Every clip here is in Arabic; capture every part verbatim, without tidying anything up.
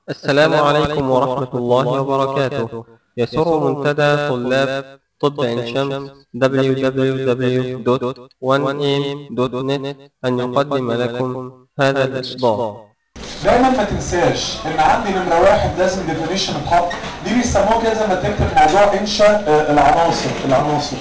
السلام عليكم ورحمة الله وبركاته. يسر منتدى طلاب طب عين شمس دبليو دبليو دبليو دوت وان إيه إم دوت نت أن يقدم لكم هذا الإصدار. دايما ما تنساش ان عندي نمره واحد لازم ديفينيشن اتحط. دي بيسموه كده زي ما تكتب موضوع انشاء آه، العناصر العناصر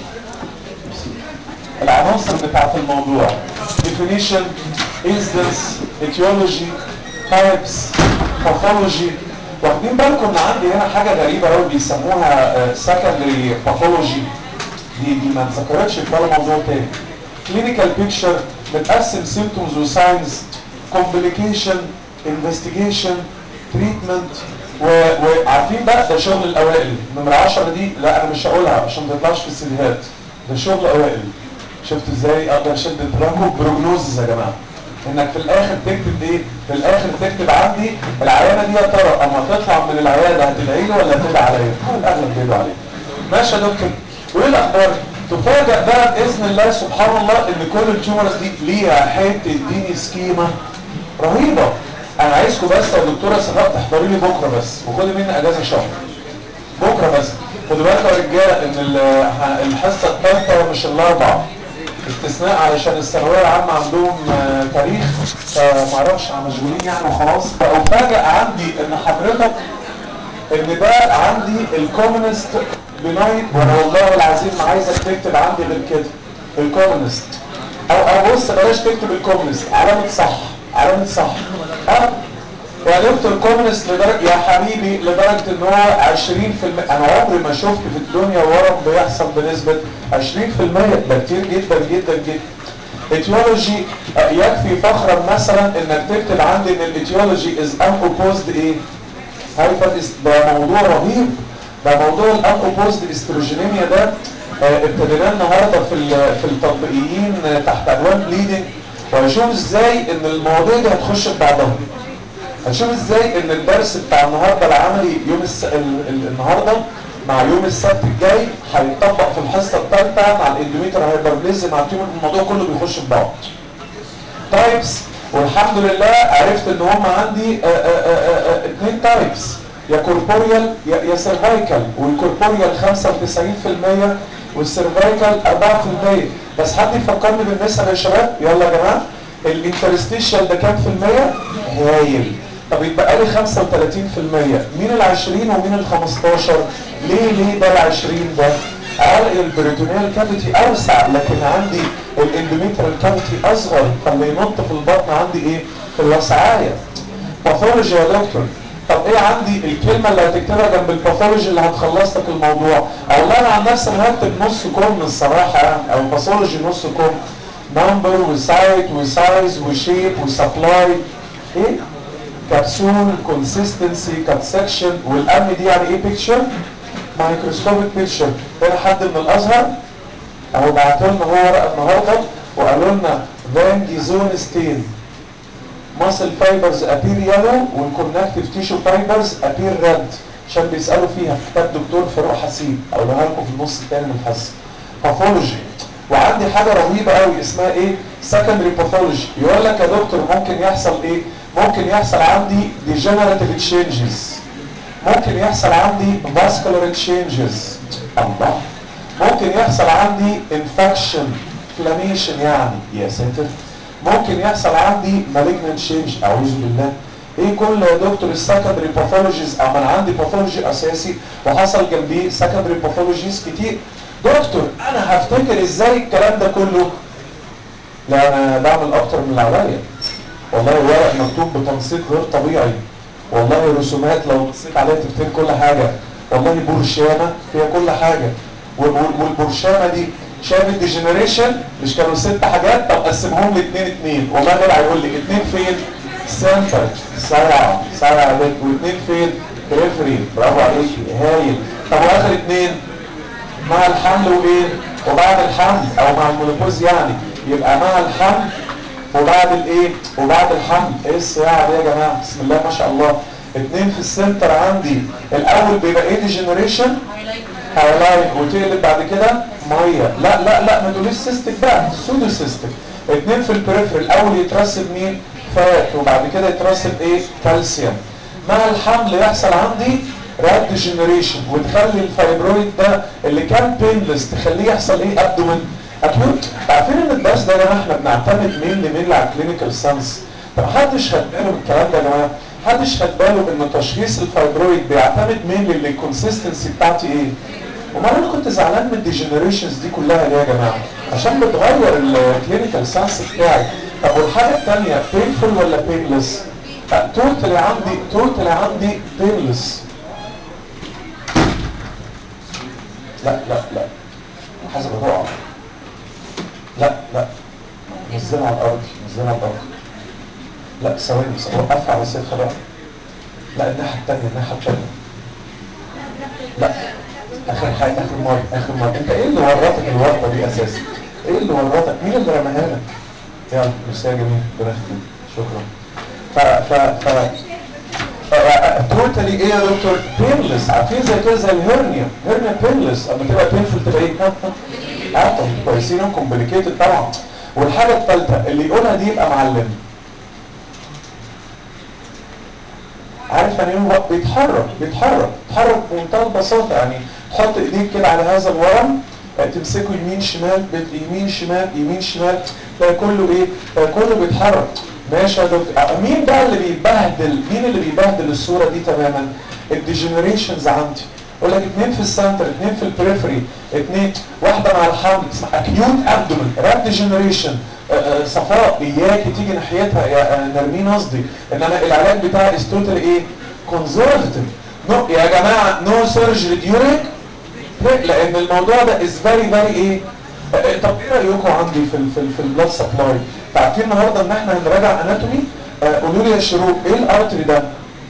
العناصر بتاعت الموضوع. definition, instance, etiology, types, pathology. واخدين بالكم ان عندي هنا حاجه غريبه قوي بيسموها آه، secondary pathology. دي دي ما اتذكرتش في ولا موضوع تاني. clinical picture متقسم symptoms و signs, complication, investigation, treatment. و- وعارفين بقى ده شغل الاوائل. نمره عشرة دي لا انا مش هقولها عشان ما تطلعش في السيديهات. ده شغل اوائل. شفت ازاي اقدر اشد انتباهكم؟ بروجنوزز يا جماعه. انك في الاخر تكتب ايه؟ في الاخر تكتب عندي العيانه دي يا ترى اما تطلع من العياده هتدعي لي ولا هتدعي عليا؟ هو الاغلب بيدعوا عليا. ماشي يا دكتور. وايه الاخبار؟ تفاجئ بقى باذن الله سبحان الله ان كل التيومرز دي ليها حته ديني سكيما رهيبه. انا عايزكم بس يا دكتوره سماء تحضري لي بكره بس وخدي مني اجازه شهر. بكره بس. خدوا بالكم يا رجاله ان ال- الحصه الثالثه مش الاربعه. استثناء علشان الثانويه العامه عندهم آه، تاريخ فمعرفش مشغولين يعني وخلاص. فافاجئ عندي ان حضرتك ان ده عندي الكومونست بنايت. وانا والله العظيم ما عايزك تكتب عندي غير كده الكومونست. او او بص بلاش تكتب الكومونست، علامه صح علامه صح. اه يا دكتور كومونست لدرجه يا حبيبي لدرجه ان هو عشرين في المية. انا عمري ما شفت في الدنيا ورم بيحصل بنسبه عشرين في المية. ده كتير جدا جدا جدا. اتيولوجي يكفي فخرا مثلا انك تكتب عندي ان الاتيولوجي از ان اوبوزد ايه؟ هايبر است... ده موضوع رهيب. ده موضوع الان اوبوزد استروجينيميا ده. آه، ابتدينا النهارده في ال- في التطبيقيين آه، تحت عنوان بليدنج. وهنشوف ازاي ان المواضيع دي هتخش في بعضها. هنشوف ازاي ان الدرس بتاع النهارده العملي يوم الس... ال... ال... النهارده مع يوم السبت الجاي هيتطبق في الحصه الثالثه مع الاندوميتر هايبربليزم مع التيومر. الموضوع كله بيخش في بعض. تايبس والحمد لله عرفت ان هم عندي اثنين تايبس يا كوربوريال يا, يا سيرفايكال. والكوربوريال خمسة وتسعين في المية والسيرفايكال أربعة في المية. بس حد يفكرني بالنسب يا شباب؟ يلا يا جماعه. الانترستيشال ده كام في المية؟ هايل. طب يتبقى لي خمسة وثلاثين في المية. مين ال عشرين ومين ال خمستاشر؟ ليه ليه ده ال عشرين ده؟ قال البريتونيال كافيتي اوسع لكن عندي الاندوميترال كافيتي اصغر فاللي ينط في البطن عندي ايه؟ في اللسعايه. باثولوجي يا دكتور. طب ايه عندي الكلمه اللي هتكتبها جنب الباثولوجي اللي هتخلص لك الموضوع؟ او لا انا عن نفسي انا هكتب نص كوم الصراحه يعني او باثولوجي نص كوم. نمبر وسايت وسايز وشيب وسبلاي. ايه؟ كبسول كونسيستنسي كات سكشن. والام دي يعني ايه؟ بيكتشر مايكروسكوبيك بيكتشر. هنا حد من الازهر اهو بعتوا لنا هو ورقه النهارده وقالوا لنا فانجي زون ستين ماسل فايبرز ابير يلو والكونكتيف تيشو فايبرز ابير ريد عشان بيسالوا فيها في كتاب دكتور فاروق حسين اقولها لكم في النص الثاني من الحصه. باثولوجي. وعندي حاجه رهيبه قوي اسمها ايه؟ سكندري باثولوجي. يقول لك يا دكتور ممكن يحصل ايه؟ ممكن يحصل عندي ديجنراتيف تشينجز. ممكن يحصل عندي vascular changes. الله. ممكن يحصل عندي infection inflammation يعني يا ساتر. ممكن يحصل عندي malignant change اعوذ بالله. ايه كل يا دكتور السكندري باثولوجيز؟ اما انا عندي باثولوجي اساسي وحصل جنبيه سكندري باثولوجيز كتير. دكتور انا هفتكر ازاي الكلام ده كله؟ لا انا بعمل اكتر من اللي عليا. والله ورق مكتوب بتنسيق غير طبيعي. والله رسومات لو بصيت عليها تفتكر كل حاجه. والله برشامه فيها كل حاجه. والبرشامه دي شافت ديجنريشن مش كانوا ست حاجات؟ طب قسمهم لي اتنين اتنين. والله غير هيقول لي اتنين فين؟ سنتر سرعه سرعه عليك. واثنين فين؟ بريفري. برافو عليك هايل. طب واخر اتنين مع الحمل وايه؟ وبعد الحمل او مع المونوبوز يعني. يبقى مع الحمل وبعد الايه؟ وبعد الحمل. ايه الصياعه دي يا جماعه؟ بسم الله ما شاء الله. اتنين في السنتر عندي. الاول بيبقى ايه؟ ديجنريشن هايلاين وتقلب بعد كده ميه. لا لا لا ما تقوليش سيستك بقى سودو سيستك. اتنين في البريفري. الاول يترسب مين؟ فات وبعد كده يترسب ايه؟ كالسيوم. مع الحمل يحصل عندي راد ديجنريشن وتخلي الفايبرويد ده اللي كان بينلس تخليه يحصل ايه ابدومن اكيوت. عارفين ان الدرس ده يا جماعه احنا بنعتمد مين لمين على الكلينيكال ساينس. طب محدش خد باله من الكلام ده يا جماعه؟ محدش خد باله ان تشخيص الفايبرويد بيعتمد مين للكونسيستنسي بتاعتي ايه؟ امال انا كنت زعلان من الديجنريشنز دي كلها ليه يا جماعه؟ عشان بتغير الكلينيكال ساينس بتاعي. طب والحاجه الثانيه بينفول ولا بينلس؟ توتالي عندي توتالي عندي بينلس. لا لا لا حسب الرقعه. لا لا نزلها على الارض نزلها على الارض. لا ثواني وقفها على السيف خلاص. لا الناحيه الثانيه الناحيه الثانيه. لا اخر حاجه اخر مره اخر مره. انت ايه اللي ورطك الورطه دي اساسا؟ ايه اللي ورطك؟ مين اللي رماها لك؟ يلا ميرسي يا جميل ربنا يخليك شكرا. ف ف ف توتالي ايه يا دكتور؟ بينلس. عارفين زي كده زي الهرنيا. هرنيا بينلس اما تبقى بينفول تبقى ايه؟ اتم كويسين كومبليكيتد طبعا. والحاجه الثالثه اللي يقولها دي يبقى معلم. عارف يعني ايه؟ بيتحرك بيتحرك بيتحرك بمنتهى البساطه. يعني تحط ايديك كده على هذا الورم تمسكه يمين شمال يمين شمال يمين شمال تلاقي كله ايه؟ كله بيتحرك. ماشي يا دكتور. مين بقى اللي بيبهدل؟ مين اللي بيبهدل الصوره دي تماما؟ الديجنريشنز عندي. يقول لك اثنين في السنتر اثنين في البريفري اثنين واحده مع الحمل اسمها اكيوت ابدومن راب ديجنريشن. صفاء اياكي تيجي ناحيتها يا نرمين قصدي ان انا العلاج بتاعي از توتال ايه؟ كونزرفتيف. نو يا جماعه نو سيرجري ديورينج لان الموضوع ده از فيري فيري ايه؟ طب ايه رايكم عندي في ال في ال في البلاد سبلاي؟ عارفين النهارده ان احنا هنراجع اناتومي. قولوا لي يا شروق ايه الارتري ده؟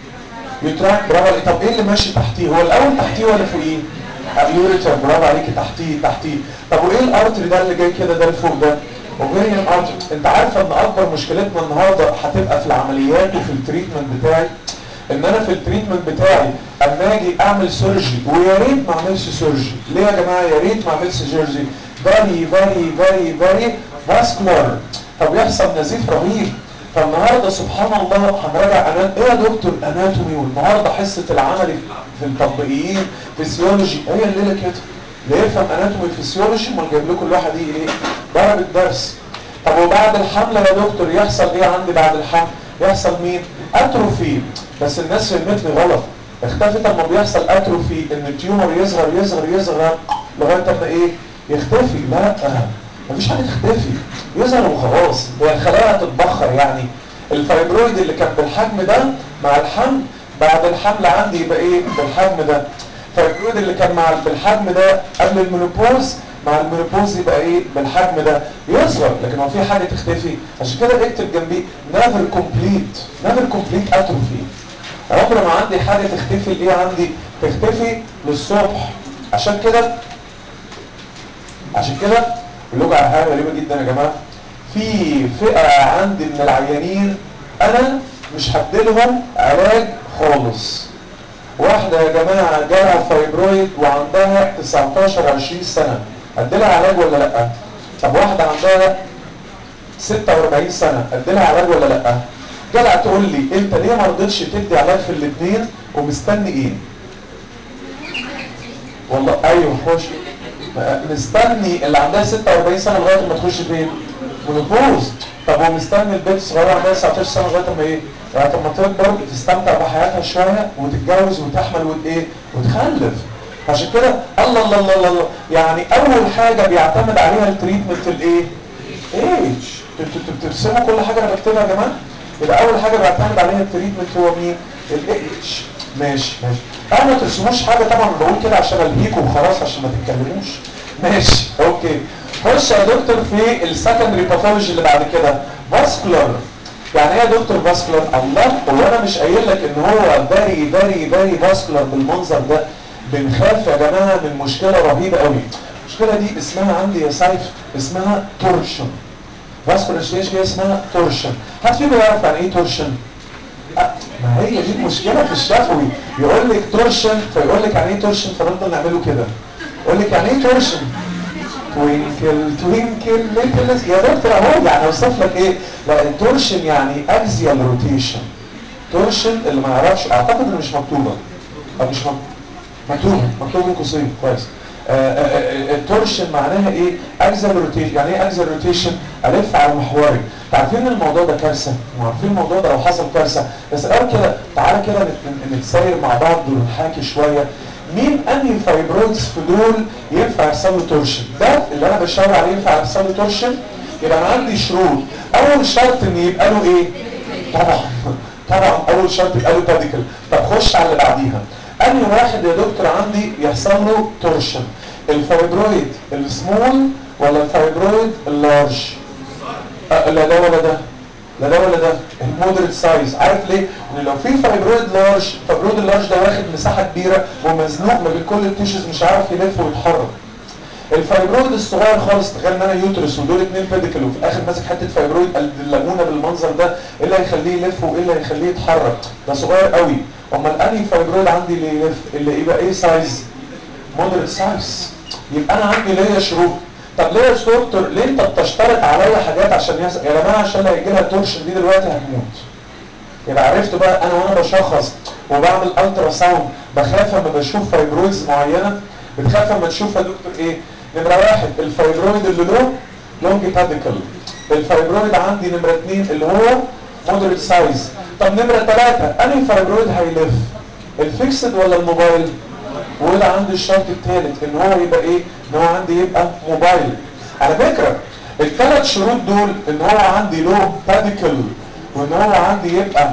يوتراك برافو عليك. طب ايه اللي ماشي تحتيه؟ هو الاول تحتيه ولا فوقيه؟ اليوريتر برافو عليكي تحتيه تحتيه. طب وايه الارتري ده اللي جاي كده ده لفوق ده؟ اوفيريان ارتري. انت عارفه ان اكبر مشكلتنا النهارده هتبقى في العمليات وفي التريتمنت بتاعي؟ ان انا في التريتمنت بتاعي اما اجي اعمل سيرجري ويا ريت ما اعملش سيرجري. ليه يا جماعه يا ريت ما اعملش سيرجري؟ فيري فيري فيري فيري فاسكولار. طب يحصل نزيف رهيب. فالنهارده سبحان الله هنراجع انات ايه يا دكتور؟ اناتومي. والنهارده حصه العملي في التطبيقيين فيسيولوجي هي الليله كده. اللي يفهم اناتومي فيسيولوجي امال جايب لكم الواحد ايه ايه؟ ضرب الدرس. طب وبعد الحمل يا دكتور يحصل ايه عندي بعد الحمل؟ يحصل مين؟ اتروفي. بس الناس فهمتني غلط. اختفت اما بيحصل اتروفي ان التيومر يصغر يصغر يصغر لغايه اما ايه؟ يختفي. لا مفيش حاجه تختفي يظهر وخلاص. هي الخلايا هتتبخر. يعني الفايبرويد اللي كان بالحجم ده مع الحمل بعد الحمل عندي يبقى ايه؟ بالحجم ده. الفايبرويد اللي كان مع بالحجم ده قبل المينوبوز مع المينوبوز يبقى ايه؟ بالحجم ده يصغر. لكن هو في حاجه تختفي؟ عشان كده اكتب جنبيه نيفر كومبليت نيفر كومبليت اتروفي. عمر ما عندي حاجه تختفي الايه عندي؟ تختفي للصبح. عشان كده عشان كده بقول لكم على حاجه غريبه جدا يا جماعه. في فئه عندي من العيانين انا مش هديلهم علاج خالص. واحده يا جماعه جالها فايبرويد وعندها تسعتاشر عشرين سنه اديلها علاج ولا لا؟ طب واحده عندها ستة واربعين سنه اديلها علاج ولا لا؟ جدع تقول لي انت ليه ما رضيتش تدي علاج في الاثنين ومستني ايه؟ والله ايوه خش مستني اللي عندها ستة واربعين سنه لغايه ما تخش فين؟ منوبوز. طب هو مستني البنت الصغيره عندها تسعتاشر سنه لغايه ما ايه؟ لغايه ما تكبر تستمتع بحياتها شويه وتتجوز وتحمل وت ايه؟ وتخلف. عشان كده الله الله الله الله يعني اول حاجه بيعتمد عليها التريتمنت الايه؟ ايج. انتوا بترسموا كل حاجه انا بكتبها يا جماعه؟ يبقى اول حاجه بيعتمد عليها التريتمنت هو مين؟ الايج. ماشي ماشي. انا ما ترسموش حاجه طبعا بقول كده عشان الهيكوا وخلاص عشان ما تتكلموش. ماشي اوكي. خش يا دكتور في السكندري باثولوجي اللي بعد كده فاسكولار. يعني ايه يا دكتور فاسكولار؟ الله هو انا مش قايل لك ان هو فيري فيري فيري فاسكولار بالمنظر ده؟ بنخاف يا جماعه من مشكله رهيبه قوي. المشكله دي اسمها عندي يا سيف اسمها تورشن. فاسكولار ستيج دي اسمها تورشن. حد فيكم يعرف يعني ايه تورشن؟ ما هي دي المشكله في الشفوي. يقول لك تورشن فيقول لك يعني ايه تورشن فنفضل نعمله كده. يقول لك يعني ايه تورشن؟ توينكل توينكل ليتلز يا دكتور اهو يعني اوصف لك ايه؟ لا التورشن يعني اكزيال روتيشن. تورشن اللي ما يعرفش اعتقد انه مش مكتوبه او مش مكتوبه مكتوبه مكتوبه بين قوسين كويس. التورشن معناها ايه؟ اكزل روتيشن. يعني ايه اكزل روتيشن؟ الف على محوري. عارفين الموضوع ده كارثه؟ وعارفين الموضوع ده لو حصل كارثه. بس الاول كده تعالى كده نتساير مع بعض ونحاكي شويه. مين انهي فايبرويدز في دول ينفع يحصل له تورشن؟ ده اللي انا بشاور عليه ينفع يحصل له تورشن؟ يبقى انا عندي شروط. اول شرط ان يبقى له ايه؟ طبعا طبعا اول شرط يبقى له باديكل. طب خش على اللي بعديها. انهي واحد يا دكتور عندي يحصل له تورشن؟ الفايبرويد السمول ولا الفايبرويد اللارج؟ أه لا ده ولا ده لا ده ولا ده المودريت سايز. عارف ليه؟ ان لو في فايبرويد لارج، الفايبرويد اللارج ده واخد مساحه كبيره ومزنوق ما بين كل التيشوز مش عارف يلف ويتحرك. الفايبرويد الصغير خالص، تخيل ان انا يوترس ودول اتنين بيديكل وفي الاخر ماسك حته فايبرويد الليمونه بالمنظر ده، ايه اللي هيخليه يلف وايه اللي هيخليه يتحرك؟ ده صغير قوي. امال انهي فايبرويد عندي اللي يلف؟ اللي يبقى ايه سايز؟ مودريت سايز. يبقى انا عندي ليا شروط. طب ليه يا دكتور ليه انت بتشترط عليا حاجات عشان يحصل؟ يا جماعه عشان هيجي لها تورشن دي دلوقتي هتموت. يبقى عرفت بقى انا وانا بشخص وبعمل الترا ساوند بخاف اما بشوف فايبرويدز معينه. بتخاف اما تشوف يا دكتور ايه؟ نمره واحد الفايبرويد اللي له لونج باديكل. الفايبرويد عندي نمره اثنين اللي هو مودريت سايز. طب نمره ثلاثه انهي فايبرويد هيلف؟ الفيكسد ولا الموبايل؟ وده عندي الشرط الثالث ان هو يبقى ايه؟ ان هو عندي يبقى موبايل. على فكره الثلاث شروط دول ان هو عندي له باديكل وان هو عندي يبقى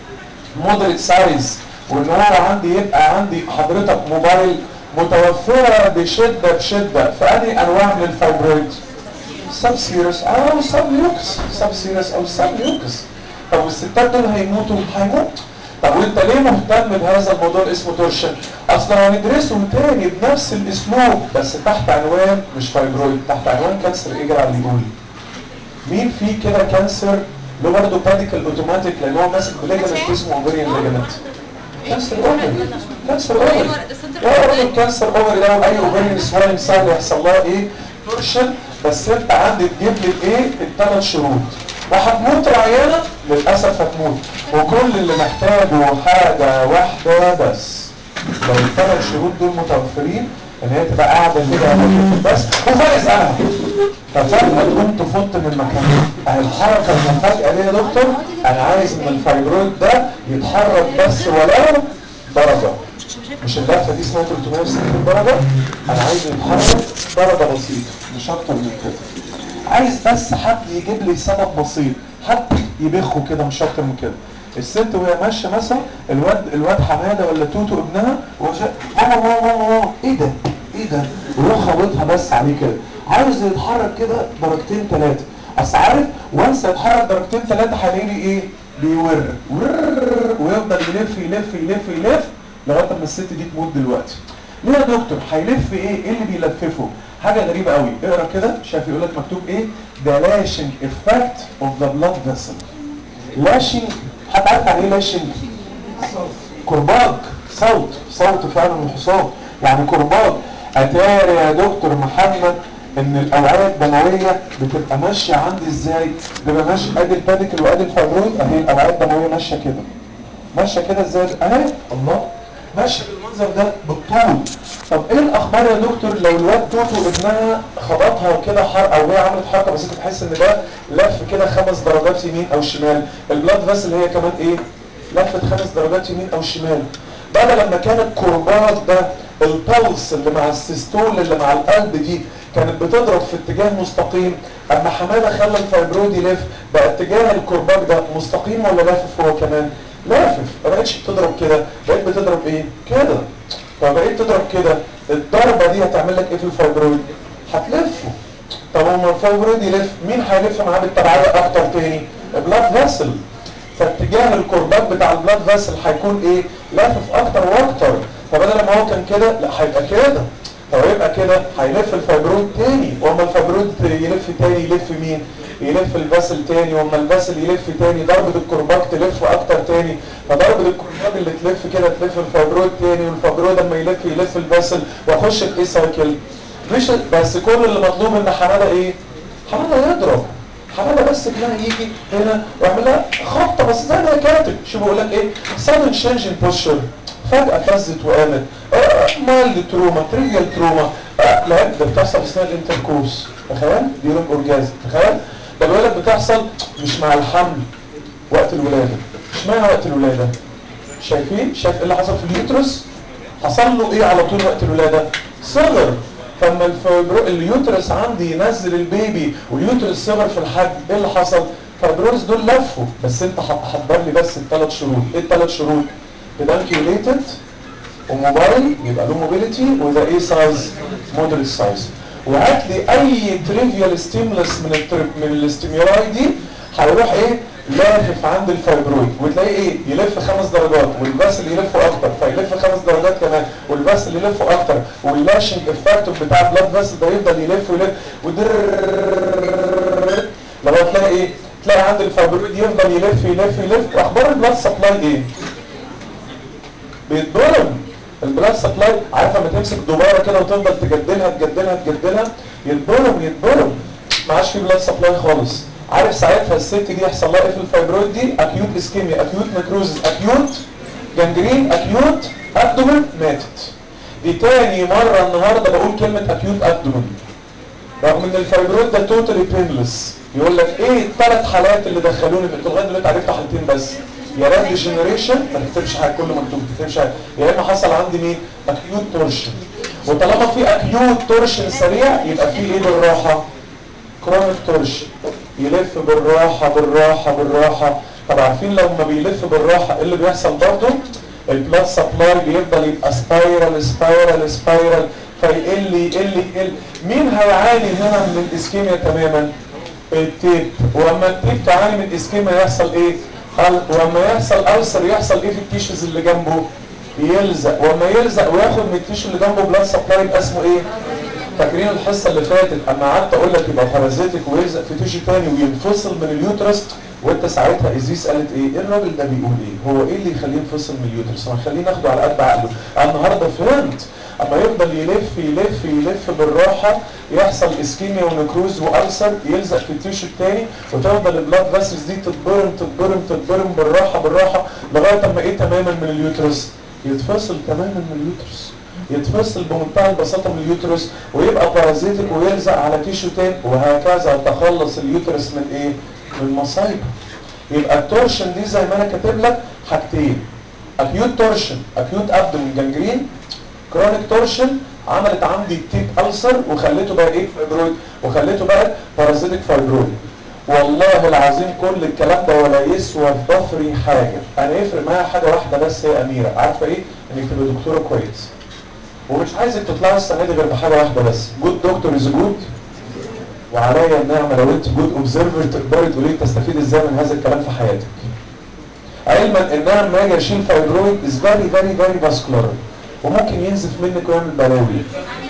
مودريت سايز وان هو عندي يبقى عندي حضرتك موبايل متوفره بشده بشده في انهي انواع من الفايبرويد؟ سب سيرس او سب ليوكس. سب سيرس او سب ليوكس. طب والستات دول هيموتوا؟ هيموت. طب وانت ليه مهتم بهذا الموضوع اسمه تورشن؟ اصلا هندرسه تاني بنفس الاسلوب بس تحت عنوان مش فايبرويد، تحت عنوان كانسر. ايه جرى اللي يقول مين فيه كده كانسر له برضه باديكال اوتوماتيك لان هو ماسك بليجمنت اسمه اوفريان ليجمنت؟ كانسر اوفري. كانسر اوفري. لا راجل كانسر اوفري ده واي اوفريان سوالنج سهل يحصل لها ايه؟ تورشن. بس انت عندك تجيب لي ايه؟ الثلاث شروط. وهتموت العيانه للاسف هتموت. وكل اللي محتاجه حاجه واحده بس. لو الثلاث شروط دول متوفرين ان هي تبقى قاعده كده بس وفجاه اسالها ففجاه تقوم تفط من مكانها. الحركه المفاجئه دي يا دكتور انا عايز ان الفايبرويد ده يتحرك بس ولو درجه. مش اللفه دي اسمها ثلاثمية وستين درجه؟ انا عايزه يتحرك درجه بسيطه مش اكتر من كده. عايز بس حد يجيب لي سبب بسيط، حد يبخه كده مش اكتر من كده. الست وهي ماشيه مثلا الواد الواد حماده ولا توتو ابنها وجا ماما ماما ماما ماما ايه ده؟ ايه ده؟ ويروح خابطها بس عليه كده. عاوز يتحرك كده درجتين ثلاثه. اصل عارف وانس يتحرك درجتين ثلاثه هلاقيه ايه؟ بيور ويفضل يلف يلف يلف يلف لغايه اما الست دي تموت دلوقتي. ليه يا دكتور؟ هيلف ايه؟ ايه اللي بيلففه؟ حاجه غريبه قوي. اقرا كده شايف يقول لك مكتوب ايه؟ The lashing effect of the blood vessel. لاشنج حد عارف يعني ايه لاشنج؟ كرباج. صوت صوت فعلا من الحصان يعني كرباج. اتاري يا دكتور محمد ان الاوعيه الدمويه بتبقى ماشيه عندي ازاي؟ بتبقى ماشيه ادي الباديكل وادي الفايبرويد اهي الاوعيه الدمويه ماشيه كده. ماشيه كده ازاي؟ اهي الله ماشيه بالمنظر ده بالطول. طب ايه الاخبار يا دكتور لو الواد توتو ابنها خبطها كده حركه او هي عملت حركه بسيطه تحس ان ده لف كده خمس درجات يمين او شمال. البلاد فاسل هي كمان ايه؟ لفت خمس درجات يمين او شمال. بدل لما كان الكرباج ده البلس اللي مع السيستول اللي مع القلب دي كانت بتضرب في اتجاه مستقيم، اما حماده خلى الفايبرويد يلف بقى اتجاه الكرباج ده مستقيم ولا لافف هو كمان؟ لافف. ما بقتش بتضرب كده، بقيت بتضرب ايه؟ كده. فبقيت تضرب كده الضربه دي هتعمل لك ايه في الفايبرويد؟ هتلفه. طب لما الفايبرويد يلف مين هيلف معاه بالتبعيه اكتر تاني؟ البلاد فاسل. فاتجاه الكرباج بتاع البلاد فاسل هيكون ايه؟ لافف اكتر واكتر. فبدل ما هو كان كده لا هيبقى كده. طب يبقى كده هيلف الفايبرويد تاني. واما الفايبرويد يلف تاني يلف مين؟ يلف الفاسل تاني. واما الفاسل يلف تاني ضربه الكرباج تلف اكتر تاني. فضربه الكرباج اللي تلف كده تلف الفايبرويد تاني والفايبرويد لما يلف يلف الفاسل واخش في ايه سايكل. مش بس كل اللي مطلوب ان حماده ايه؟ حماده يضرب. حاجه بس كده يجي هنا ويعمل لها خبطه بس زي ما كاتب. شوف بيقول لك ايه؟ sudden change in posture، فجاه فزت وقامت، مايلد تروما، تريفيال تروما. لا ده بتحصل اثناء الانتركورس، تخيل ديورنج اورجازم، تخيل. ده بيقول لك بتحصل مش مع الحمل، وقت الولاده. اشمعنى وقت الولاده؟ شايفين؟ شايف ايه اللي حصل في اليوترس؟ حصل له ايه على طول وقت الولاده؟ صغر. فاما الفيبرو اليوترس عندي ينزل البيبي واليوترس صغر في الحجم، ايه اللي حصل؟ فايبروز دول لفوا. بس انت حضر لي بس الثلاث شروط. ايه الثلاث شروط؟ بدانكيوليتد وموبايل، يبقى له موبيليتي، وذا ايه سايز؟ مودريت سايز. وهات لي اي تريفيال ستيمولس من الترب من الاستيمولاي دي هيروح ايه؟ لافف عند الفايبرويد، وتلاقيه ايه؟ يلف خمس درجات، والباس اللي يلفه اكتر فيلف خمس درجات كمان، والباس اللي يلفه اكتر، واللاشنج افكتور بتاع البلاد فاسل ده يفضل يلف ويلف ودر لغايه تلاقي ايه؟ تلاقي عند الفايبرويد يفضل يلف يلف يلف. واخبار البلاد سبلاي ايه؟ بيتضرب. البلاد سبلاي عارفه لما تمسك دوباره كده وتفضل تجدلها تجدلها تجدلها، يتضرب يتضرب، ما عادش في بلاد سبلاي خالص. عارف ساعتها الست دي يحصل لها ايه في الفايبرويد دي؟ اكيوت اسكيميا، اكيوت نكروزس، اكيوت جانجرين، اكيوت ابدومن، ماتت. دي تاني مره النهارده بقول كلمه اكيوت ابدومن، رغم ان الفايبرويد ده توتالي بينلس. يقول لك ايه الثلاث حالات اللي دخلوني في لغايه دلوقتي عرفت حالتين بس، يا راد ديجنريشن ما تكتبش حاجه، كله مكتوب ما تكتبش حاجه، يا اما حصل عندي مين؟ اكيوت تورشن. وطالما في اكيوت تورشن سريع يبقى في ايه بالراحه؟ كرونيك تورشن، يلف بالراحه بالراحه بالراحه. طب عارفين لو ما بيلف بالراحه ايه اللي بيحصل برضه؟ البلاد سبلاي بيفضل يبقى سبايرال سبايرال سبايرال، فيقل يقل يقل. مين هيعاني هنا من الاسكيميا تماما؟ التيب. واما التيب تعاني من الاسكيميا يحصل ايه؟ واما يحصل ألسر يحصل ايه في التيشوز اللي جنبه؟ يلزق. واما يلزق وياخد من التيشو اللي جنبه بلاد سبلاي يبقى اسمه ايه؟ فاكرين الحصه اللي فاتت اما قعدت اقول لك يبقى بارازيتك ويلزق في تيشو تاني وينفصل من اليوترس، وانت ساعتها ازيس قالت ايه؟ ايه الراجل ده بيقول ايه؟ هو ايه اللي يخليه ينفصل من اليوترس؟ ما خليه ناخده على قد عقله. النهارده فهمت. اما يفضل يلف يلف يلف بالراحه يحصل اسكيميا ونكروز والسر، يلزق في التيشو التاني، وتفضل البلاد فاسلز دي تتبرم تتبرم تتبرم بالراحه بالراحه لغايه اما ايه تماما من اليوترس؟ يتفصل تماما من اليوترس. يتفصل بمنتهى البساطه من اليوترس ويبقى بارازيتك ويلزق على تيشو تاني، وهكذا تخلص اليوترس من ايه؟ من مصايب. يبقى التورشن دي زي ما انا كاتب لك حاجتين، اكيوت تورشن، اكيوت ابدومين جانجرين، كرونيك تورشن عملت عندي تيب ألسر وخليته بقى ايه؟ فايبرويد، وخليته بقى بارازيتك فايبرويد. والله العظيم كل الكلام ده ولا يسوى في ضفري حاجه. انا يفرق معايا حاجه واحده بس هي اميره، عارفه ايه؟ انك تبقى دكتوره كويس. ومش عايزك تطلعي السنه دي غير بحاجه واحده بس، جود دكتور از جود. وعليا النعمه لو انت جود اوبزرفر تقدري تقولي تستفيد ازاي من هذا الكلام في حياتك. علما ان انا لما اجي اشيل فايبرويد از فيري فيري فيري فاسكولار، وممكن ينزف منك ويعمل بلاوي.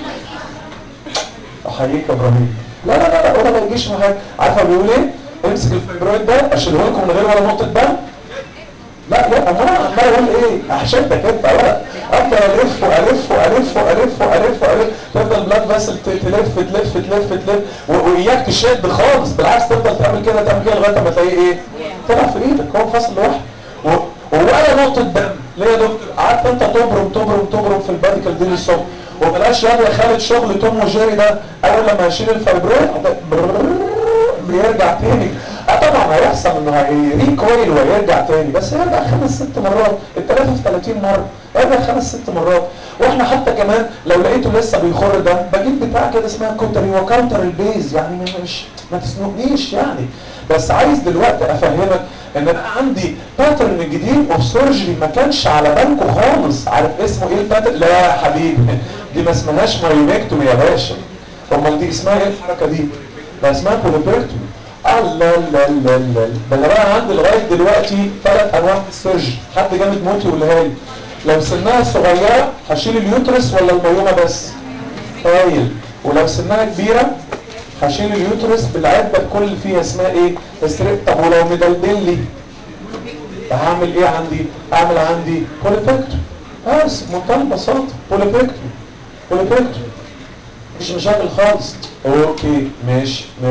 احييك يا ابراهيم. لا لا لا لا ولا ما يجيش في حاجه. عارفه بيقول ايه؟ امسك الفايبرويد ده اشيله لكم من غير ولا نقطه دم. لا لا انا عمال اقول ايه؟ احشدك انت ورق، افضل الف والف والف والف والف والف تفضل بلاد بس تلف تلف تلف تلف واياك تشد خالص، بالعكس تفضل تعمل كده تعمل كده لغايه ما تلاقيه ايه؟ طلع في ايدك، هو فاصل لوحده ولا نقطه دم. ليه يا دكتور؟ قعدت انت تبرم تبرم تبرم في الباديكال دي للصبح وبلاش يا خالد شغل توم وجيري ده. اول لما هشيل الفايبرويد بيرجع تاني. اه طبعا هيحصل انه هيريكويل ويرجع تاني، بس هيرجع خمس ست مرات، الثلاثه في ثلاثين مره هيرجع خمس ست مرات. واحنا حتى كمان لو لقيته لسه بيخر ده بجيب بتاع كده اسمها كوتري وكاونتر البيز، يعني مش ما تسنقنيش يعني. بس عايز دلوقتي افهمك ان انا عندي باترن جديد اوف سيرجري ما كانش على بالكم خالص. عارف اسمه ايه الباترن؟ لا يا حبيبي دي ما اسمهاش مايوميكتومي يا باشا. امال دي اسمها ايه الحركه دي؟ ده اسمها بوليبيكتومي. الله لا لا لا ده انا بقى عندي لغايه دلوقتي ثلاث انواع من السيرجري. حد جامد موت يقولها لي. لو سنها صغيره هشيل اليوترس ولا الميومه بس؟ هايل. ولو سنها كبيره هشيل اليوترس بالعده بكل اللي فيها اسمها ايه؟ استريت. طب ولو مدلدل لي هعمل ايه عندي؟ اعمل عندي بوليبيكتومي. بس بمنتهى البساطه بوليبيكتومي بوليبيكتومي مفيش مشاكل خالص. اوكي ماشي ماشي.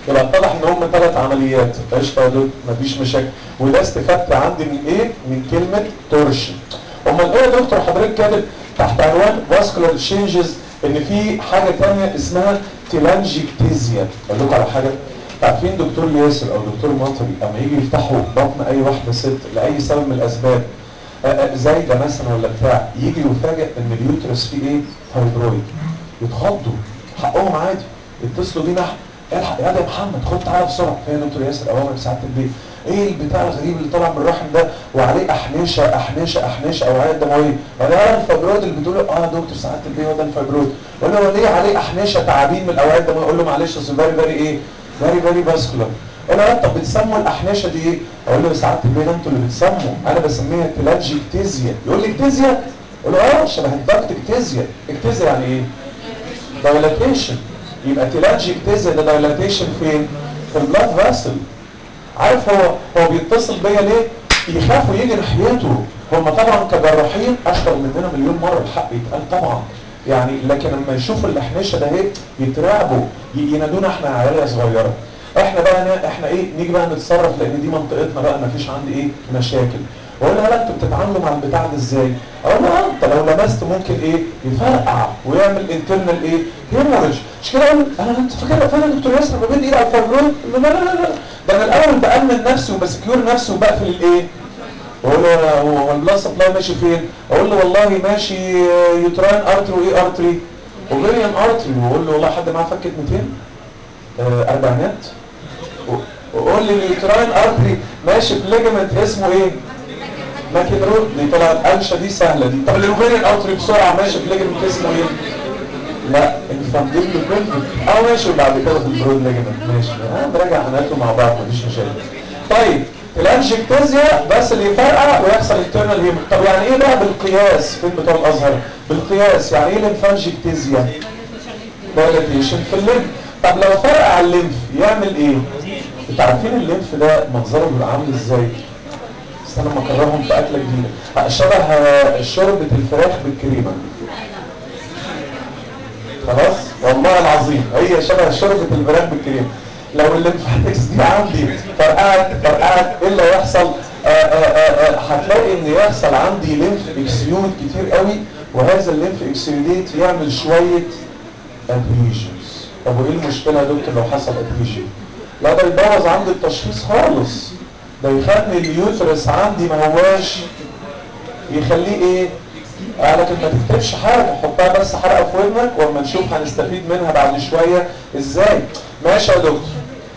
يبقى اتضح ان هم ثلاث عمليات. قشطه يا دكتور مفيش مشاكل. وده استفدت عندي من ايه؟ من كلمه تورشن. امال ايه يا دكتور حضرتك كاتب تحت عنوان فاسكولار تشينجز ان في حاجه ثانيه اسمها تيلانجيكتيزيا؟ اقول لكم على حاجه. عارفين دكتور ياسر او دكتور مطري اما يجي يفتحوا بطن اي واحده ست لاي سبب من الاسباب زايده مثلا ولا بتاع، يجي يفاجئ ان اليوترس فيه ايه؟ فايبرويد. يتخضوا، حقهم عادي، يتصلوا بينا الحق يا محمد خد تعالى بسرعه. فين يا دكتور ياسر؟ اوامر سعاده البيت. ايه البتاع الغريب اللي طالع من الرحم ده وعليه احنشه احنشه احنشه اوعيه دمويه؟ قال له الفايبرويد اللي بتقول اه يا دكتور سعاده البيت هو ده الفايبرويد. قال له ليه عليه احنشه تعابين من الاوعيه الدمويه؟ اقول له معلش اصل فيري فيري ايه؟ فيري فيري فاسكولار. قال له طب بتسموا الاحنشه دي ايه؟ اقول له سعاده البيت انتوا اللي بتسموا، انا بسميها تيلانجيكتيزيا. يقول لي اكتيزيا؟ اقول له اه شبه الضغط اكتيزيا. اكتيزيا يعني ايه؟ دايلاتيشن. يبقى تيلانجيكتيزيا ده دايلاتيشن فين؟ في البلاد فاسل. عارف هو هو بيتصل بيا ليه؟ يخافوا يجي ناحيته. هم طبعا كجراحين اشطر مننا مليون مره، الحق يتقال طبعا يعني، لكن لما يشوفوا الاحنشه ده ايه يترعبوا، ينادونا احنا عياليه صغيره. احنا بقى احنا ايه نيجي بقى نتصرف لان دي منطقتنا بقى ما فيش عندي ايه مشاكل. واقول لها لا انتوا بتتعاملوا مع البتاع ده ازاي؟ اقول لها انت لو لمست ممكن ايه يفرقع ويعمل انترنال ايه هيموريج. مش كده اقول انا انت فاكر فاكر دكتور ياسر بمد ايدي على الفايبرويد؟ لا لا لا لا ده انا الاول بامن نفسي وبسكيور نفسي وبقفل الايه؟ واقول له هو البلاد سبلاي ماشي فين؟ اقول له والله ماشي يوتراين ارتري وايه ارتري؟ اوفيريان ارتري. واقول له والله حد معاه فكه مئتين آه اربعينات. وقول لي اليوتراين ارتري ماشي في ليجمنت اسمه ايه؟ ماكنرول. دي طلعت قلشه دي سهله دي. طب الاوفيريان ارتري بسرعه ماشي في ليجمنت اسمه ايه؟ لا انفانديبل بيلفيك. اه ماشي. وبعد كده في البرود ليجمنت ماشي. اه نراجع عناته مع بعض مفيش مشاكل. طيب الانجكتيزيا بس اللي يفرقع ويحصل انترنال هيمو. طب يعني ايه بقى بالقياس؟ فين بتوع الازهر؟ بالقياس يعني ايه الانفانجكتيزيا؟ دايلاتيشن في الليمف. طب لو فرقع الليمف يعمل ايه؟ انتوا عارفين الليمف ده منظره بيبقى عامل ازاي؟ استنى لما اكررهم في اكله جديده. شبه شوربه الفراخ بالكريمه. خلاص والله العظيم هي شبه شوربه الفراخ بالكريمه. لو الليمفاتكس دي عندي فرقعت فرقعت ايه اللي هيحصل؟ هتلاقي ان يحصل عندي ليمف اكسيود كتير قوي، وهذا الليمف اكسيوديت يعمل شويه ادهيجنز. طب وايه المشكله يا دكتور لو حصل ادهيجن؟ لا ده يبوظ عندي التشخيص خالص. ده يخلي اليوترس عندي ما هواش، يخليه ايه؟ آه لكن ما تكتبش حاجه، حطها بس حلقه في ودنك واما نشوف هنستفيد منها بعد شويه ازاي. ماشي يا دكتور.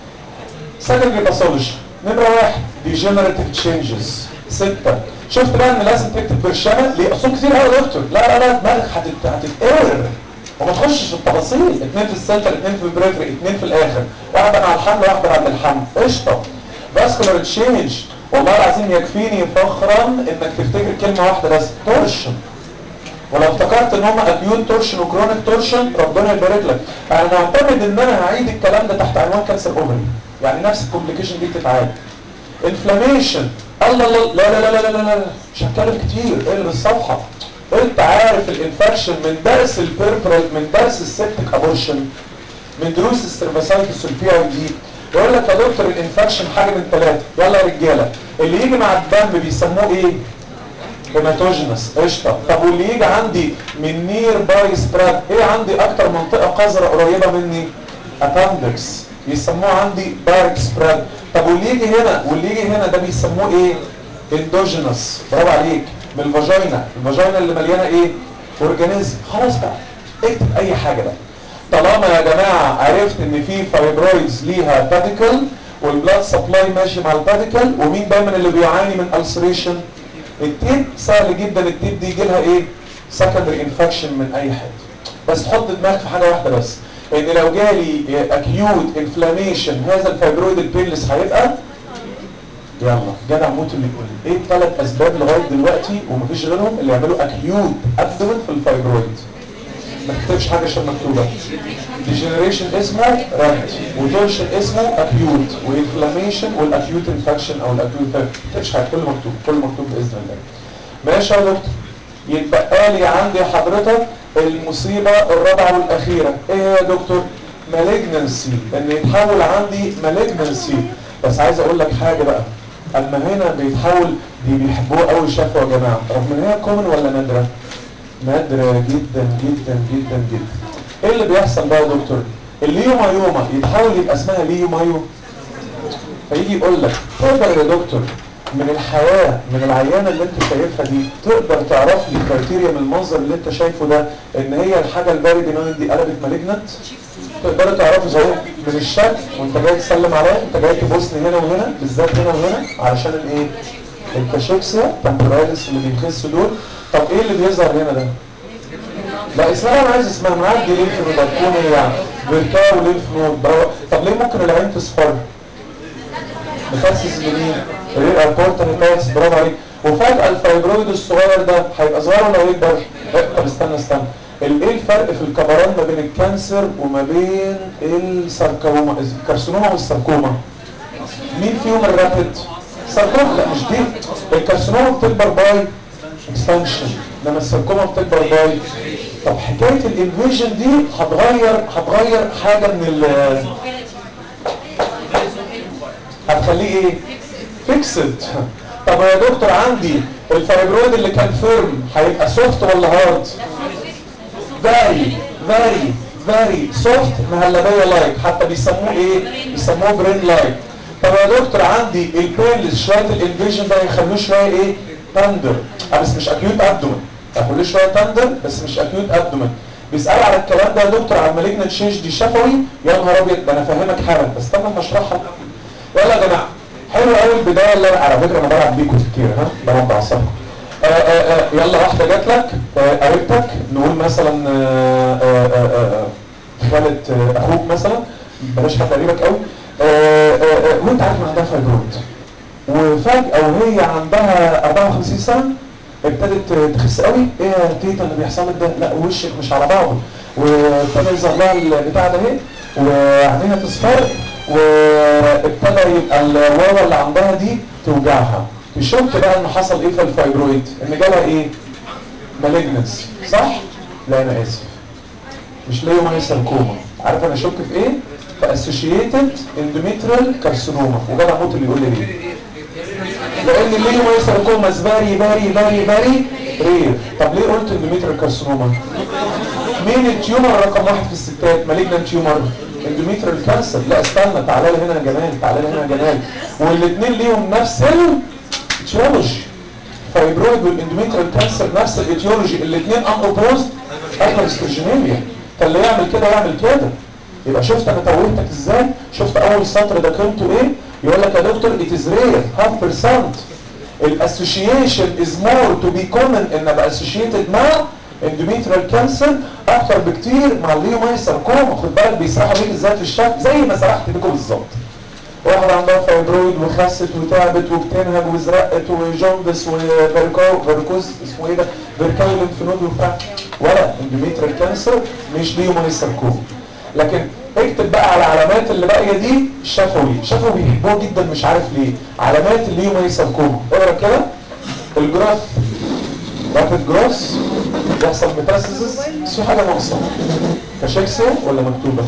سكندري باثولوجي نمره واحد ديجنراتيف تشينجز. سته. شفت بقى ان لازم تكتب برشامه ليه؟ اصول كتير قوي يا دكتور. لا لا لا دماغك هتتقور وما تخشش في التفاصيل. اثنين في السنتر، اثنين في البريفري، اثنين في الاخر، واحده مع الحمل واحده بعد الحمل. قشطه. فاسكولار تشينج والله العظيم يكفيني فخرا انك تفتكر كلمه واحده بس، تورشن. ولو افتكرت ان هم اكيوت تورشن وكرونيك تورشن ربنا يبارك لك. انا معتمد ان انا هعيد الكلام ده تحت عنوان كانسر اوفري، يعني نفس الكومبليكيشن دي بتتعاد. انفلاميشن الله الله لا لا لا لا لا لا مش هتكلم كتير اقلب الصفحه. انت عارف الانفكشن من درس البيربرال، من درس السبتك ابورشن، من دروس السيرفاسايتس والبي اي دي. يقول لك يا دكتور الانفكشن حاجه من ثلاثه. يلا يا رجاله اللي يجي مع الدم بيسموه ايه؟ هيماتوجينس. قشطه. طب واللي يجي عندي من نير باي سبراد، ايه عندي اكتر منطقه قذره قريبه مني؟ اباندكس، يسموه عندي دايركت سبراد. طب واللي يجي هنا واللي يجي هنا ده بيسموه ايه؟ اندوجينس. برافو عليك. من الفاجينا، الفاجينا اللي مليانه ايه؟ اورجانيزم. خلاص بقى اكتب اي حاجه بقى. طالما يا جماعه عرفت ان في فايبرويدز ليها باديكل والبلاد سبلاي ماشي مع الباديكل، ومين دايما اللي بيعاني من السريشن؟ التيب. سهل جدا التيب دي يجي لها ايه؟ سكندري انفكشن من اي حته. بس تحط دماغك في حاجه واحده بس، ان لو جالي اكيوت انفلاميشن هذا الفايبرويد البيلس هيبقى يلا جدع موت اللي يقول ايه الثلاث اسباب لغايه دلوقتي ومفيش غيرهم اللي يعملوا اكيوت ابدومن في الفايبرويد. ما تكتبش حاجه عشان مكتوبه. ديجنريشن اسمه رانت، وتورشن اسمه اكيوت، وانفلاميشن والاكيوت انفكشن او الاكيوت ما تكتبش حاجه، كله مكتوب كله مكتوب باذن الله. ماشي يا دكتور. يتبقى لي عندي حضرتك المصيبه الرابعه والاخيره. ايه يا دكتور؟ مالجنسي، ان يتحول عندي مالجنسي. بس عايز اقول لك حاجه بقى، اما هنا بيتحول دي بيحبوه قوي شافوا يا جماعه، رغم ان هي كومن ولا نادره؟ نادره جدا جدا جدا جدا. ايه اللي بيحصل بقى يا دكتور؟ الليومايوما يتحول يبقى اسمها ليومايو، فيجي يقول لك تقدر يا دكتور من الحياه من العيانه اللي انت شايفها دي تقدر تعرف لي كرايتيريا من المنظر اللي انت شايفه ده ان هي الحاجه الفيري بيناين دي قلبت مالجنت؟ تقدر تعرفه زي من الشكل وانت جاي تسلم عليا، انت جاي تبوسني هنا وهنا بالذات هنا وهنا علشان الايه؟ الكاشيكسيا تمبوراليس اللي بيخس دول. طب ايه اللي بيظهر هنا ده؟ لا اسمها، انا عايز اسمها معدي لينف نود هتكون ايه يعني؟ فيركاو لينف نود. برافو. طب ليه ممكن العين تصفر؟ متاسس منين؟ رير اربورت متاسس. برافو عليك. وفجأة الفايبرويد الصغير ده هيبقى صغير ولا يكبر؟ طب استنى استنى ايه الفرق في الكبران ما بين الكانسر وما بين الساركوما الكارسينوما والساركوما؟ مين فيهم الرابد؟ ساركوما. لا مش دي، الكارسينوما بتكبر باي اكسبانشن انما الساركوما بتكبر باي. طب حكايه الانفيجن دي هتغير هتغير حاجه من ال هتخليه ايه؟ فيكسد. طب يا دكتور عندي الفايبرويد اللي كان فيرم هيبقى سوفت ولا هارد؟ فيري فيري فيري سوفت مهلبيه لايك، حتى بيسموه ايه؟ بيسموه برين لايك. طب يا دكتور عندي البينلس شويه الانفيجن ده يخلوه شويه ايه؟ تندر. اه بس مش اكيوت ابدومن، يخلوه شويه تندر بس مش اكيوت ابدومن. بيسالوا على الكلام ده يا دكتور على المالجنت تشينج دي شفوي. يا نهار ابيض ده انا فاهمك حالا بس استنى اما اشرحها. يلا يا جماعه حلو قوي البدايه اللي على فكره انا بلعب بيكم كتير ها بربع اعصابكم. آه آه آه يلا واحده جات لك آه قريبتك نقول مثلا آه آه آه خالة آه اخوك مثلا بلاش حد قريبك قوي آه آه آه وانت عارف ان عندها فايبرويد وفجاه وهي عندها أربعة وخمسين سنه ابتدت تخس قوي. ايه يا تيتا اللي بيحصل لك ده؟ لا وشك مش على بعضه وابتدى يظهر لها البتاع ده اهي وعينيها تصفر وابتدى يبقى الواوا اللي عندها دي توجعها. تشك بقى ان حصل ايه في الفايبرويد؟ ان جالها ايه؟ مالجنسي صح؟ لا انا اسف مش ليومايوساركوما. عارف انا اشك في ايه؟ في اسوشيتد اندوميتريال كارسينوما. وجدع موت اللي يقول لي ليه؟ لان الليومايوساركوما فاري فاري فاري فاري رير. طب ليه قلت اندوميتريال كارسينوما؟ مين التيومر رقم واحد في الستات؟ مالجنان تيومر اندوميتريال كانسر. لا استنى تعالى لي هنا يا جمال تعالى لي هنا يا جمال والاثنين ليهم نفس الاتيولوجي. فايبرويد والاندوميتريال كانسر نفس الاتيولوجي الاثنين ان اوبوزد هايبرستروجينيميا. فاللي يعمل كده يعمل كده. يبقى شفت انا توهتك ازاي؟ شفت اول سطر ده قيمته ايه؟ يقول لك يا دكتور it is rare half percent الاسوشيشن از مور تو بي كومن ان ابقى اسوشيتد مع اندوميتريال كانسر اكتر بكتير مع الليومايوساركوما. خد بالك بيسرحوا بيك ازاي في الشكل زي ما سرحت بيكم بالظبط. واحد عندها فايبرويد وخست وتعبت وبتنهج وزرقت وجوندس وفيركوز اسمه ايه ده؟ فيركاو ليمف نود وبتاع ولا اندوميتريال كانسر مش ليومايوساركوما. لكن اكتب بقى على علامات اللي باقيه دي شفوي. شفوي بيحبوه جدا مش عارف ليه. علامات الليومايوساركوما اقرا كده. الجراف رابد جروس يحصل ميتاسيسس بس في حاجه ناقصه. كاشيكسيا ولا مكتوبه؟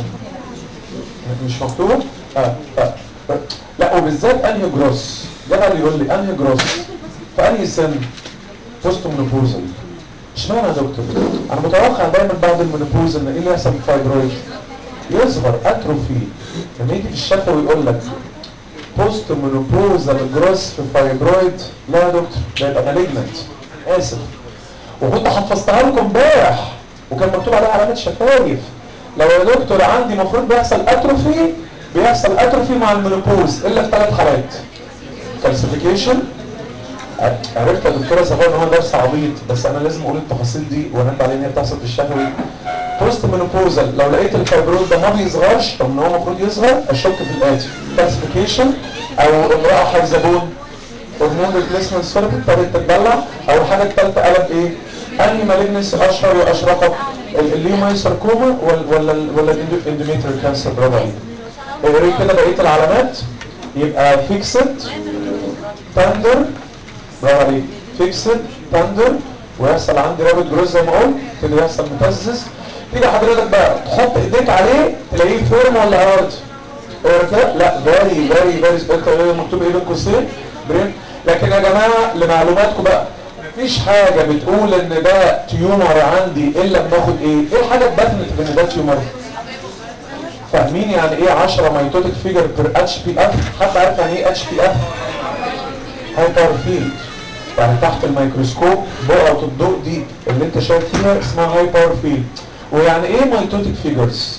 مش مكتوبه؟ اه اه لا وبالذات انهي جروس؟ جدع اللي يقول لي انهي جروس؟ في انهي سن؟ بوست منوبوزال. اشمعنى يا دكتور؟ انا متوقع دايما بعد المنوبوز ان ايه اللي يحصل في الفايبرويد؟ يظهر اتروفي. لما يجي في الشفوي يقول لك بوست منوبوزال جروس في فايبرويد. لا يا دكتور ده يبقى مالجنت. اسف. وكنت حفظتها لكم امبارح وكان مكتوب عليها علامات شفايف. لو يا دكتور عندي المفروض بيحصل اتروفي بيحصل اتروفي مع المينوبوز الا في ثلاث حالات. كالسيفيكيشن. عرفت يا دكتوره صفاء ان هو درس عبيط بس انا لازم اقول التفاصيل دي وانبه على ان هي بتحصل في الشفوي. بوست مينوبوزال لو لقيت الفايبرويد ده ما بيصغرش طب ان هو المفروض يصغر اشك في الاتي. كالسيفيكيشن او امراه حيزبون هرمون ريبليسمنت ثيرابي ابتدت تتدلع. او الحاجه الثالثه قلب ايه؟ انهي مالجنس اشهر واشرقت؟ الليومايوساركوما ولا ولا الاندوميتريال كانسر. برافو عليك. اقري كده بقيه العلامات. يبقى فيكسد تاندر. برافو عليك. فيكسد تاندر ويحصل عندي رابط جروز زي ما قلت كده يحصل متزز. تيجي حضرتك بقى تحط ايديك عليه تلاقيه فورم ولا هارد؟ لا فيري فيري فيري سبيكتر، مكتوب ايه بين قوسين؟ برين. لكن يا جماعه لمعلوماتكم بقى مفيش حاجه بتقول ان ده تيومر عندي الا لما اخد ايه؟ ايه الحاجه الديفنت ان ده تيومر؟ فاهمين يعني ايه عشرة ميتوتيك فيجر بير اتش بي اف؟ حد عارف يعني ايه اتش بي اف؟ هايبر فيلد. يعني تحت الميكروسكوب بقعة الضوء دي اللي انت شايف فيها اسمها هايبر فيلد. ويعني ايه ميتوتيك فيجرز؟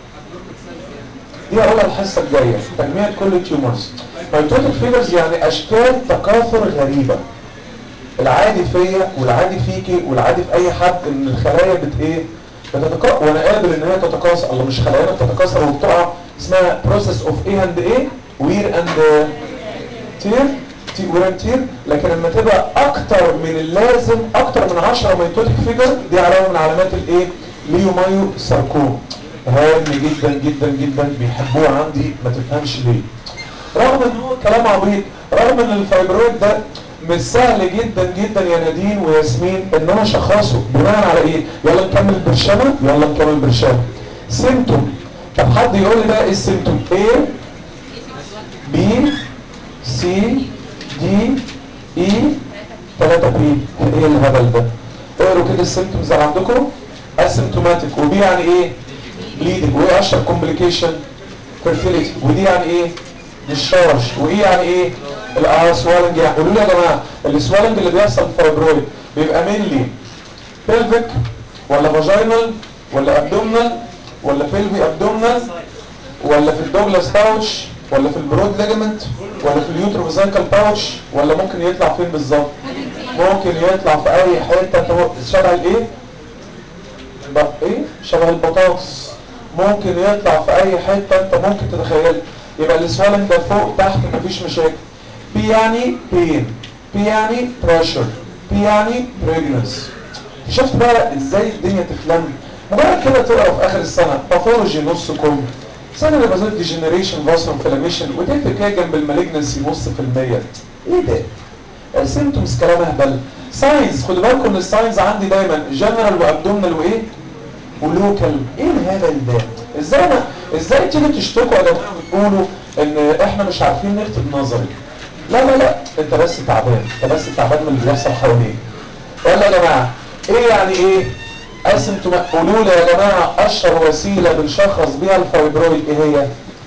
دي هقولها الحصه الجايه، تجميع كل التيومرز. ميتوتيك فيجرز يعني اشكال تكاثر غريبه. العادي فيا والعادي فيكي والعادي في اي حد ان الخلايا بت ايه؟ بتتكاثر، وانا قابل ان هي تتكاثر. الله، مش خلايانا بتتكاثر وبتقع، اسمها بروسيس اوف ايه اند ايه؟ وير اند تير، تي وير اند تير. لكن لما تبقى اكتر من اللازم، اكتر من عشرة ميتوتيك فيجر، دي علامه من علامات الايه؟ ليومايو ساركوم. هام جدا جدا جدا، بيحبوه عندي ما تفهمش ليه. رغم ان هو كلام عبيط، رغم ان الفايبرويد ده مش سهل جدا جدا يا نادين وياسمين ان انا اشخصه بناء على ايه؟ يلا نكمل برشامه، يلا نكمل برشامه. سيمتوم. طب حد يقول لي بقى ايه السيمتوم؟ A B C D E ثلاثة بي. ايه الهبل ده؟ اقروا كده السيمتومز اللي عندكم. اسيمتوماتيك. وبي يعني ايه؟ بليدنج. وايه اشهر كومبليكيشن؟ فيرتيليتي. ودي يعني ايه؟ ديشارج. وايه يعني ايه؟ السوالنج. يعني قولوا لي يا جماعه السوالنج اللي بيحصل في الفايبرويد بيبقى مينلي بيلفيك ولا فاجينال ولا ابدومينال ولا بيلفي ابدومينال ولا في الدوجلاس باوتش ولا في البرود ليجمنت ولا في اليوتروفيزيكال باوتش ولا ممكن يطلع فين بالظبط؟ ممكن يطلع في اي حته شبه الايه؟ بقى ايه؟ شبه البطاطس. ممكن يطلع في اي حته انت ممكن تتخيلها. يبقى السوالنج ده فوق تحت مفيش مشاكل. بي يعني بين، بي يعني بريشر، بي يعني بريجنس. شفت بقى ازاي الدنيا تتلم؟ مجرد كده تقرا في اخر السنه باثولوجي نص كم، سنه لبازات ديجنريشن فاسو انفلاميشن، وتكتب كده جنب المالجنسي نص في المية. ايه ده؟ سيمتومز كلام اهبل. ساينز، خدوا بالكم ان الساينز عندي دايما جنرال وابدومينال وايه؟ ولوكال. ايه الهبل ده؟ ازاي انا ازاي تيجي تشتكوا يا جماعه وتقولوا ان احنا مش عارفين نكتب نظري؟ لا لا لا، انت بس تعبان، انت بس تعبان من اللي بيحصل حواليك. يلا يا جماعه، ايه يعني ايه؟ اسمتم قولوا لي يا جماعه اشهر وسيله بنشخص بيها الفايبرويد ايه هي؟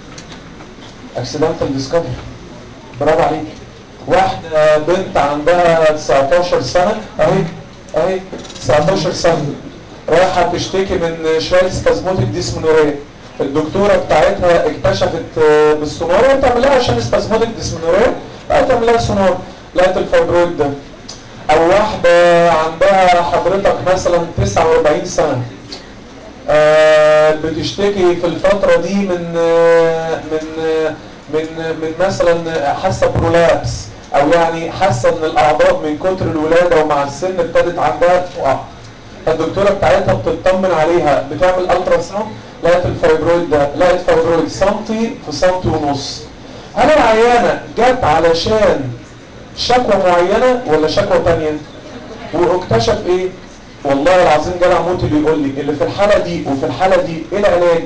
اكسيدنتال ديسكفري. برافو عليك. واحده بنت عندها تسعتاشر سنه اهي، اهي تسعتاشر سنه رايحه تشتكي من شويه سبازموتيك ديسمونوريا. الدكتوره بتاعتها اكتشفت بالسونار، بتعمل لها عشان سبازموتيك ديسمونوريا بتعمل لها سونار، لقت الفايبرويد ده. او واحده عندها حضرتك مثلا تسعة واربعين سنه آه بتشتكي في الفتره دي من آه من آه من آه من مثلا حاسه برولابس، او يعني حاسه ان الاعضاء من كتر الولاده ومع السن ابتدت عندها تقع. الدكتوره بتاعتها بتطمن عليها، بتعمل الترا ساوند، لقت الفايبرويد ده، لقت فايبرويد سنتي في سنتي ونص. هل العيانه جت علشان شكوى معينه ولا شكوى ثانيه؟ واكتشف ايه؟ والله العظيم جدع موت اللي يقول لي اللي في الحاله دي وفي الحاله دي ايه العلاج؟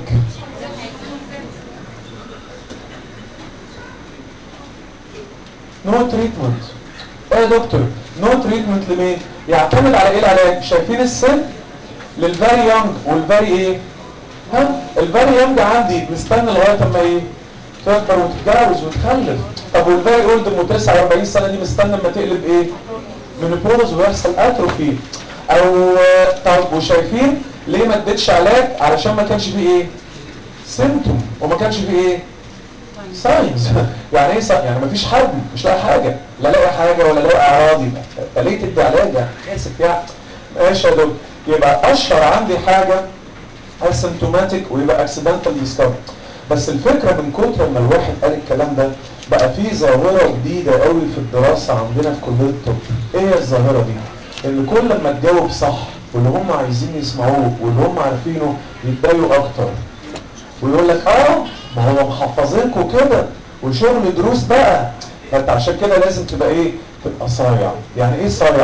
نو تريتمنت. ايه يا دكتور؟ نو تريتمنت لمين؟ يعتمد على ايه العلاج؟ شايفين السن؟ للفاري يونج والفاري ايه؟ ها؟ الفاري يونج عندي مستني لغايه اما ايه؟ تكبر وتتجوز وتخلف. طب والفاري اولد ام تسعة واربعين سنه دي مستني اما تقلب ايه؟ منوبوز ويحصل اتروفي. او طب وشايفين ليه ما اديتش علاج؟ علشان ما كانش فيه ايه؟ سيمتوم، وما كانش فيه ايه؟ ساينز. يعني ايه ساينز؟ يعني ما فيش حد مش لاقي حاجه، لا لاقي حاجه ولا لاقي اعراضي، فليه تدي علاج؟ يعني اسف يعني. ماشي يا دكتور. يبقى اشهر عندي حاجه اسيمتوماتيك ويبقى اكسيدنتال ديسكفري. بس الفكره من كتر ما الواحد قال الكلام ده بقى في ظاهره جديده قوي في الدراسه عندنا في كليه الطب. ايه هي الظاهره دي؟ ان كل ما تجاوب صح واللي هم عايزين يسمعوه واللي هم عارفينه يتضايقوا اكتر، ويقول لك اه ما هو محفظينكم كده وشغل دروس بقى. فانت عشان كده لازم تبقى ايه؟ تبقى صايع. يعني ايه صايع؟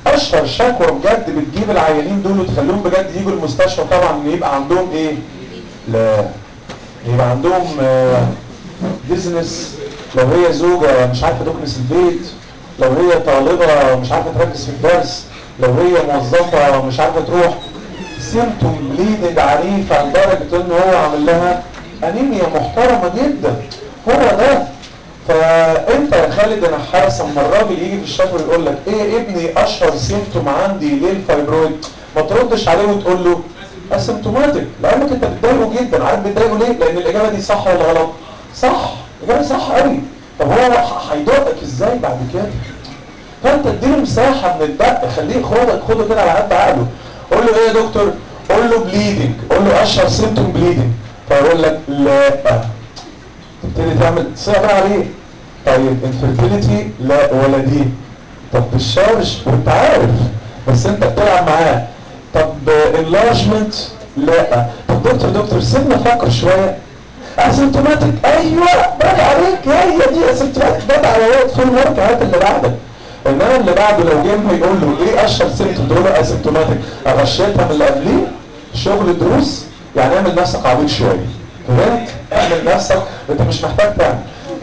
اشهر شكوى بجد بتجيب العيانين دول وتخليهم بجد يجوا المستشفى طبعا ان يبقى عندهم ايه؟ لا يبقى عندهم بيزنس، لو هي زوجة مش عارفة تكنس البيت، لو هي طالبة مش عارفة تركز في الدرس، لو هي موظفة مش عارفة تروح، سيمتوم بليدنج عنيفة لدرجة ان هو عامل لها انيميا محترمة جدا. هو ده. فانت يا خالد انا حاسس اما الراجل يجي في الشكوى يقول لك ايه ابني اشهر سيمتوم عندي للفايبرويد، ما تردش عليه وتقول له اسيمتوماتيك، لانك انت بتضايقه جدا. عارف بتضايقه ليه؟ لان الاجابه دي صح ولا غلط؟ صح، اجابه صح قوي. طب هو هيدقك ازاي بعد كده؟ فانت اديله مساحه من الدق، خليه خدك خده كده على قد عقله. قول له ايه يا دكتور؟ قول له بليدنج، قول له اشهر سيمتوم بليدنج، فيقول لك لا، تبتدي تعمل صعب عليه. طيب انفيرتيليتي لا ولا دي، طب بالشارج وانت عارف بس انت بتلعب معاه. طب انلارجمنت لا. طب دكتور دكتور سيبنا افكر شويه. اسيمتوماتيك، ايوه برافو عليك، هي دي اسيمتوماتيك. ده على وقت في المارك، هات اللي بعدك. انما اللي بعده لو جه هيقول له ايه اشهر سيمتوم، تقول له اسيمتوماتيك، اغشيتها من اللي قبليه شغل دروس. يعني اعمل نفسك عبيط شويه، فهمت؟ اعمل نفسك انت مش محتاج تعمل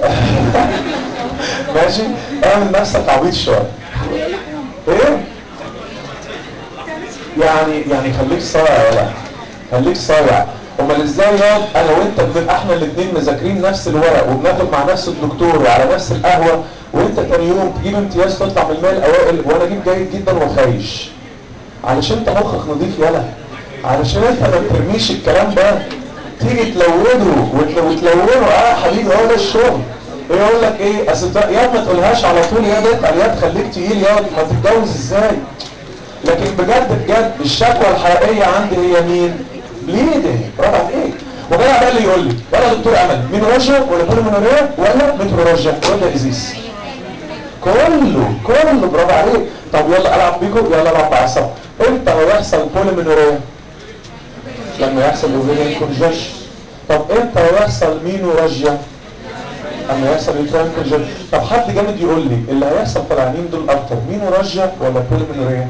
ماشي، اعمل نفسك عبيط شويه. ايه يعني؟ يعني خليك صايع ولا خليك صايع. امال ازاي يقعد انا وانت بنبقى احنا الاثنين مذاكرين نفس الورق وبناخد مع نفس الدكتور وعلى نفس القهوه، وانت تاني يوم تجيب امتياز تطلع من المية الاوائل وانا اجيب جيد جدا وخايش؟ علشان انت مخك نظيف يالا، علشان انت ما بترميش الكلام ده، تيجي تلونه وتلونه. اه حبيبي هو ده الشغل. يقول لك ايه اصل يا ما تقولهاش على طول يا بنت الياد خليك تقيل يا ما تتجوز ازاي. لكن بجد بجد الشكوى الحقيقيه عندي هي مين؟ بليدنج. برافو عليك. وجاي بقى اللي يقول لي ولا دكتور امل مينورجيا ولا بوليمونوريا ولا ميترورجيا ولا ازيس، كله كله برافو عليك. طب يلا العب بيكم، يلا العب بعصب. امتى هيحصل بوليمونوريا؟ لما يحصل اوفيريان كونجكشن. طب امتى هيحصل مينورجيا؟ لما يحصل يوتراين كونجكشن. طب حد جامد يقول لي اللي هيحصل في العينين دول اكتر مينورجيا ولا بوليمونوريا؟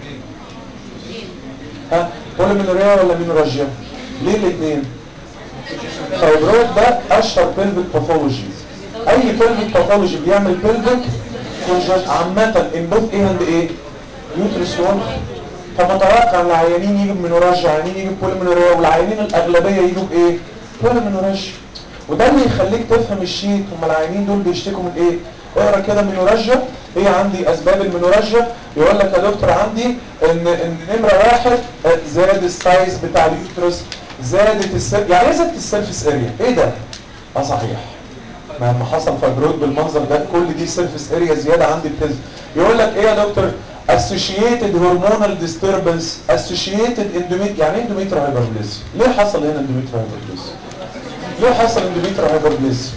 ها بوليمونوريا ولا مينورجيا؟ ليه الاثنين؟ فايبرويد ده اشهر بلفيك باثولوجي. اي بلفيك باثولوجي بيعمل بلفيك كونجكشن عامه ان بوث ايه اند ايه؟ يوترس وول. فمتوقع ان العيانين يجوا بمينورجيا، العيانين يجوا بوليمونوريا، والعيانين الاغلبيه يجوا بايه؟ بوليمونورجيا. وده اللي يخليك تفهم الشيت هم العيانين دول بيشتكوا من ايه. اقرا كده مينورجيا، ايه عندي اسباب المينورجيا؟ يقول لك يا دكتور عندي ان ان نمره واحد زاد السايز بتاع اليوترس، زادت السير يعني ايه زادت السيرفيس اريا؟ ايه ده؟ اه صحيح، لما حصل فايبرويد بالمنظر ده كل دي سيرفيس اريا زياده عندي بتنزل. يقول لك ايه يا دكتور؟ associated hormonal disturbance associated endometrial. يعني ايه endometrial hyperplasia؟ ليه حصل هنا endometrial hyperplasia؟ ليه حصل endometrial hyperplasia؟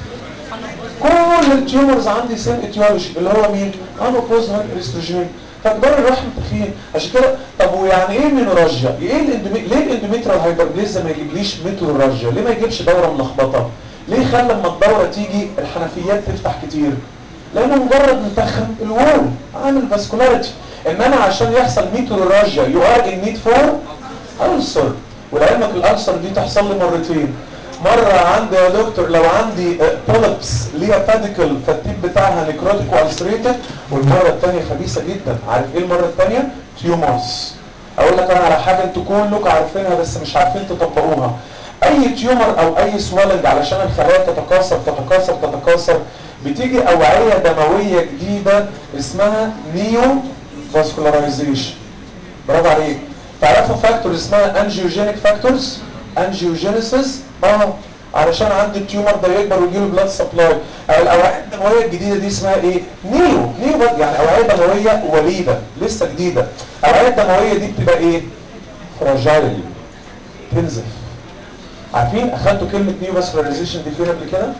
كل التيومرز عندي سيم اتيولوجي اللي هو مين؟ انوبوز هايبرستروجين، فجدار الرحم تخين. عشان كده طب ويعني ايه مينورجيا؟ ايه الاندومي... ليه الاندوميترال هايبربليزيا ما يجيبليش ميترورجيا؟ ليه ما يجيبش دوره ملخبطه؟ ليه خلى لما الدوره تيجي الحنفيات تفتح كتير؟ لانه مجرد متخن الوول عامل فاسكولاريتي. انما عشان يحصل ميترورجيا يو ار ان نيد فور ألسر. ولعلمك الألسر دي تحصل لي مرتين. مرة عندي يا دكتور لو عندي بولبس ليها باديكل فالتيب بتاعها نيكروتيك والسريتد، والمرة الثانية خبيثة جدا. عارف ايه المرة الثانية؟ تيومرز. اقول لك انا على حاجة انتوا كلكم عارفينها بس مش عارفين تطبقوها. اي تيومر او اي سوالنج علشان الخلايا تتكاثر تتكاثر تتكاثر بتيجي اوعية دموية جديدة اسمها نيو فاسكولارايزيشن. برافو عليك. تعرفوا فاكتور اسمها انجيوجينيك فاكتورز؟ انجيوجينيسيس اه علشان عندي التيومر ده يكبر ويجيله بلاد سبلاي. الاوعيه الدمويه الجديده دي اسمها ايه؟ نيو نيو يعني اوعيه دمويه وليده لسه جديده. الاوعيه الدمويه دي بتبقى ايه؟ فراجايل، تنزف. عارفين اخدتوا كلمه نيو فاسكولاريزيشن دي فين قبل كده؟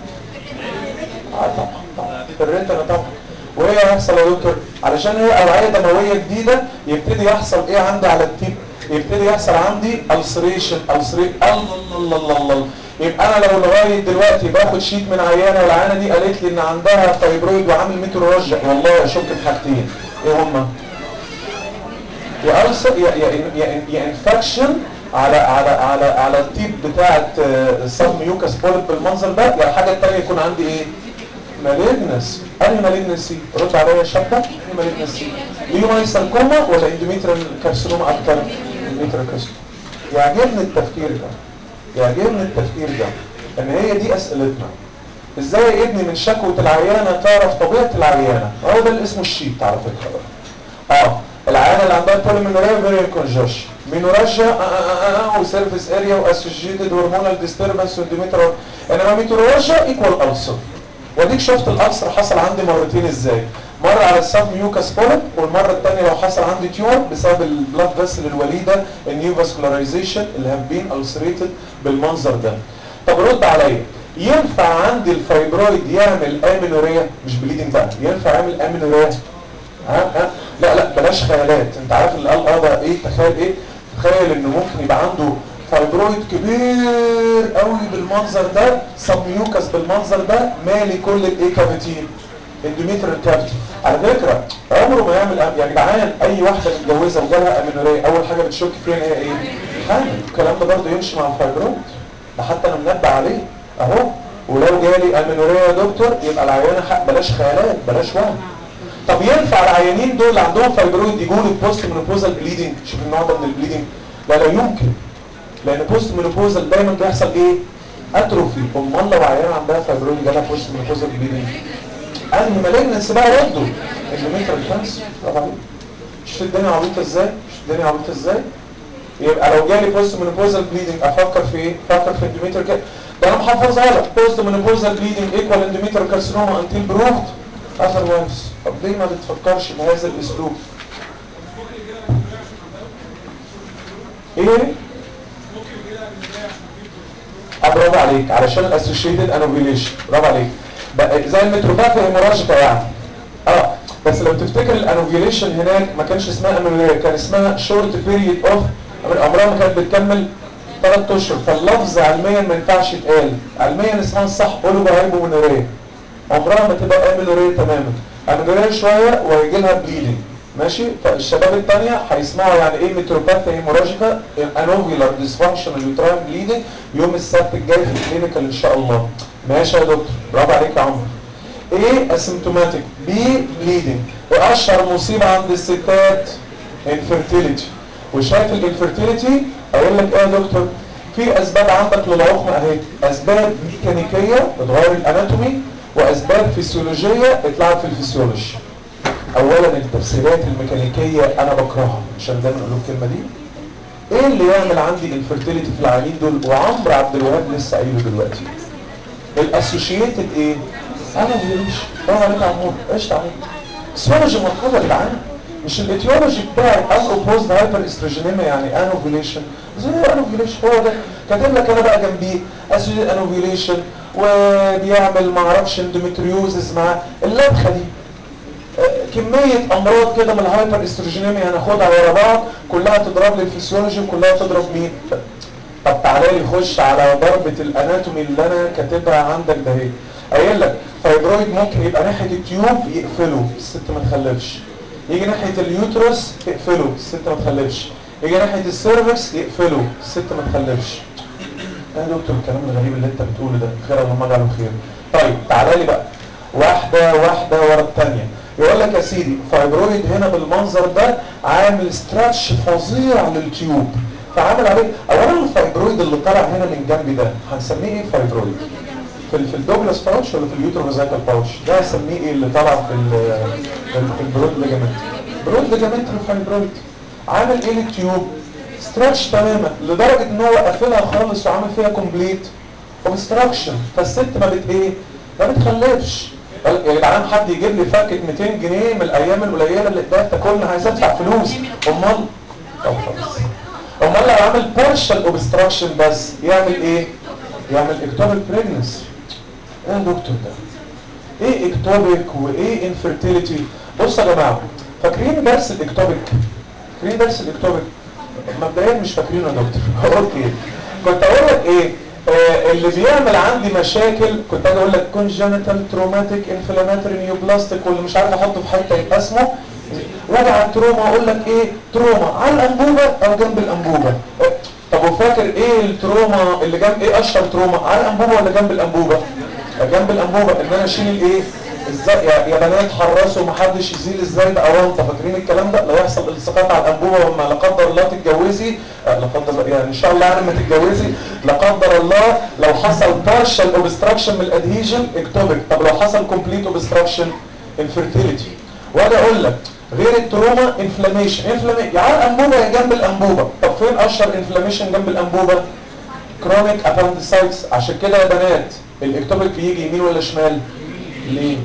اه طبعا طبعا في الريتنا طبعا. وايه هيحصل يا دكتور؟ علشان هي اوعيه دمويه جديده يبتدي يحصل ايه عندي على التيب؟ يبتدي يحصل عندي ألسريشن ألسريشن الله الله الله الله. يبقى انا لو لغايه دلوقتي باخد شيت من عيانه والعيانه دي قالت لي ان عندها فايبرويد وعامل ميترورجيا، والله اشك في حاجتين. ايه هما؟ يا ألسر يا يا يا, يا انفكشن على على على على التيب بتاعه السب ميوكاس بوليب بالمنظر ده، يا الحاجه الثانيه يكون عندي ايه؟ مالجنسي. انهي مالجنسي؟ رد عليا يا شابه. انهي مالجنسي؟ ليومايساركوما ولا اندوميتريال كارسينوما اكتر؟ اندوميتريال كارسينوما. يعجبني التفكير ده، يعجبني التفكير ده ان هي دي اسئلتنا. ازاي يا ابني من شكوى العيانه تعرف طبيعه العيانه؟ هو ده اللي اسمه الشيت على فكره بقى. اه العيانه اللي عندها بوليمينوريا فيري كونجوشن، مينوراشيا اه اه اه وسيرفيس اريا واسوشيتد هرمونال ديستربنس واندوميتريال، انما ميتوراشيا ايكوال ألسر. واديك شفت الألسر حصل عندي مرتين ازاي؟ مرة على السب ميوكاس بوليب، والمرة الثانية لو حصل عندي تيور بسبب البلاد فيسل الوليدة النيو فاسكولاريزيشن اللي هاف بين ألسريتد بالمنظر ده. طب رد عليا، ينفع عندي الفايبرويد يعمل امينوريا؟ مش بليدنج بقى، ينفع يعمل امينوريا؟ ها ها لا لا بلاش خيالات. انت عارف اللي قال اه ده ايه؟ تخيل ايه؟ تخيل انه ممكن يبقى عنده فايبرويد كبير قوي بالمنظر ده، سبميوكس بالمنظر ده، مالي كل الايه كافيتي؟ اندوميتريال كافيتي. على فكره عمره ما يعمل أم... يا جدعان اي واحده متجوزه وجالها امينوريا اول حاجه بتشك فيها هي ايه؟ حامل. الكلام ده برضه يمشي مع الفايبرويد، ده حتى انا منبه عليه اهو. ولو جالي امينوريا يا دكتور يبقى العيانه حق، بلاش خيالات بلاش وهم. طب ينفع العيانين دول اللي عندهم فايبرويد يجوا بوست مينوبوزال بليدنج؟ شوف النوع ده من البليدنج. لا لا يمكن، لان بوست مينوبوزال دايما بيحصل ايه؟ اتروفي. امال لو عيان عندها فايبرويد جالها بوست مينوبوزال بليدنج، انهي مالجنس بقى برضه؟ اندوميتريال كانسر. برافو عليك. شوف الدنيا عبيطه ازاي، شوف الدنيا عبيطه ازاي. يبقى لو جالي بوست مينوبوزال بليدنج افكر في ايه؟ افكر في اندوميتريال كانسر. ده انا محافظها لك، بوست مينوبوزال بليدنج ايكوال اندوميتريال كارسينوما انتل بروفد اذروايز. طب ليه ما بتفكرش بهذا الاسلوب؟ ايه؟ برافو عليك، علشان الاسوشيتد انوفيليشن. برافو عليك. زي المتروباثي هيموراجيكا يعني. اه بس لو تفتكر الانوفيليشن هناك ما كانش اسمها انوفيليشن، كان اسمها شورت بيريد اوف، عمرها ما كانت بتكمل ثلاث اشهر. فاللفظ علميا ما ينفعش يتقال، علميا اسمها الصح اولوجا هايبومينوريا. عمرها ما تبقى امينوريا تماما، امينوريا شويه ويجي لها بليدنج. ماشي. فالشباب الثانيه هيسمعوا يعني ايه متروباثي هيموراجيكا انوفيلر ديسفانكشنال يوتراين بليدنج يوم السبت الجاي في الكلينيكال ان شاء الله. ماشي يا دكتور، برافو عليك يا عمرو. ايه اسيمتوماتيك؟ بي بليدنج. واشهر مصيبه عند الستات انفيرتيليتي. وشايف الانفيرتيليتي اقول لك ايه يا دكتور؟ في اسباب عندك للعقم اهي، اسباب ميكانيكيه بتغير الاناتومي، واسباب فسيولوجيه اتلعب في الفسيولوجي. اولا التفسيرات الميكانيكيه انا بكرهها، عشان دايما اقول الكلمه دي. ايه اللي يعمل عندي انفيرتيليتي في العيانين دول؟ وعمرو عبد الوهاب لسه قايله دلوقتي. الاسوشيتد ايه؟ انا بيقولش برافو عليك يا عمور، قشطه عليك. السيولوجي مطلوبه يا جدعان، مش الايتيولوجي بتاعي انوبوزد هايبر استروجينيميا يعني انوفيليشن. زي انوفيليشن هو ده كاتب لك انا بقى جنبيه اسوشيتد انوفيليشن وبيعمل ما اعرفش اندوميتريوزز مع اللبخه دي. كمية امراض كده من الهايبر استروجينيميا هناخدها ورا بعض، كلها تضرب لي الفسيولوجي وكلها تضرب مين؟ طب تعالى لي خش على ضربة الاناتومي اللي انا كاتبها عندك ده اهي. قايل لك فايبرويد ممكن يبقى ناحية التيوب يقفله الست ما تخلفش، يجي ناحية اليوترس يقفله الست ما تخلفش، يجي ناحية السيرفكس يقفله الست ما تخلفش. يا دكتور الكلام الغريب اللي انت بتقوله ده خير اللهم اجعله خير. طيب تعالى لي بقى واحدة واحدة ورا الثانية. يقول لك يا سيدي فايبرويد هنا بالمنظر ده عامل ستراتش فظيع للتيوب، فعامل عليه اولا الفايبرويد اللي طالع هنا من جنبي ده هنسميه ايه فايبرويد؟ في في الدوجلاس باوتش ولا في اليوتروفيزايكال باوتش؟ ده هنسميه ايه اللي طالع في في البرود ليجامنت؟ برود ليجامنت فايبرويد. عامل ايه للتيوب؟ ستراتش تماما لدرجه ان هو قافلها خالص وعامل فيها كومبليت اوبستراكشن، فالست ما بت ايه؟ ما بتخلفش. يا جدعان حد يجيب لي فكه مئتين جنيه من الايام القليله اللي ده تاكلنا، عايز ادفع فلوس. امال طب خلاص، امال لو عامل بارشال اوبستراكشن بس يعمل ايه؟ يعمل اكتوبيك بريجنسي. ايه يا دكتور ده؟ ايه اكتوبيك وايه انفيرتيليتي؟ بصوا يا جماعه، فاكرين درس الاكتوبيك؟ فاكرين درس الاكتوبيك؟ مبدئيا مش فاكرينه يا دكتور. اوكي كنت اقول لك ايه؟ آه اللي بيعمل عندي مشاكل كنت اجي اقول لك congenital traumatic inflammatory neoplastic، واللي مش عارف احطه في حته يبقى اسمه وجع التروما اقول لك ايه؟ تروما على الانبوبه او جنب الانبوبه. طب وفاكر ايه التروما اللي جنب ايه؟ اشهر تروما على الانبوبه ولا جنب الانبوبه؟ جنب الانبوبه. ان انا اشيل الايه؟ ازاي يا, يا بنات حرصوا محدش يزيل ازاي ده اوانطه، فاكرين الكلام ده؟ لا يحصل التصاقات على الانبوبه وما لا قدر الله تتجوزي، لا قدر الله يعني ان شاء الله يعني لما تتجوزي لا قدر الله لو حصل بارشال اوبستراكشن من الادهيجن اكتوبك. طب لو حصل كومبليت اوبستراكشن انفيرتيليتي. وانا اقول لك غير التروما انفلاميشن. انفلاميشن على الانبوبه يا جنب الانبوبه. طب فين اشهر انفلاميشن جنب الانبوبه؟ كرونيك اباندسايتس. عشان كده يا بنات الاكتوبك بيجي يمين ولا شمال؟ ليه؟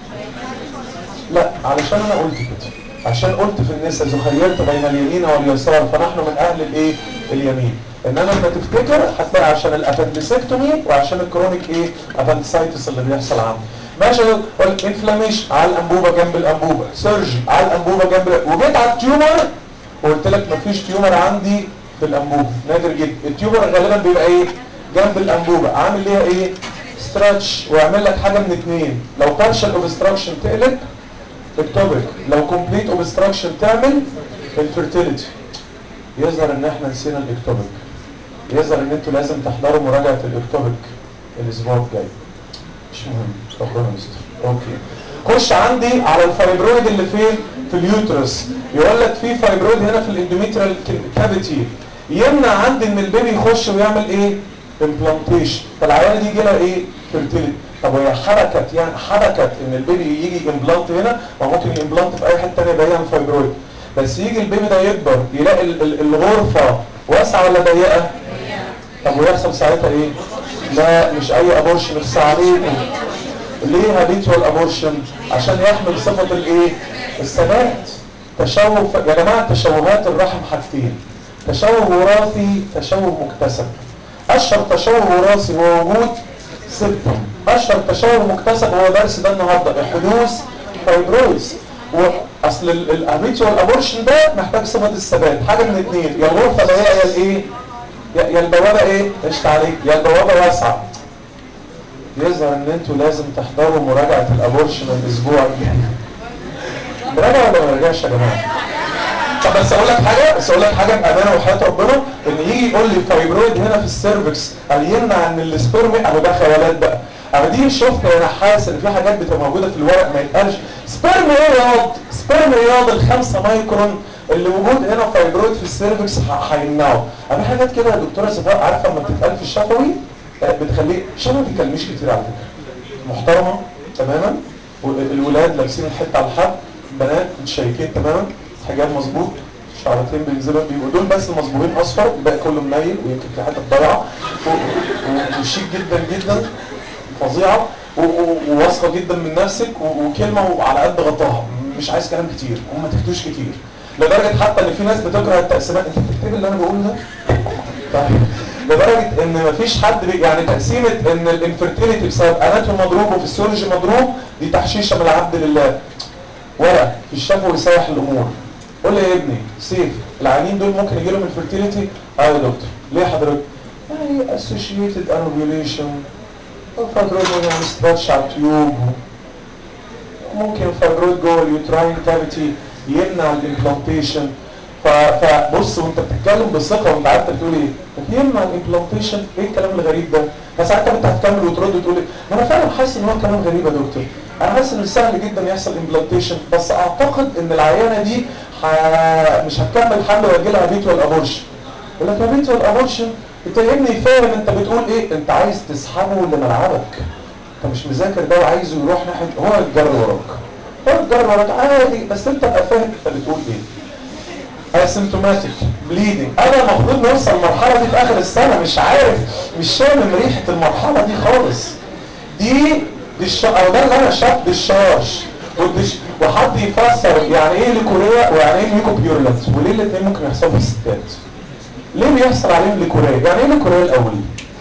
لا علشان انا قلت كده، عشان قلت في النساء زخيرت بين اليمين واليسار فنحن من اهل الايه؟ اليمين. انما لما تفتكر هتلاقي عشان الابندسكتومي وعشان الكرونيك ايه؟ اباندسايتس اللي بيحصل عنده. ماشي. انفلاميشن على الانبوبه جنب الانبوبه، سيرجي على الانبوبه جنب، وجيت على التيومر وقلت لك مفيش تيومر عندي في الانبوبه، نادر جدا. التيومر غالبا بيبقى ايه؟ جنب الانبوبه. عامل ليها ايه؟ ستراتش، ويعمل لك حاجه من اثنين، لو بارشال اوبستراكشن تقلب اكتوبك، لو كومبليت اوبستراكشن تعمل انفيرتيليتي. يظهر ان احنا نسينا الاكتوبك. يظهر ان انتوا لازم تحضروا مراجعه الاكتوبك الاسبوع الجاي. مش مهم، ربنا يستر. اوكي. خش عندي على الفايبرويد اللي فين؟ في اليوترس. يقول لك في فايبرويد هنا في الاندوميتريال كافيتي، يمنع عندي ان البيبي يخش ويعمل ايه؟ امبلانتيشن. فالعيانه دي يجي لها ايه؟ فيرتيليتي. طب وهي حركت يعني حركت ان البيبي يجي امبلانت هنا، وممكن يمبلانت في اي حته ثانيه بعيدا عن الفايبرويد. بس يجي البيبي ده يكبر يلاقي ال ال الغرفه واسعه ولا ضيقه؟ طب ويحصل ساعتها ايه؟ لا مش اي ابورشن، اخصى عليكم. ليه هابيتوال ابورشن؟ عشان يحمل صفه الايه؟ الثبات. تشوه يا جماعه، تشوهات الرحم حاجتين، تشوه وراثي، تشوه مكتسب. اشهر تشوه وراثي هو وجود سيبتوم، اشهر تشوه مكتسب هو درس ده النهارده حدوث فايبرويدز. واصل الهابيتوال ابورشن ده محتاج صفه الثبات، حاجه من اثنين، يا الغرفه ضيقه يا الايه؟ يا البوابه ايه؟ قشطه عليك، يا البوابه واسعه. يظهر ان انتوا لازم تحضروا مراجعه الابورشن الاسبوع الجاي. مراجعه ولا ما نرجعش يا جماعه؟ طب بس اقول لك حاجه، بس اقول لك حاجه بامانه وحياه ربنا، ان يجي يقول لي فايبرويد هنا في السيرفكس قال يمنع ان السبرم، اهو ده خيالات بقى. انا دي شفت انا حاسس ان في حاجات بتبقى موجوده في الورق ما يتقالش. سبرم ايه رياض؟ سبرم رياض الخمسة مايكرون اللي وجود هنا فايبرويد في السيرفكس هيمنعه. انا حاجات كده يا دكتوره صفاء عارفه لما بتتقال في الشفوي بتخليه شفوي، ما بيكلمنيش كتير على فكره، محترمه تماما، الولاد لابسين الحته على الحب، بنات متشيكين تماما، حجاب مظبوط، شعرتين بينزلوا بيبقوا دول بس المظبوطين اصفر، الباقي كله منيل ويمكن في حته ضايعه وشيك جدا جدا فظيعه وواثقه جدا من نفسك وكلمه وعلى قد غطاها، مش عايز كلام كتير وما تكتوش كتير، لدرجه حتى ان في ناس بتكره التقسيمات. انت بتكتب اللي انا بقوله ده؟ طيب لدرجه ان مفيش حد بي يعني تقسيمه ان الانفيرتيليتي بسبب اناتوم مضروب وفسيولوجي مضروب دي تحشيشه من العبد لله. ورق في الشفوي يسيح الامور. قول لي يا ابني سيف، العيانين دول ممكن يجي لهم انفيرتيليتي؟ اه يا دكتور. ليه حضرتك؟ يعني اسوشيتد انوفيوليشن، فايبرويد يعني ستراتش على التيوب، ممكن فايبرويد جوه اليوتراين كافيتي يمنع الامبلانتيشن. فبص وانت بتتكلم بثقه وانت عارف بتقول ايه؟ يمنع الامبلانتيشن، ايه الكلام الغريب ده؟ فساعتها انت هتكمل وترد وتقول ايه؟ انا فعلا حاسس ان هو كلام غريب يا دكتور. انا حاسس ان سهل جدا يحصل امبلانتيشن، بس اعتقد ان العيانه دي ح... مش هتكمل حمل ويجي لها فيتوال ابورشن. يقول لك يا فيتوال ابورشن؟ انت يا ابني فاهم انت بتقول ايه؟ انت عايز تسحبه لملعبك. انت مش مذاكر ده وعايزه يروح ناحيه، هو يتجري وراك. هو يتجري وراك عادي، بس انت تبقى فاهم انت بتقول ايه. اسيمتوماتيك بليدنج، انا المفروض نوصل المرحله دي في اخر السنه، مش عارف، مش شامم ريحه المرحله دي خالص. دي دي او ده اللي انا شاف ديشارج والدش... وحد يفسر يعني ايه ليكوريا ويعني ايه ميوكوبيورلنت، وليه الاثنين ممكن يحصلوا في الستات؟ ليه بيحصل عليهم ليكوريا؟ يعني ايه ليكوريا الاول؟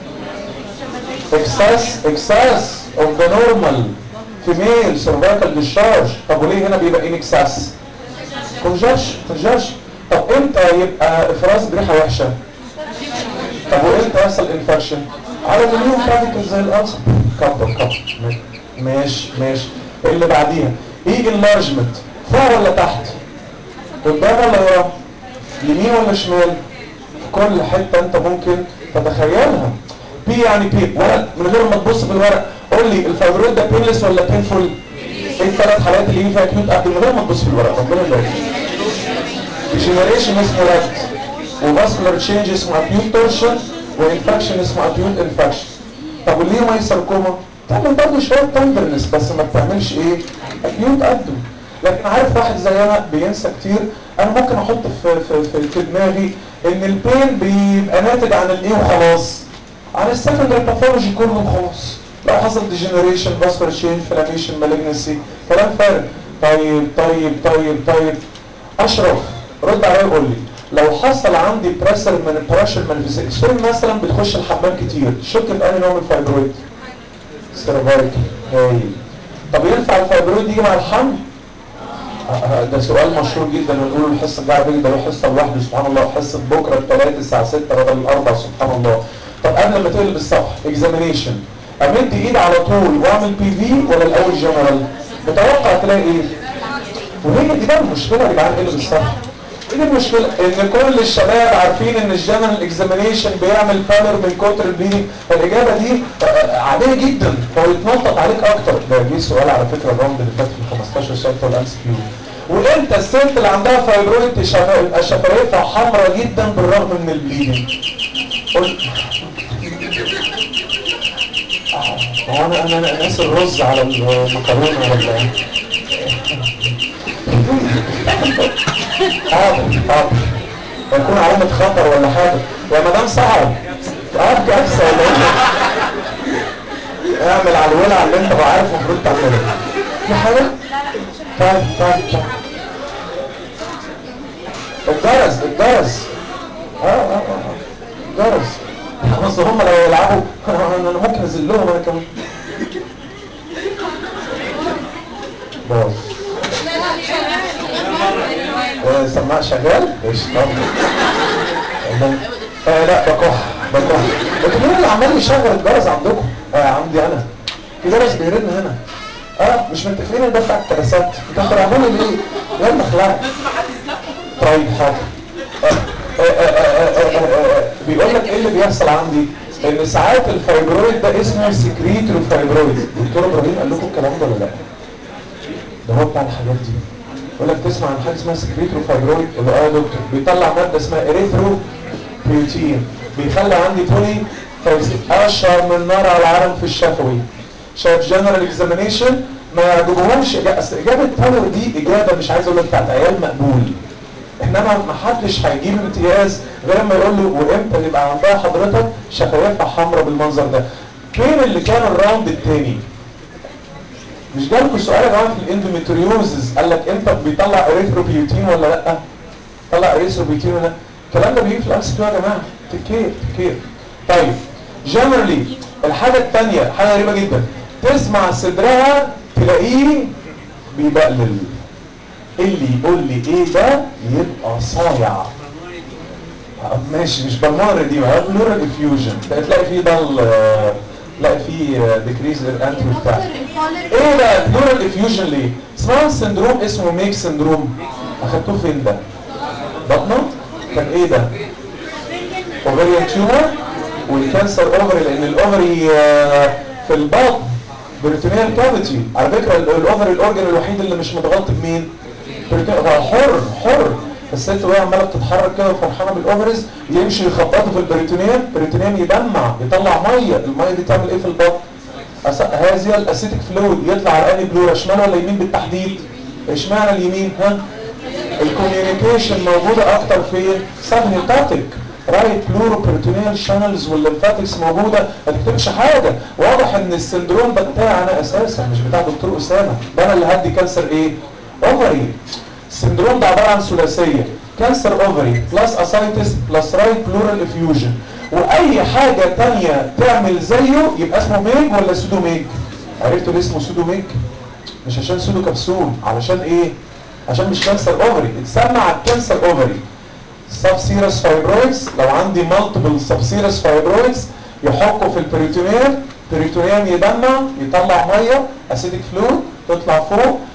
اكساس اكساس اوف ذا نورمال فيميل سيرفايكال ديشارج. طب وليه هنا بيبقى ان اكساس؟ كونجاش كونجاش. طب امتى يبقى افراز بريحه وحشه؟ طب وامتى يحصل انفكشن؟ على مليون بارتيكل زي الالسر. كبر كبر ماشي ماشي. اللي بعديها ايه؟ انلارجمنت. فوق ولا تحت؟ قدام ولا ورا؟ يمين ولا شمال؟ في كل حته انت ممكن تتخيلها. بي يعني بي، ورق من غير ما تبص في الورق قول لي الفايبرويد ده بينلس ولا بينفول؟ ايه الثلاث حالات اللي يجي فيها اكيوت ابدو من غير ما تبص في الورق؟ ربنا يبارك. ديجنريشن اسمه رد، وفاسكولار تشينج اسمه اكيوت تورشن، وانفكشن اسمه اكيوت انفكشن. طب واللي هو ساركوما تعمل برضه شويه تندرنس بس ما بتعملش ايه؟ اكيوت ابدو. لكن عارف واحد زي انا بينسى كتير، انا ممكن احط في في في, في دماغي ان البين بيبقى ناتج عن الايه وخلاص، عن السكندري باثولوجي كله وخلاص. لو حصل ديجنريشن فاسكولار تشينج انفلاميشن مالجنسي كلام فارغ. طيب طيب طيب طيب اشرف رد عليا وقول لي لو حصل عندي بريشر من بريشر مانيفستيشن مثلا بتخش الحمام كتير، شك في انهي نوع من الفايبرويد؟ سيرفايكال. هايل. طب ينفع الفايبرويد يجي مع الحمل؟ ده سؤال مشهور جدا ونقوله الحصه الجايه دي، ده له حصه لوحده سبحان الله، حصه بكره الثلاث الساعه ستة بدل الاربع سبحان الله. طب قبل ما تقلب الصفحه اكزامينيشن، امد ايد على طول واعمل بي في ولا الاول جنرال؟ متوقع تلاقي ايه؟ وهي دي بقى المشكله يا جدعان، قلب الصفحه. ايه المشكله؟ ان كل الشباب عارفين ان الجنرال اكزامينيشن بيعمل بالر من كتر البليدنج، فالاجابه دي عاديه جدا، هو يتنطط عليك اكتر. ده جه سؤال على فكره الراوند اللي فات في خمستاشر سؤال بتوع الام سي كيو. وانت الست اللي عندها فايبرويد تبقى شفايفها حمراء جدا بالرغم من البليدنج؟ قلت هو انا انا انا ناسي الرز على المكرونه ولا ايه؟ حاضر حاضر، يكون علامة خطر ولا حاجة يا مدام سحر. اه كارثة ولا ايه؟ اعمل على الولع اللي انت عارف المفروض تعمله. في حاجة؟ طيب طيب طيب. الجرس الجرس. اه اه اه الجرس. بس هم لو يلعبوا انا ممكن ازلهم انا كمان. باظ. سماعة شغال؟ ايش طبعا. آه لا بكح بكح. لكن مين اللي عمال يشغل الجرس عندكم؟ آه عندي انا. في جرس بيرن هنا. اه مش متفقين ان ده بتاع الكراسات، انتوا بتلعبوا لي ليه؟ يلا اخلعوا. طيب حاضر. آه آه آه آه بيقول لك ايه اللي بيحصل عندي؟ ان ساعات الفايبرويد ده اسمه سكريترو فايبرويد. دكتور ابراهيم قال لكم الكلام ده ولا لا؟ ده هو بتاع الحاجات دي. يقول لك تسمع عن حاجه اسمها سكريترو فايبرويد؟ يبقى اه يا دكتور بيطلع ماده اسمها اريثرو بيوتين، بيخلي عندي بولي اشهر من نار على العالم في الشفوي. شايف جنرال اكزامينيشن ما يعجبهمش. اصل اجابه بولر دي اجابه مش عايز اقول لك بتاعت عيال مقبول، انما ما حدش هيجيب امتياز غير اما يقول له وامتى يبقى عندها حضرتك شفايفها حمراء بالمنظر ده. فين اللي كان الراوند الثاني؟ مش جالكوا سؤال يا جماعه في الاندوميتريوزز قال لك انت بيطلع اريثروبيوتين ولا لا؟ طلع اريثروبيوتين ولا لا؟ الكلام ده بيجي في الام سي كيو يا جماعه. تكير تكير. طيب جنرالي الحاجه الثانيه حاجه غريبه جدا، تسمع صدرها تلاقيه بيبقلل. اللي يقول لي ايه ده يبقى صايع. ماشي مش بالمره دي بقى بلورال افيوجن تلاقي فيه ضل، تلاقي فيه ديكريز الانترو بتاع. ايه ده بلورال افيوجن ليه؟ اسمها سندروم اسمه ميك سندروم. اخدتوه فين ده؟ بطنه؟ كان ايه ده؟ اوفريان تيومر والكانسر اوفري، لان الاوفري في البطن بريتونيال كافيتي. على فكره الاوفري الاورجن الوحيد اللي مش متغطي بمين؟ بريتونيال. حر حر. الست وهي عماله بتتحرك كده وفرحانه بالاوفريز يمشي يخبطه في البريتونيال، البريتونيال يدمع يطلع ميه، الميه دي تعمل ايه في البطن؟ هذه الاسيتيك فلويد يطلع على انهي بلورا، شمال ولا يمين بالتحديد؟ اشمعنى اليمين؟ ها؟ الكوميونيكيشن موجوده اكتر فين؟ سبهيباتيك رايت بلورو بريتونيال شانلز والليمفاتكس موجوده. ما تكتبش حاجه، واضح ان السندروم ده بتاعي انا اساسا مش بتاع دكتور اسامه، ده انا اللي هدي كانسر ايه؟ اوفري. السندروم ده عباره عن ثلاثيه، كانسر اوفري بلس اسايتس بلس رايت بلورال افيوجن، واي حاجه ثانيه تعمل زيه يبقى اسمه ميج ولا سودو ميج؟ عرفتوا ليه اسمه سودو ميج؟ مش عشان سودو كبسول، علشان ايه؟ عشان مش كانسر اوفري، اتسمى على الكانسر اوفري. سبسيرس فايبرويدز، لو عندي مالتيبل سبسيرس فايبرويدز يحكوا في البريتونيال، البريتونيال يدمع يطلع ميه اسيدك فلويد تطلع فوق،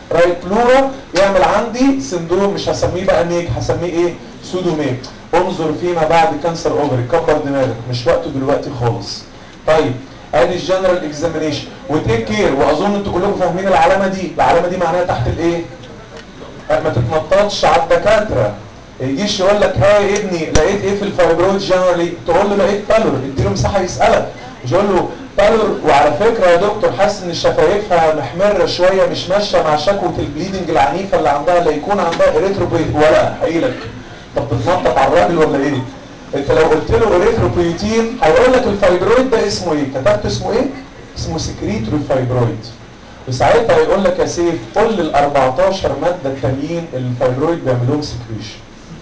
رايت بلورا يعمل عندي سندروم مش هسميه بقى ميك، هسميه ايه؟ سودو ميك. انظر فيما بعد كانسر اوفري، كبر دماغك مش وقته دلوقتي خالص. طيب ادي الجنرال اكزامينيشن وتيك كير، واظن انتوا كلكم فاهمين العلامه دي، العلامه دي معناها تحت الايه؟ ما تتنططش على الدكاتره. يجيش يقول لك ها يا ابني لقيت ايه في الفايبرويد جنرالي؟ تقول له لقيت بالور، اديله مساحه يسالك، مش يقول له بالور وعلى فكره يا دكتور حاسس ان شفايفها محمره شويه مش ماشيه مع شكوى البليدنج العنيفه اللي عندها، لا يكون عندها اريثروبويت ولا هيقول لك طب بتتنطط على الراجل ولا ايه؟ انت لو قلت له اريثروبويتين هيقول لك الفايبرويد ده اسمه ايه؟ كتبت اسمه ايه؟ اسمه سكريتوري فايبرويد. وساعتها هيقول لك يا سيف قول لي ال أربعتاشر ماده التانيين الفايبرويد بيعمل لهم سكريشن.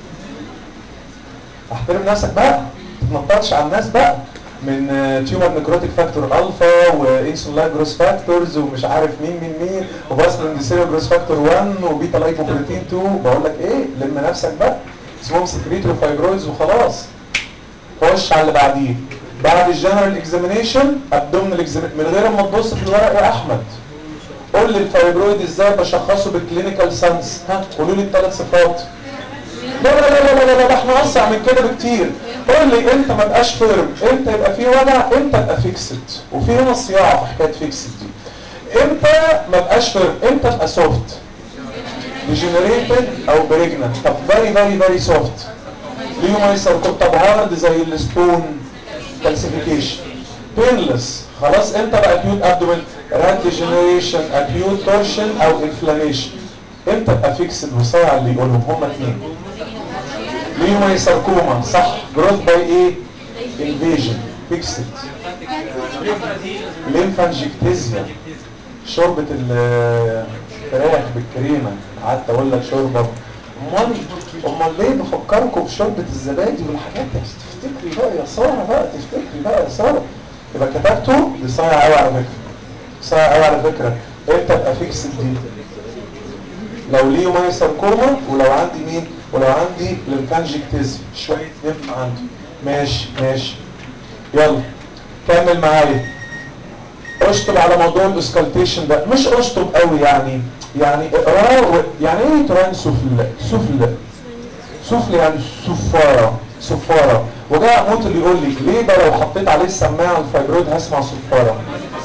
احترم نفسك بقى، ما تتنططش على الناس بقى من تيومر نيكروتيك فاكتور الفا وانسولين جروس فاكتورز ومش عارف مين مين مين وباسلين ديسيرو جروس فاكتور واحد وبيتا لايكوبروتين اتنين. بقول لك ايه؟ لم نفسك بقى، اسمهم سكريتوري فايبرويدز وخلاص. خش على اللي بعديه. بعد الجنرال اكزامينيشن ابدومينال اكزامينيشن من غير ما تبص في الورق يا احمد. قول لي الفايبرويد ازاي بشخصه بالكلينيكال ساينس؟ ها قولوا لي الثلاث صفات. لا لا لا لا لا لا احنا اوسع من كده بكتير. قول لي امتى ما بقاش فيرم، امتى يبقى فيه وجع، امتى ابقى فيكسد، وفي هنا صياعه في حكايه فيكسد دي. امتى ما بقاش فيرم، امتى ابقى سوفت ديجنريتد او بريجننت. طب فيري فيري فيري سوفت ليه ما يسرقوا؟ طب هارد زي الستون كالسيفيكيشن. بينلس خلاص. امتى بقى اكيوت ابدومين؟ راد ديجنريشن اكيوت تورشن او انفلاميشن. امتى ابقى فيكسد وصايع اللي يقولهم هما اثنين. ليومي ساركوما صح، جروث باي ايه؟ انفيجن فيكسد. ليمفانجيكتيزيا شوربة الفراخ بالكريمة، قعدت اقول لك شوربة. امال امال ليه بفكركم بشوربة الزبادي والحاجات دي؟ تفتكري بقى يا سارة بقى، تفتكري بقى يا سارة. يبقى كتبته دي صايع قوي على فكرة، صايع قوي على فكرة. امتى ابقى فيكسد دي؟ لو ليه ماي ساركوما، ولو عندي مين؟ ولو عندي ليمفانجيكتيزم شويه ليمف عندي. ماشي ماشي يلا كمل معايا. اشطب على موضوع الاسكالتيشن ده، مش اشطب قوي يعني، يعني اقراه. يعني ايه تران سفل؟ سفل سفل يعني صفاره صفاره. وجاء اموت اللي يقول لي ليه ده لو حطيت عليه السماعه الفايبرويد هسمع صفاره.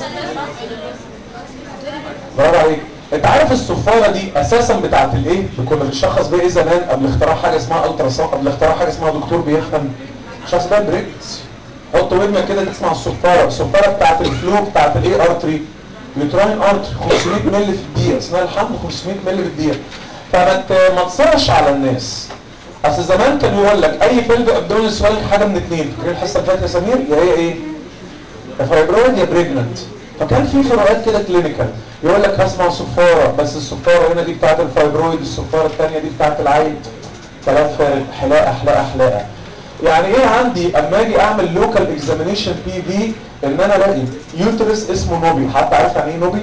برافو عليك. انت عارف الصفاره دي اساسا بتاعت الايه؟ كنا بنشخص بيها ايه زمان قبل اختراع حاجه اسمها الترا ساوند، قبل اختراع حاجه اسمها دكتور بيفهم شخص بقى بريكس. حط ودنك كده تسمع الصفاره، الصفاره بتاعت الفلو بتاعت الايه ارتري، يوتراين ارتري خمسمية مللي في الدقيقه، اسمها الحمل خمسمية مللي في الدقيقه. فما ما تصرش على الناس. اصل زمان كان يقول لك اي فيلد ابدومينال سوالك حاجه من اثنين، فاكرين الحصه اللي فاتت يا سمير؟ يا هي ايه؟ يا فايبرويد يا بريجننت. فكان في فروقات كده كلينيكال، يقول لك هسمع صفاره بس الصفاره هنا دي بتاعت الفايبرويد، الصفاره الثانيه دي بتاعت العين. كلام فارغ، حلاقه حلاقه حلاقه. يعني ايه عندي اما اجي اعمل لوكال اكزامينيشن بي في ان انا الاقي يوترس اسمه نوبي. حد عارف يعني ايه نوبي؟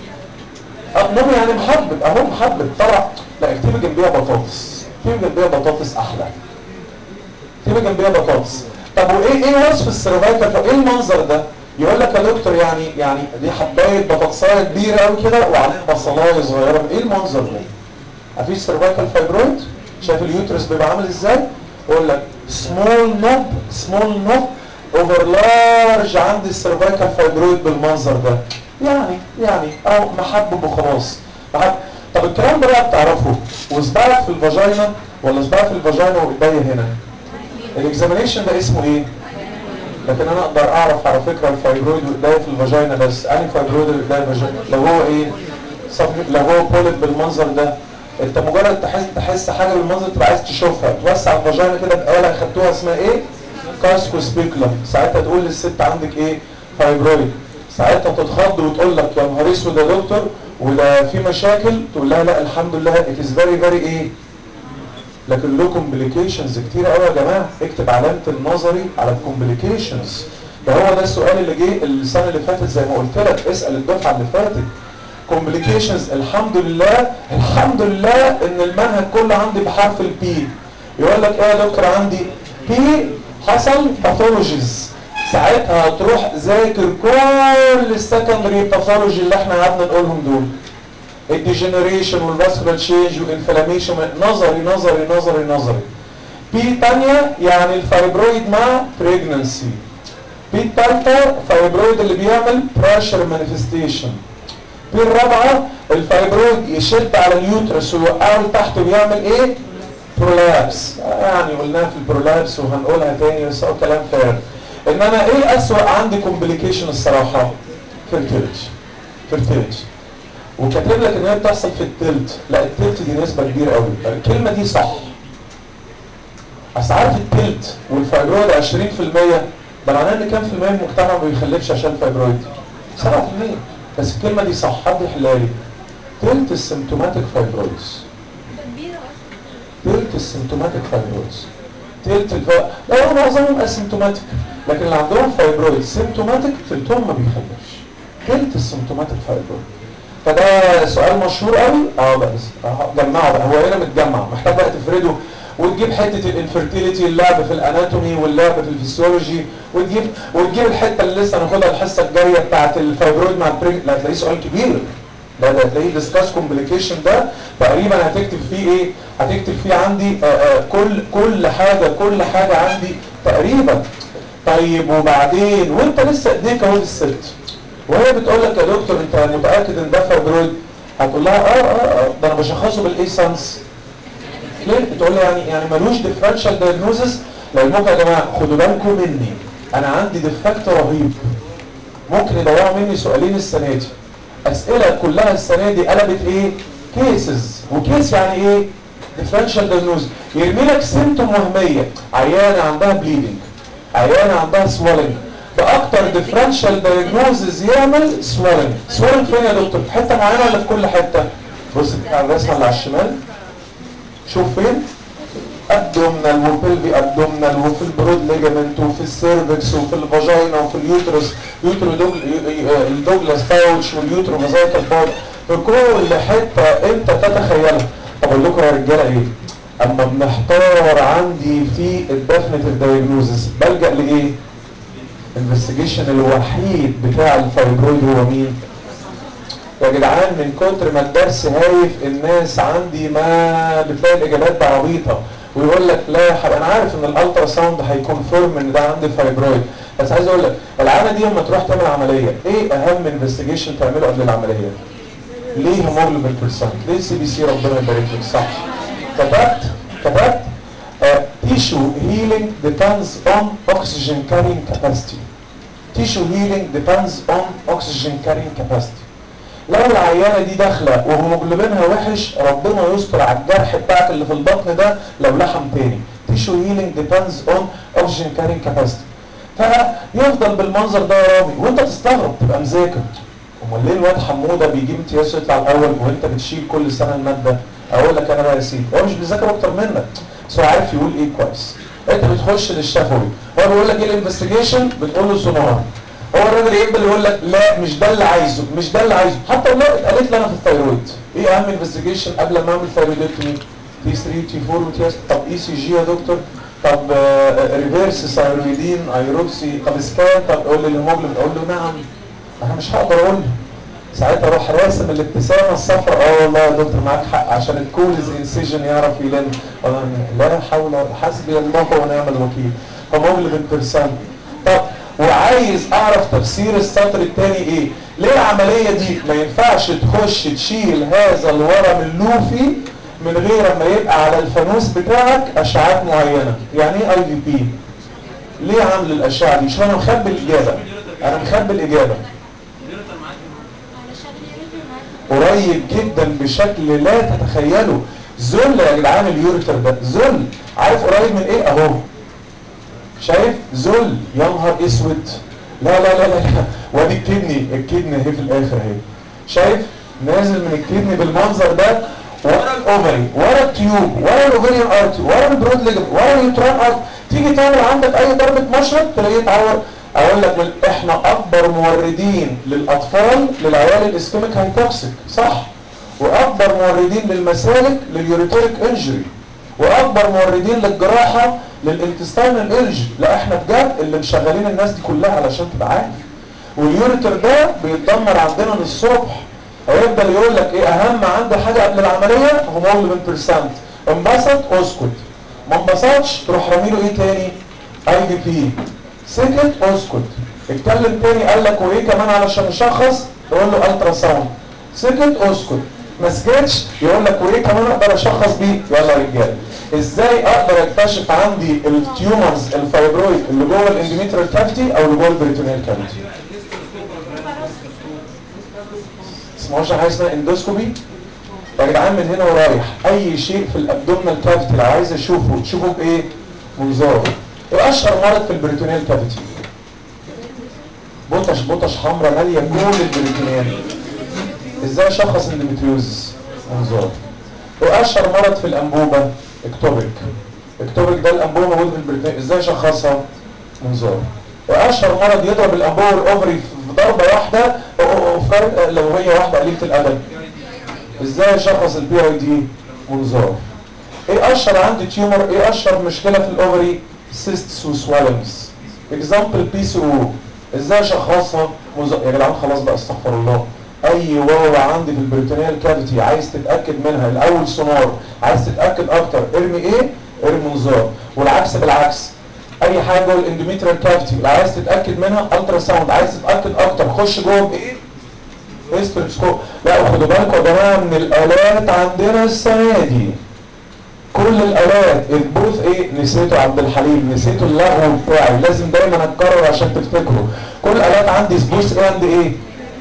اه نوبي يعني محبب، اهو محبب طلع. لا اكتبي جنبيها بطاطس، اكتبي جنبيها بطاطس احلى، اكتبي جنبيها بطاطس. طب وايه ايه وصف السيرفايكال؟ ايه المنظر ده؟ يقول لك يا دكتور يعني يعني دي حبايه بطاطسايه كبيره قوي كده وعليها بصلايه صغيره. ايه المنظر ده؟ مفيش سيرفايكال فايبرويد؟ شايف اليوترس بيبقى عامل ازاي؟ يقول لك سمول نوب سمول نوب اوفر لارج عند السيرفايكال فايبرويد بالمنظر ده. يعني يعني او محبب وخلاص محبب. طب الكلام ده بقى بتعرفه وصباعك في الفاجينا ولا صباعك في الفاجينا وايديا هنا؟ الاكزامينيشن ده اسمه ايه؟ لكن انا اقدر اعرف على فكره الفايبرويد وايديا في الفاجينا بس. انهي فايبرويد اللي وايديا في الفاجينا؟ لو هو ايه؟ لو هو بوليب بالمنظر ده، انت مجرد تحس تحس حاجه بالمنظر تبقى عايز تشوفها، توسع الفاجينا كده بآلة خدتوها اسمها ايه؟ كاسكو سبيكولم. ساعتها تقول للست عندك ايه؟ فايبرويد. ساعتها تتخض وتقول لك يا نهار اسود يا دكتور وده في مشاكل. تقول لها لا الحمد لله ات از فيري فيري ايه؟ لكن له كومبليكيشنز كتير قوي يا جماعه. اكتب علامه النظري على الكومبليكيشنز. ده هو ده السؤال اللي جه السنه اللي فاتت زي ما قلت لك، اسال الدفعه اللي فاتت. كومبليكيشنز الحمد لله الحمد لله ان المنهج كله عندي بحرف البي. يقول لك ايه يا دكتور؟ عندي بي حصل باثولوجيز. ساعتها هتروح ذاكر كل السكندري باثولوجي اللي احنا قعدنا نقولهم دول. الديجنريشن والفاسكولار تشينج والانفلاميشن، نظري نظري نظري نظري. بي تانية يعني الفايبرويد مع بريجننسي. بي التالتة فايبرويد اللي بيعمل بريشر مانيفستيشن. بي الرابعة الفايبرويد يشد على اليوترس ويوقعه لتحت ويعمل ايه؟ برولابس. يعني قلناها في البرولابس وهنقولها تاني بس هو كلام فارغ. انما ايه اسوأ عندي كومبليكيشن الصراحة؟ فيرتيليتي. فيرتيليتي. وكاتب لك ان هي بتحصل في التلت. لا التلت دي نسبة كبيرة قوي. الكلمة دي صح. اصل عارف التلت والفايبرويد عشرين في المية، ده معناه ان كام في المية من المجتمع ما بيخلفش عشان الفايبرويد؟ سبعة في المية. بس الكلمة دي صح، حد يحلها لي. تلت السيمتوماتيك فايبرويدز. تلت السيمتوماتيك فايبرويدز. تلت الف... لا هو معظمهم اسيمتوماتيك، لكن اللي عندهم فايبرويد سيمتوماتيك تلتهم ما بيخلفش. تلت السيمتوماتيك فايبرويد. فده سؤال مشهور قوي. اه بس اه جمعه بقى، هو هنا متجمع، محتاج بقى تفرده وتجيب حته الانفيرتيليتي، اللعب في الاناتومي واللعب في الفسيولوجي، وتجيب وتجيب الحته اللي لسه هناخدها الحصه الجايه بتاعت الفايبرويد مع البريج. لا هتلاقيه سؤال كبير. ده ده هتلاقيه ديسكاس كومبليكيشن، ده تقريبا هتكتب فيه ايه؟ هتكتب فيه عندي آآ آآ كل كل حاجه كل حاجه عندي تقريبا. طيب وبعدين وانت لسه ايديك اهو الست وهي بتقول لك يا دكتور انت متاكد ان ده فايبرويد؟ هتقول لها اه اه اه ده انا بشخصه بالايسنس. ليه؟ بتقول لي يعني يعني ملوش ديفرنشال دايجنوزس. لعلمكم يا جماعه خدوا بالكم مني، انا عندي ديفكت رهيب ممكن يضيعوا مني سؤالين السنه دي. اسئله كلها السنه دي قلبت ايه؟ كيسز. وكيس يعني ايه؟ ديفرنشال دايجنوز. يرمي لك سيمتوم وهميه، عيانه عندها بليدنج، عيانه عندها سوالنج، باكتر ديفرنشال دايجنوزز يعمل سوالنج. سوالنج فين يا دكتور؟ في حته معينه ولا في كل حته؟ بص على الرسمه اللي على الشمال، شوف فين؟ ابدومنال وبلفي ابدومنال وفي البرود ليجامنت وفي السيرفكس وفي الفاجينا وفي اليوترس، يوترو دوجل الدوجلاس باوتش واليوترو فازايكال باوتش، في كل حته انت تتخيلها. طب اقول لكم يا رجاله ايه؟ اما بنحتار عندي في الديفينيتيف دايجنوزس بلجأ لايه؟ الانفستيجيشن الوحيد بتاع الفايبرويد هو مين؟ يا جدعان من كتر ما الدرس هايف الناس عندي ما بتلاقي الاجابات بعبيطه، ويقول لك لا يا حبيبي انا عارف ان الالترا ساوند هيكونفيرم ان ده عندي فايبرويد، بس عايز اقول لك العاده دي لما تروح تعمل عمليه ايه اهم انفستيجيشن تعمله قبل العمليه؟ ليه هيموجلوبين بيرسنت؟ ليه سي بي سي؟ ربنا يبارك لك. صح كتبت كتبت tissue healing depends on oxygen carrying capacity. tissue healing depends on oxygen carrying capacity. لو العيانه دي داخله وهيموجلوبينها وحش ربنا يستر على الجرح بتاعك اللي في البطن ده لو لحم تاني. tissue healing depends on oxygen carrying capacity. فيفضل بالمنظر ده يا رامي وانت تستغرب تبقى مذاكر. امال ليه الواد حموده بيجيب امتياز يطلع الاول وانت بتشيل كل سنه الماده؟ اقول لك انا بقى يا سيدي هو مش بيذاكر اكتر منك بس هو عارف يقول ايه كويس. انت بتخش للشفوي هو بيقول لك ايه الانفستيجيشن؟ بتقول له سونار. هو الراجل يقبل يقول لك لا مش ده اللي عايزه مش ده اللي عايزه. حتى لو اتقالت لي انا في الثايرويد ايه اهم انفستيجيشن قبل ما اعمل ثايرويدكتومي؟ تي ثلاثة تي أربعة وتي. طب اي سي جي يا دكتور؟ طب ريفيرس ثايرويدين ايروبسي؟ طب سكان؟ طب قول لي الهيموجلوبين؟ اقول له نعم. انا مش هقدر اقول له ساعتها اروح راسم الابتسامه الصفراء اه والله يا دكتور معاك حق عشان الكولز انسيجن يعرف يلم. لا حول حسبي الله ونعم الوكيل. هيموجلوبين بيرسنت. طب وعايز اعرف تفسير السطر الثاني ايه؟ ليه العمليه دي ما ينفعش تخش تشيل هذا الورم اللوفي من غير ما يبقى على الفانوس بتاعك اشعات معينه؟ يعني ايه اي في بي؟ ليه عامل الاشعه دي؟ شو انا مخبي الاجابه؟ انا مخبي الاجابه قريب جدا بشكل لا تتخيله. ذل يا جدعان اليوريتر ده ذل. عارف قريب من ايه؟ اهو شايف ذل يا نهار اسود. لا لا لا لا وادي الكدني الكدني اهي في الاخر اهي شايف نازل من الكدني بالمنظر ده ورا الاوفري ورا التيوب ورا الاوفريان ارتي ورا البرود ليجمنت ورا اليوتران ارتي. تيجي تعمل عندك اي ضربه مشرط تلاقيه اتعور. اقول لك احنا اكبر موردين للاطفال للعيال الاسكيميك هايبوكسيك صح، واكبر موردين للمسالك لليوريتريك انجري، واكبر موردين للجراحه للانتستينال انجري. لا احنا بجد اللي مشغلين الناس دي كلها علشان تبقى عارف. واليوريتر ده بيتدمر عندنا للصبح. هيفضل يقول لك ايه اهم عنده حاجه قبل العمليه؟ هيموجلوبين بيرسنت. انبسط اسكت، ما انبسطش تروح راميله ايه تاني؟ اي دي بي. سكت اسكت، اتكلم تاني قال لك وايه كمان علشان نشخص؟ نقول له الترا ساوند. سكت اسكت، ما سكتش يقول لك وايه كمان اقدر اشخص بيه؟ يلا يا رجاله، ازاي اقدر اكتشف عندي التيومرز الفايبرويد اللي جوه الاندوميتريال كافيتي او اللي جوه البريتونيال كافيتي؟ اسمهوش حاجه اسمها اندوسكوبي؟ يا جدعان من هنا ورايح اي شيء في الابدومينال كافيتي لو عايز اشوفه تشوفه بايه؟ منظار. ايه اشهر مرض في البريتونيال كافيتي؟ بطش بطش حمراء ماليه كل البريتونيال. ازاي اشخص اندوميتريوزس؟ منظار. واشهر مرض في الانبوبه؟ اكتوبيك. اكتوبيك ده الانبوبه موجود في البريتونيال، ازاي اشخصها؟ منظار. واشهر مرض يضرب الانبوبه والاوفري في ضربه واحده فرق لو هي واحده قليله الادب. ازاي اشخص البي اي دي؟ منظار. ايه اشهر عندي تيومر؟ ايه اشهر مشكله في الاوفري؟ سيستس وسوالنز. اكزامبل بي سي او. ازاي اشخصها؟ منظار. يا جدعان خلاص بقى استغفر الله. اي واو عندي في البريتونيال كافيتي عايز تتاكد منها الاول سونار، عايز تتاكد اكتر ارمي ايه؟ ارمي منظار. والعكس بالعكس، اي حاجه جوه الاندوميتريال كافيتي لو عايز تتاكد منها الترا ساوند، عايز تتاكد اكتر خش جوه بايه؟ هيستروسكوب. لا خدوا بالكم يا جماعه من الالات عندنا السنه دي، كل الالات البوث ايه؟ نسيته عبد الحليم، نسيته اللغو بتاعي، لازم دايما اتكرر عشان تفتكروا. كل الالات عندي بوث ايه عند ايه؟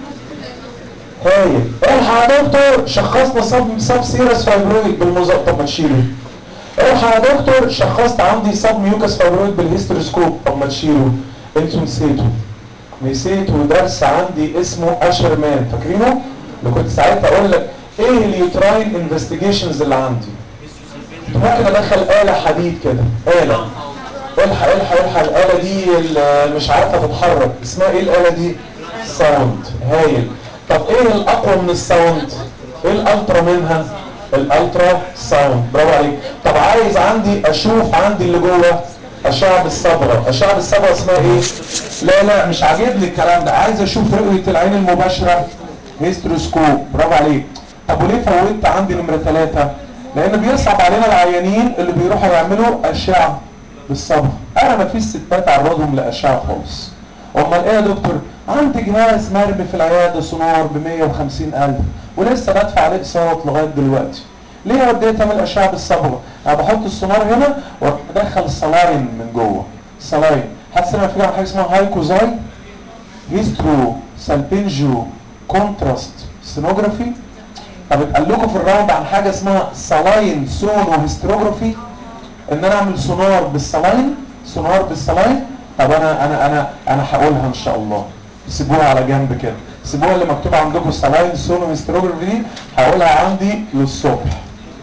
هايل. الحق يا دكتور شخصنا سب سب سيرس فايبرويد بالمظبط، طب ما تشيله. الحق يا دكتور شخصت عندي سب ميوكس فايبرويد بالهيستروسكوب، طب ما تشيله. انتوا نسيتوا نسيتوا درس عندي اسمه اشرمان، فاكرينه؟ اللي كنت ساعتها اقول لك ايه اليوتراين انفستيجيشنز اللي عندي. ممكن ادخل آلة حديد كده، آلة الحق الحق الحق الآلة دي مش عارفة تتحرك، اسمها ايه الآلة دي؟ ساوند. هايل. طب ايه الاقوى من الساوند؟ ايه الالترا منها؟ الالترا ساوند. برافو عليك. طب عايز عندي اشوف عندي اللي جوه اشعه بالصبغه، اشعه بالصبغه اسمها ايه؟ لا لا مش عاجبني الكلام ده، عايز اشوف رؤيه العين المباشره، هيستروسكوب. برافو عليك. طب وليه فوتت عندي نمره ثلاثه؟ لان بيصعب علينا العيانين اللي بيروحوا يعملوا اشعه بالصبغه، انا ما فيش ستات عرضهم لاشعه خالص. امال ايه يا دكتور؟ عندي جهاز مرمي في العياده سونار ب مية وخمسين ألف ولسه بدفع عليه اقساط لغايه دلوقتي. ليه وديت اعمل اشعه بالصبغه؟ انا بحط السونار هنا وادخل صلاين من جوه. صلاين هتسمع فيها عن حاجه اسمها هايكوزاي، هيسترو سالبنجو كونتراست سينوجرافي. طب اتقال لكم في الراوند عن حاجه اسمها صلاين سونو هيستروجرافي، ان انا اعمل سونار بالصلاين، سونار بالصلاين. طب انا انا انا انا هقولها ان شاء الله، سيبوها على جنب كده، سيبوها اللي مكتوب عندكم صلاين سونو هيستروجرافي دي هقولها عندي للصبح.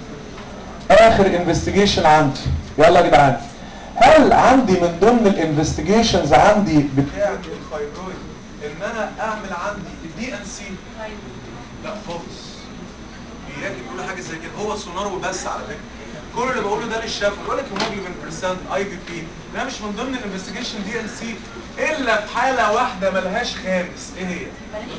اخر انفستيجيشن عندي، يلا يا جدعان، هل عندي من ضمن الانفستيجيشنز عندي بتاعه الفايبرويد ان انا اعمل عندي الدي ان سي؟ لا خالص. اياك تقول حاجه زي كده، هو سونار وبس على فكره. كل اللي بقوله ده للشافعي، بقول لك هيموجلوبين برسنت اي بي بي، ده مش من ضمن الانفستيجيشن دي ان سي الا في حاله واحده ملهاش خامس. ايه هي؟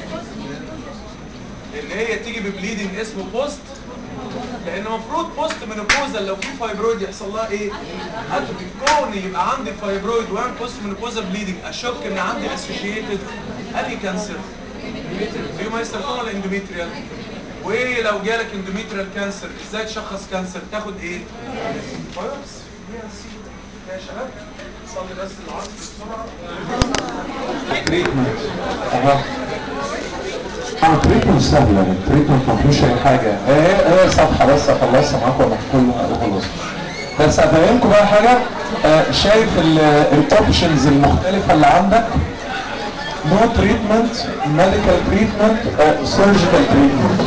اللي هي تيجي ببليدنج اسمه بوست، لان المفروض بوست مينوبوزا لو في فايبرويد يحصل لها ايه؟ اتروفي. كون يبقى عندي فايبرويد واعمل بوست مينوبوزا بليدنج، اشك ان عندي اسوشيتد اني كانسر، ريومايستركوما ولا اندوميتريال. ولو جالك اندوميتريال كانسر ازاي تشخص كانسر؟ تاخد ايه؟ بايوبسي. يا شباب صلي بس العصر بسرعه. تريتمنت اهو، التريتمنت سهله، التريتمنت ما فيهوش اي حاجه، ايه ايه صفحه بس اخلصها معاكم ولا كله خلاص. بس افهمكم بقى حاجه، آه شايف الاوبشنز المختلفه اللي عندك؟ نو تريتمنت، ميديكال تريتمنت، سيرجيكال تريتمنت.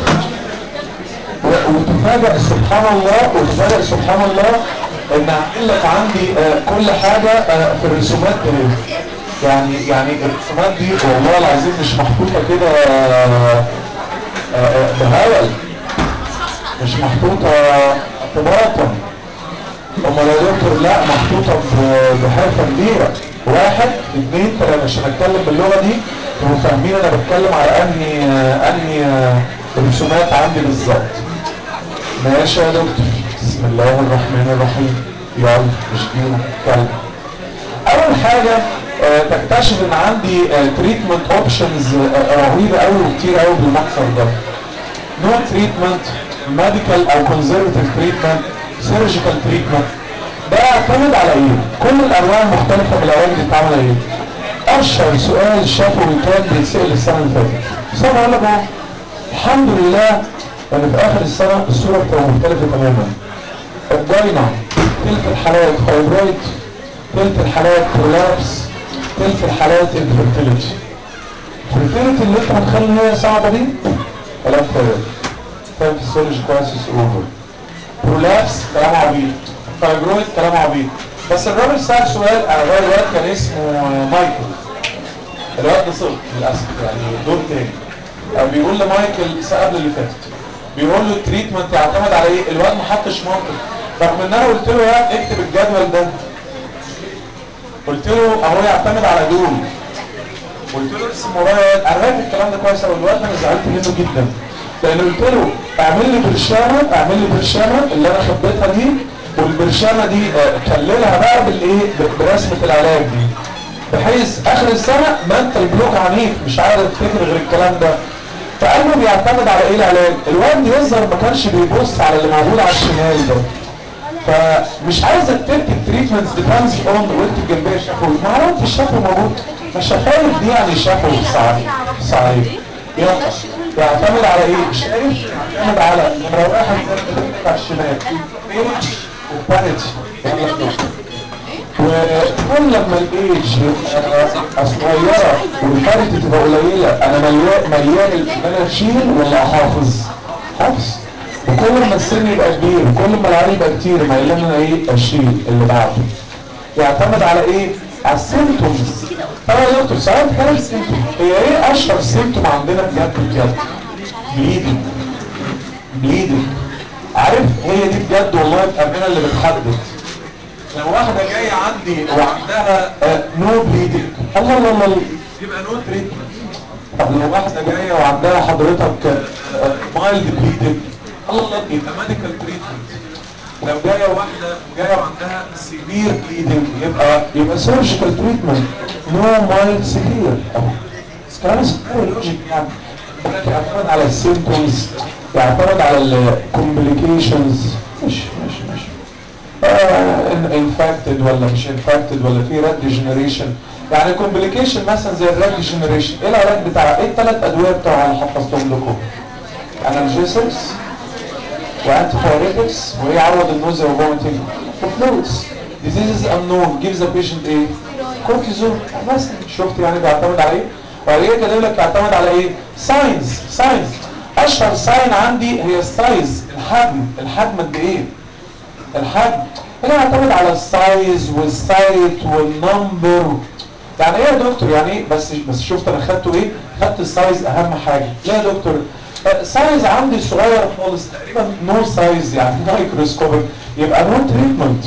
وتفاجئ سبحان الله، وتفاجئ سبحان الله ان عامل لك عندي آه كل حاجه آه في الرسومات دي. يعني يعني الرسومات دي والله العظيم مش محطوطه كده آه آه بهبل، مش محطوطه اعتباطا. امال يا دكتور لا محطوطه بحرفه كبيره. واحد اثنين ثلاثه عشان اتكلم باللغه دي تبقوا فاهمين انا بتكلم على انهي آه انهي آه الرسومات عندي بالظبط. ماشي يا دكتور، بسم الله الرحمن الرحيم. يلا اشجينا كلب. اول حاجه آه تكتشف ان عندي تريتمنت آه اوبشنز آه رهيبه قوي وكتير قوي بالمنظر ده. نو تريتمنت، ميديكال او كونزرفتيف تريتمنت، سيرجيكال تريتمنت. ده يعتمد على ايه؟ كل الانواع المختلفه من العلاج دي بتتعمل ايه؟ اشهر سؤال شافوي كان بيتسال السنه اللي فاتت. بس انا اقول لك اهو الحمد لله ان في اخر السنه الصوره بتبقى مختلفه تماما. الجاينا تلت الحالات فايبرويد، تلت الحالات برولابس، تلت الحالات انفيرتيليتي. الفيرتيليتي اللي انت متخيل ان هي صعبه دي كلام فارغ. فاهم فيسيولوجي كرايسيس اوفر. برولابس كلام عبيط. فايبرويد كلام عبيط. بس الراجل سأل سؤال، انا الراجل الواد كان اسمه مايكل. الواد ده صغر للاسف يعني دور تاني. بيقول لمايكل قبل اللي فاتت، بيقول له التريتمنت يعتمد على ايه؟ الواد ما حطش منطق. رغم ان انا قلت له يا اكتب الجدول ده. قلت له اهو يعتمد على دول. قلت له ارسم ورايا، انا فاكر الكلام ده كويس قوي. الواد انا زعلت منه جدا لان قلت له اعمل لي برشامه، اعمل لي برشامه اللي انا خبيتها دي، والبرشامه دي كللها بقى بالايه؟ برسمه العلاج دي، بحيث اخر السنه ما انت البلوك عنيف مش عارف تفتكر غير الكلام ده. فقال له بيعتمد على ايه العلاج؟ الواد يظهر ما كانش بيبص على اللي موجود على الشمال ده. فمش عايزك تكتب تريتمنتس ديبندز اون واكتب جنبها شفوي. ما علامه الشفوي موجود. ما الشفايف دي يعني شفوي صعيد صعيد. يعتمد على ايه؟ شايف؟ يعتمد على نمره واحد على الشمال ايج وباريتي. وكل لما الايج يبقى صغيره والباريتي تبقى قليله انا مليان مليان ان انا اشيل ولا احافظ؟ حافظ. وكل ما السن يبقى كبير وكل ما العيال يبقى كتير ما يلا انا ايه؟ اشيل اللي بعده. يعتمد على ايه؟ على السيمتومز. طبعا يا دكتور ساعات كانت السيمتوم هي ايه اشهر سيمتوم عندنا بجد بجد؟ بليدنج. بليدنج. عارف هي دي بجد والله بامانه اللي بتحدد. لو واحده جايه عندي وعندها نو بليدنج الله الله الله يبقى نو تريتمنت. طب لو واحده جايه وعندها حضرتك مايلد بليدنج الله الله يبقى ميديكال تريتمنت. لو جايه واحده جايه وعندها سيفير بليدنج يبقى يبقى سيرجيكال تريتمنت. نو مايلد سيفير. كلام لوجيك يعني. يعتمد على السيمبتومز، يعتمد على الكومبليكيشنز. ماشي ماشي ماشي. انفكتد ولا مش انفكتد ولا في راد ديجنريشن. يعني كومبليكيشن مثلا زي الراد ديجنريشن ايه العلاج بتاعها؟ ايه الثلاث ادويه بتوعها اللي حفظتهم لكم؟ انالجيسكس وانتي بايريتكس وايه عوض النوزيا وفوميتنج وفلويدز. diseases unknown gives the patient ايه؟ كورتيزون مثلا. شفت يعني بيعتمد على ايه؟ وبعد كده كاتب لك بيعتمد على ايه؟ ساينز. ساينز اشهر ساين عندي هي السايز، الحجم. الحجم قد ايه؟ الحجم هنا يعتمد على السايز والسايت والنمبر. يعني ايه يا دكتور؟ يعني ايه؟ بس بس شفت انا خدته ايه؟ خدت السايز اهم حاجه. ليه يا دكتور؟ سايز عندي صغير خالص تقريبا نو سايز يعني مايكروسكوبيك يبقى نو تريتمنت.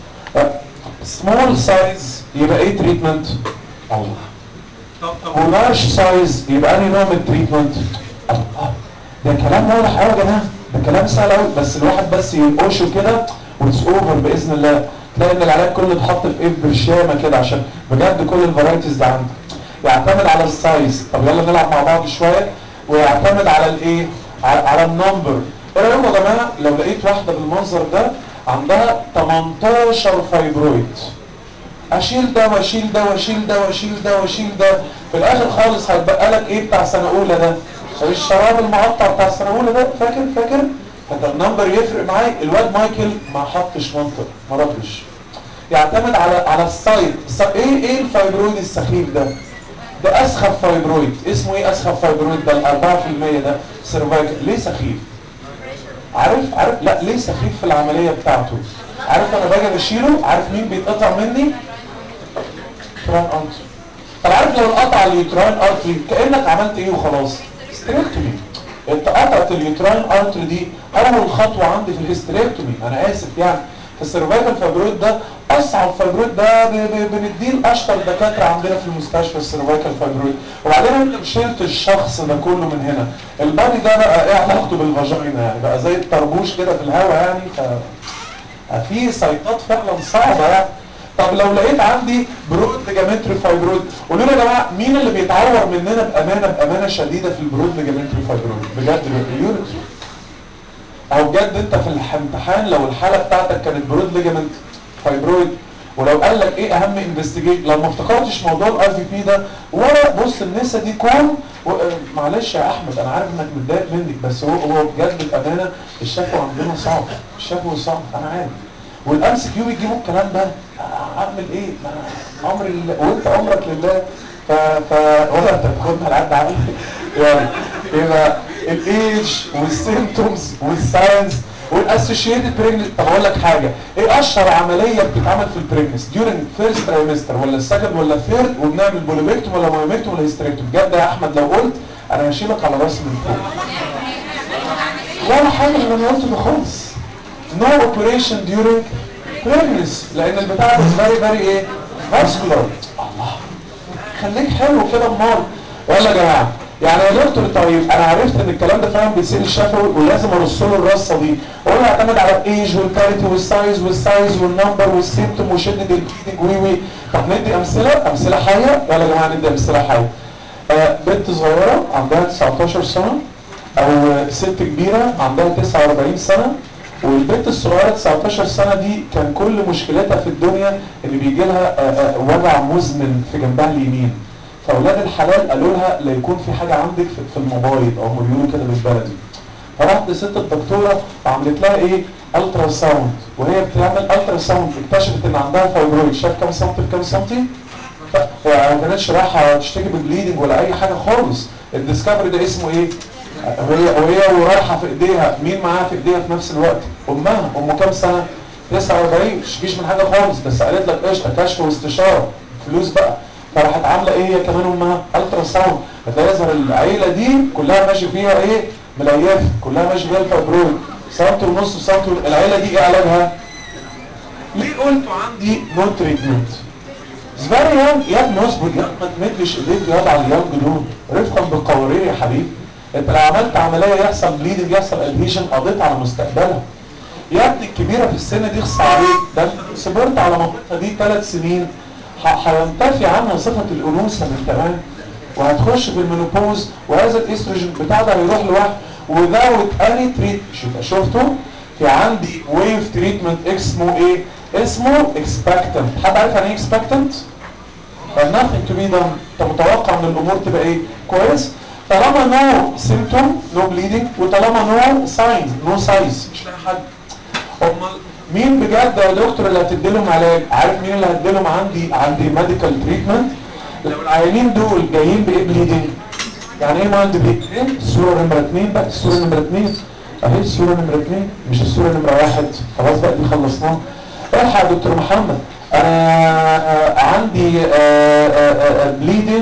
سمول سايز يبقى ايه تريتمنت؟ الله. طب طب ولارج سايز يبقى انهي نوع من التريتمنت؟ الله. ده كلام واضح قوي يا جماعه، ده كلام سهل قوي بس الواحد بس ينقشه كده وتس اوفر باذن الله. تلاقي ان العلاج كله اتحط في ايه؟ برشامه كده عشان بجد كل الفرايتيز ده عندك. يعتمد على السايز. طب يلا نلعب مع بعض شويه. ويعتمد على الايه؟ على, على النمبر. ايه رايكم يا جماعه لو لقيت واحده بالمنظر ده عندها تمنتاشر فايبرويد، اشيل ده واشيل ده واشيل ده واشيل ده واشيل ده، في الاخر خالص هتبقى لك ايه بتاع سنه اولى ده؟ الشراب المقطع بتاع السنه الاولى ده، فاكر فاكر؟ فده النمبر يفرق معايا. الواد مايكل ما حطش منطق، ما ردش. يعتمد على على السايت. ايه ايه الفايبرويد السخيف ده؟ ده اسخف فايبرويد. اسمه ايه اسخف فايبرويد ده؟ ال أربعة في المية ده سيرفايكال. ليه سخيف؟ عارف عارف لا ليه سخيف في العمليه بتاعته؟ عارف انا باجي بشيله، عارف مين بيتقطع مني؟ يوتراين ارتري. طب عارف لو انقطع اليوتراين ارتري كانك عملت ايه وخلاص؟ هيستريكتومي. انت قطعت اليوتراين ارتري دي اول خطوه عندي في الهيستريكتومي. انا اسف يعني فالسيرفايكال فايبرويد ده اصعب فايبرويد، ده بنديه لاشطر دكاتره عندنا في المستشفى السيرفايكال فايبرويد. وبعدين انت شلت الشخص ده كله من هنا، البادي ده بقى ايه علاقته بالفاجينا؟ يعني بقى زي الطربوش كده في الهواء يعني. ف في سيطات فعلا صعبه يعني. طب لو لقيت عندي برود ليجامنتري فايبرويد، قولوا لي يا جماعه مين اللي بيتعور مننا بامانه بامانه شديده في البرود ليجامنتري فايبرويد؟ بجد اليوريتر. او بجد انت في الامتحان لو الحاله بتاعتك كانت برود ليجامنت فايبرويد، ولو قال لك ايه اهم انفستيجيشن، لو ما افتكرتش موضوع الاي في بي ده، ورق بص النسا دي كوم و... معلش يا احمد انا عارف انك متضايق مني، بس هو هو بجد بامانه الشفوي عندنا صعب، الشفوي صعب انا عارف، والام سي كيو بيجيبوا الكلام ده، اعمل ايه؟ ما امر الله وانت امرك لله. ف ف ولا انت بتاخدنا على قد عقلي يعني. يبقى الايدج والسيمتومز والساينز والاسوشيتد بريجنس. طب اقول لك حاجه، ايه اشهر عمليه بتتعمل في البريجنس ديورنج فيرست ترايمستر ولا السكند ولا الثيرد، وبنعمل بوليبكتوم ولا مايومكتوم ولا هيستريكتوم؟ بجد يا احمد لو قلت انا هشيلك على راسي من فوق. ولا حاجه من اللي انا قلته ده خالص. نو اوبريشن ديورنج بريجنس لان البتاع ده فيري فيري ايه؟ فاسكولار. الله خليك حلو كده امال. يلا يا جماعه يعني يا دكتور طيب انا عرفت ان الكلام ده فعلا بيصير الشفوي ولازم ارص له الرصه دي، اقول له اعتمد على الايج والكاريتي والسايز والسايز والنمبر والسيمتوم وشده البليدنج وي وي. طب ندي امثله امثله حيه. يلا يا جماعه ندي امثله حيه. آه بنت صغيره عندها تسعتاشر سنه، او ست كبيره عندها تسعة واربعين سنه، والبنت الصغيره تسعتاشر سنه دي كان كل مشكلتها في الدنيا ان بيجي لها وجع مزمن في جنبها اليمين. فاولاد الحلال قالوا لها لا يكون في حاجه عندك في المبايض، او هم بيقولوا كده بالبلدي. فراحت لست الدكتوره وعملت لها ايه؟ الترا ساوند، وهي بتعمل الترا ساوند اكتشفت ان عندها فايبرويد. شاف كام سنتي في كام سنتي؟ فما كانتش رايحه تشتكي ببليدنج ولا اي حاجه خالص. الديسكفري ده اسمه ايه؟ وهي وهي ورايحه في ايديها مين معاها في ايديها في نفس الوقت؟ امها. ام كام سنه؟ تسعة واربعين. مش تشكيش من حاجه خالص، بس قالت لك قشطه كشف واستشاره فلوس بقى. فراحت عامله ايه هي كمان امها؟ الترا ساوند. هتلاقي يظهر العيله دي كلها ماشي فيها ايه؟ مليفه، كلها ماشي فيها الفايبرويد سنتي ونص سنتي. العيله دي ايه علاجها؟ ليه قلتوا عندي نو تريتمنت؟ زفاري يانج يا ابني اصبر يا ما تمدش ايديك ياض على اليانج دول رفقا بالقوارير يا حبيبي. انت لو عملت عمليه يحصل بليدنج يحصل ادهيشن قضيت على مستقبلها. يا ابني الكبيره في السن دي اخص عليك، ده صبرت على مامتها دي ثلاث سنين هينتفي عنها صفه الانوثه من كمان، وهتخش في المينوبوز وهذا الاستروجين بتاع ده هيروح لوحده without any treatment. شفتوا؟ في عندي ويف تريتمنت اسمه ايه؟ اسمه اكسبكتنت. حد عارف يعني ايه اكسبكتنت؟ nothing to be done. انت متوقع ان الامور تبقى ايه؟ كويس؟ طالما نو سيمتوم نو بليدنج، وطالما نو ساين نو سايز مش لاقي حد. امال مين بجد يا دكتور اللي هتدي لهم علاج؟ عارف مين اللي هتدي لهم عندي عندي ميديكال تريتمنت؟ لو العيانين دول جايين بايه بليدنج؟ يعني ايه مايلد بليدنج؟ ايه؟ الصوره نمره اثنين بقى، الصوره نمره اثنين اهي، الصوره نمره اثنين مش الصوره نمره واحد. خلاص بقى دي خلصناها. الحق يا دكتور محمد انا عندي بليدنج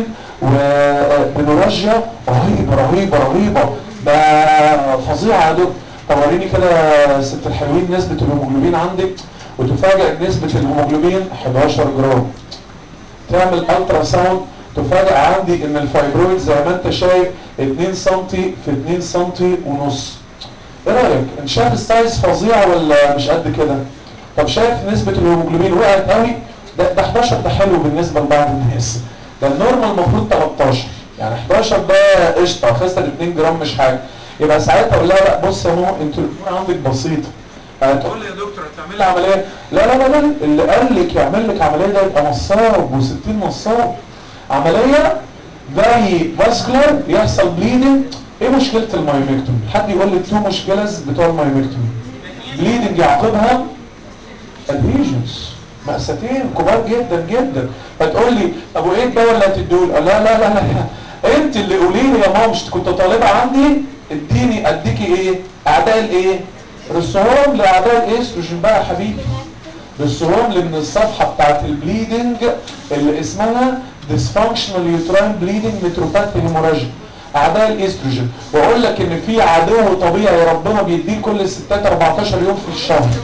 وبنورجيا رهيبه رهيبه رهيبه ده فظيعه يا دكتور. طب وريني كده ست الحلوين نسبه الهيموجلوبين عندك، وتفاجئ نسبه الهيموجلوبين حداشر جرام. تعمل الترا ساوند تفاجئ عندي ان الفايبرويد زي ما انت شايف اتنين سنتي في اتنين سنتي ونص. ايه رايك؟ انت شايف السايز فظيع ولا مش قد كده؟ طب شايف نسبه الهيموجلوبين وقعت قوي؟ ده ده حداشر ده حلو بالنسبه لبعض الناس، ده النورمال المفروض تلتاشر، يعني حداشر ده قشطه خسر اتنين جرام مش حاجه. يبقى ساعتها اقول لها لا بص يا ماما انت الامور عندك بسيطه. هتقول لي يا دكتور هتعمل لي عمليه؟ لا لا لا لا اللي قال لك يعمل لك عمليه ده يبقى نصاب وستين نصاب. عمليه زي فاسكولار يحصل بليدنج. ايه مشكله المايومكتومي؟ حد يقول لي تو مشكلز بتوع المايومكتومي؟ بليدنج يعقبها ادهيجنز، مأساتين كبار جدا جدا. فتقول لي طب وايه الدواء اللي هتديه؟ لا لا لا لا انت اللي قولي لي يا ماما، مش كنت طالبه عندي اديني اديكي ايه؟ اعداء الايه؟ رسوم لاعداء الاستروجين بقى يا حبيبي. رسوم من الصفحه بتاعت البليدنج اللي اسمها dysfunctional uterine bleeding nephropathy hemorrhagic، اعداء الاستروجين. واقول لك ان في عدو طبيعي ربنا بيديه كل الستات اربعتاشر يوم في الشهر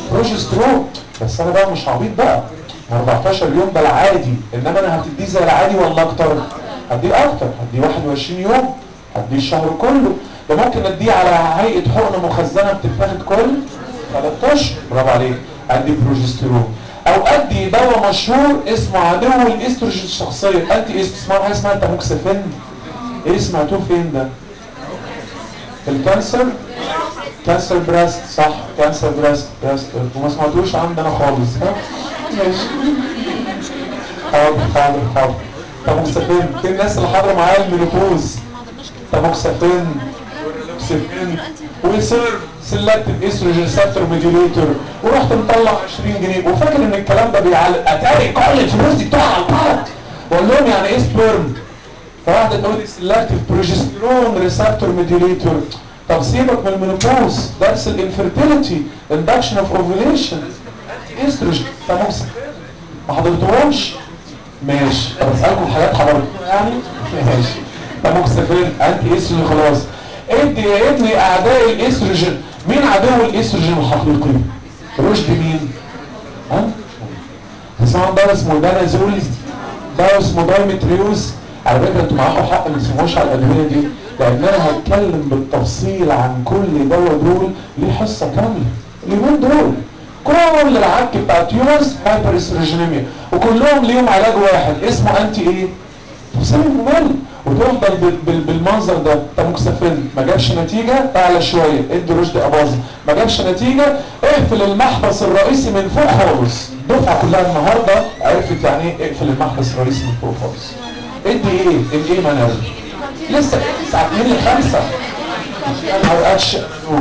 بروجسترون. بس انا بقى مش عبيط بقى، أربعتاشر يوم ده العادي، انما انا هتديه زي العادي ولا اكتر؟ هديه اكتر، هديه واحد وعشرين يوم، هديه الشهر كله. ده ممكن اديه على هيئه حقنه مخزنه بتتاخد كل ثلاثة اشهر. برافو عليك، ادي بروجسترون. او ادي دواء مشهور اسمه عدو الاستروجين الشخصيه، انتي است اسمها حاجه اسمها تاموكسيفين. ايه سمعتوه فين ده؟ الكانسر، كانسر بريست، صح، كانسر بريست بريست وما سمعتوش عندنا خالص. ها ماشي، حاضر حاضر حاضر. تاموكسيفين، في الناس اللي حاضره معايا المينوبوز، تاموكسيفين سيفين وسيرف سيلكتيف استروجين ريسبتور موديوليتور، ورحت مطلع عشرين جنيه وفاكر ان الكلام ده بيعلق، اتاري كل الفلوس دي بتوع على البلد. بقول لهم يعني ايه سبيرم؟ فواحده تقول لي سيلكتيف بروجسترون ريسبتور موديوليتور. طب سيبك من المينوبوز، درس الانفيرتيليتي، اندكشن اوف اوفيليشن، انتي استروجين، تاموكسيفين. ما حضرتوهمش؟ ماشي، طب اسالكم حاجات حضرتوها يعني؟ ماشي. تاموكسيفين انتي استروجين خلاص. ادي يا ابني اعداء الاستروجين. مين عدو الاستروجين الحقيقي؟ رشد مين؟ ها؟ تسمعوا ده اسمه دانازول، ده اسمه دايمتريوز. على فكره انتوا معاكم حق ما تسمعوش على الادويه دي، لان انا هتكلم بالتفصيل عن كل دواء دول ليه حصه كامله اليومين دول. كل العك بتاع التيومرز هايبر استروجينيميا، وكلهم ليهم علاج واحد اسمه انتي ايه؟ تفصيل ممل. وتفضل بالمنظر ده. تاموكسيفين ما جابش نتيجه، اعلى شويه ادي رشد اباظه، ما جابش نتيجه، اقفل المحبس الرئيسي من فوق خالص. الدفعه كلها النهارده عرفت يعني ايه اقفل المحبس الرئيسي من فوق خالص. ادي ايه؟ الايه مانر لسه الساعه اتنين ل خمسة. انا ما اوقاتش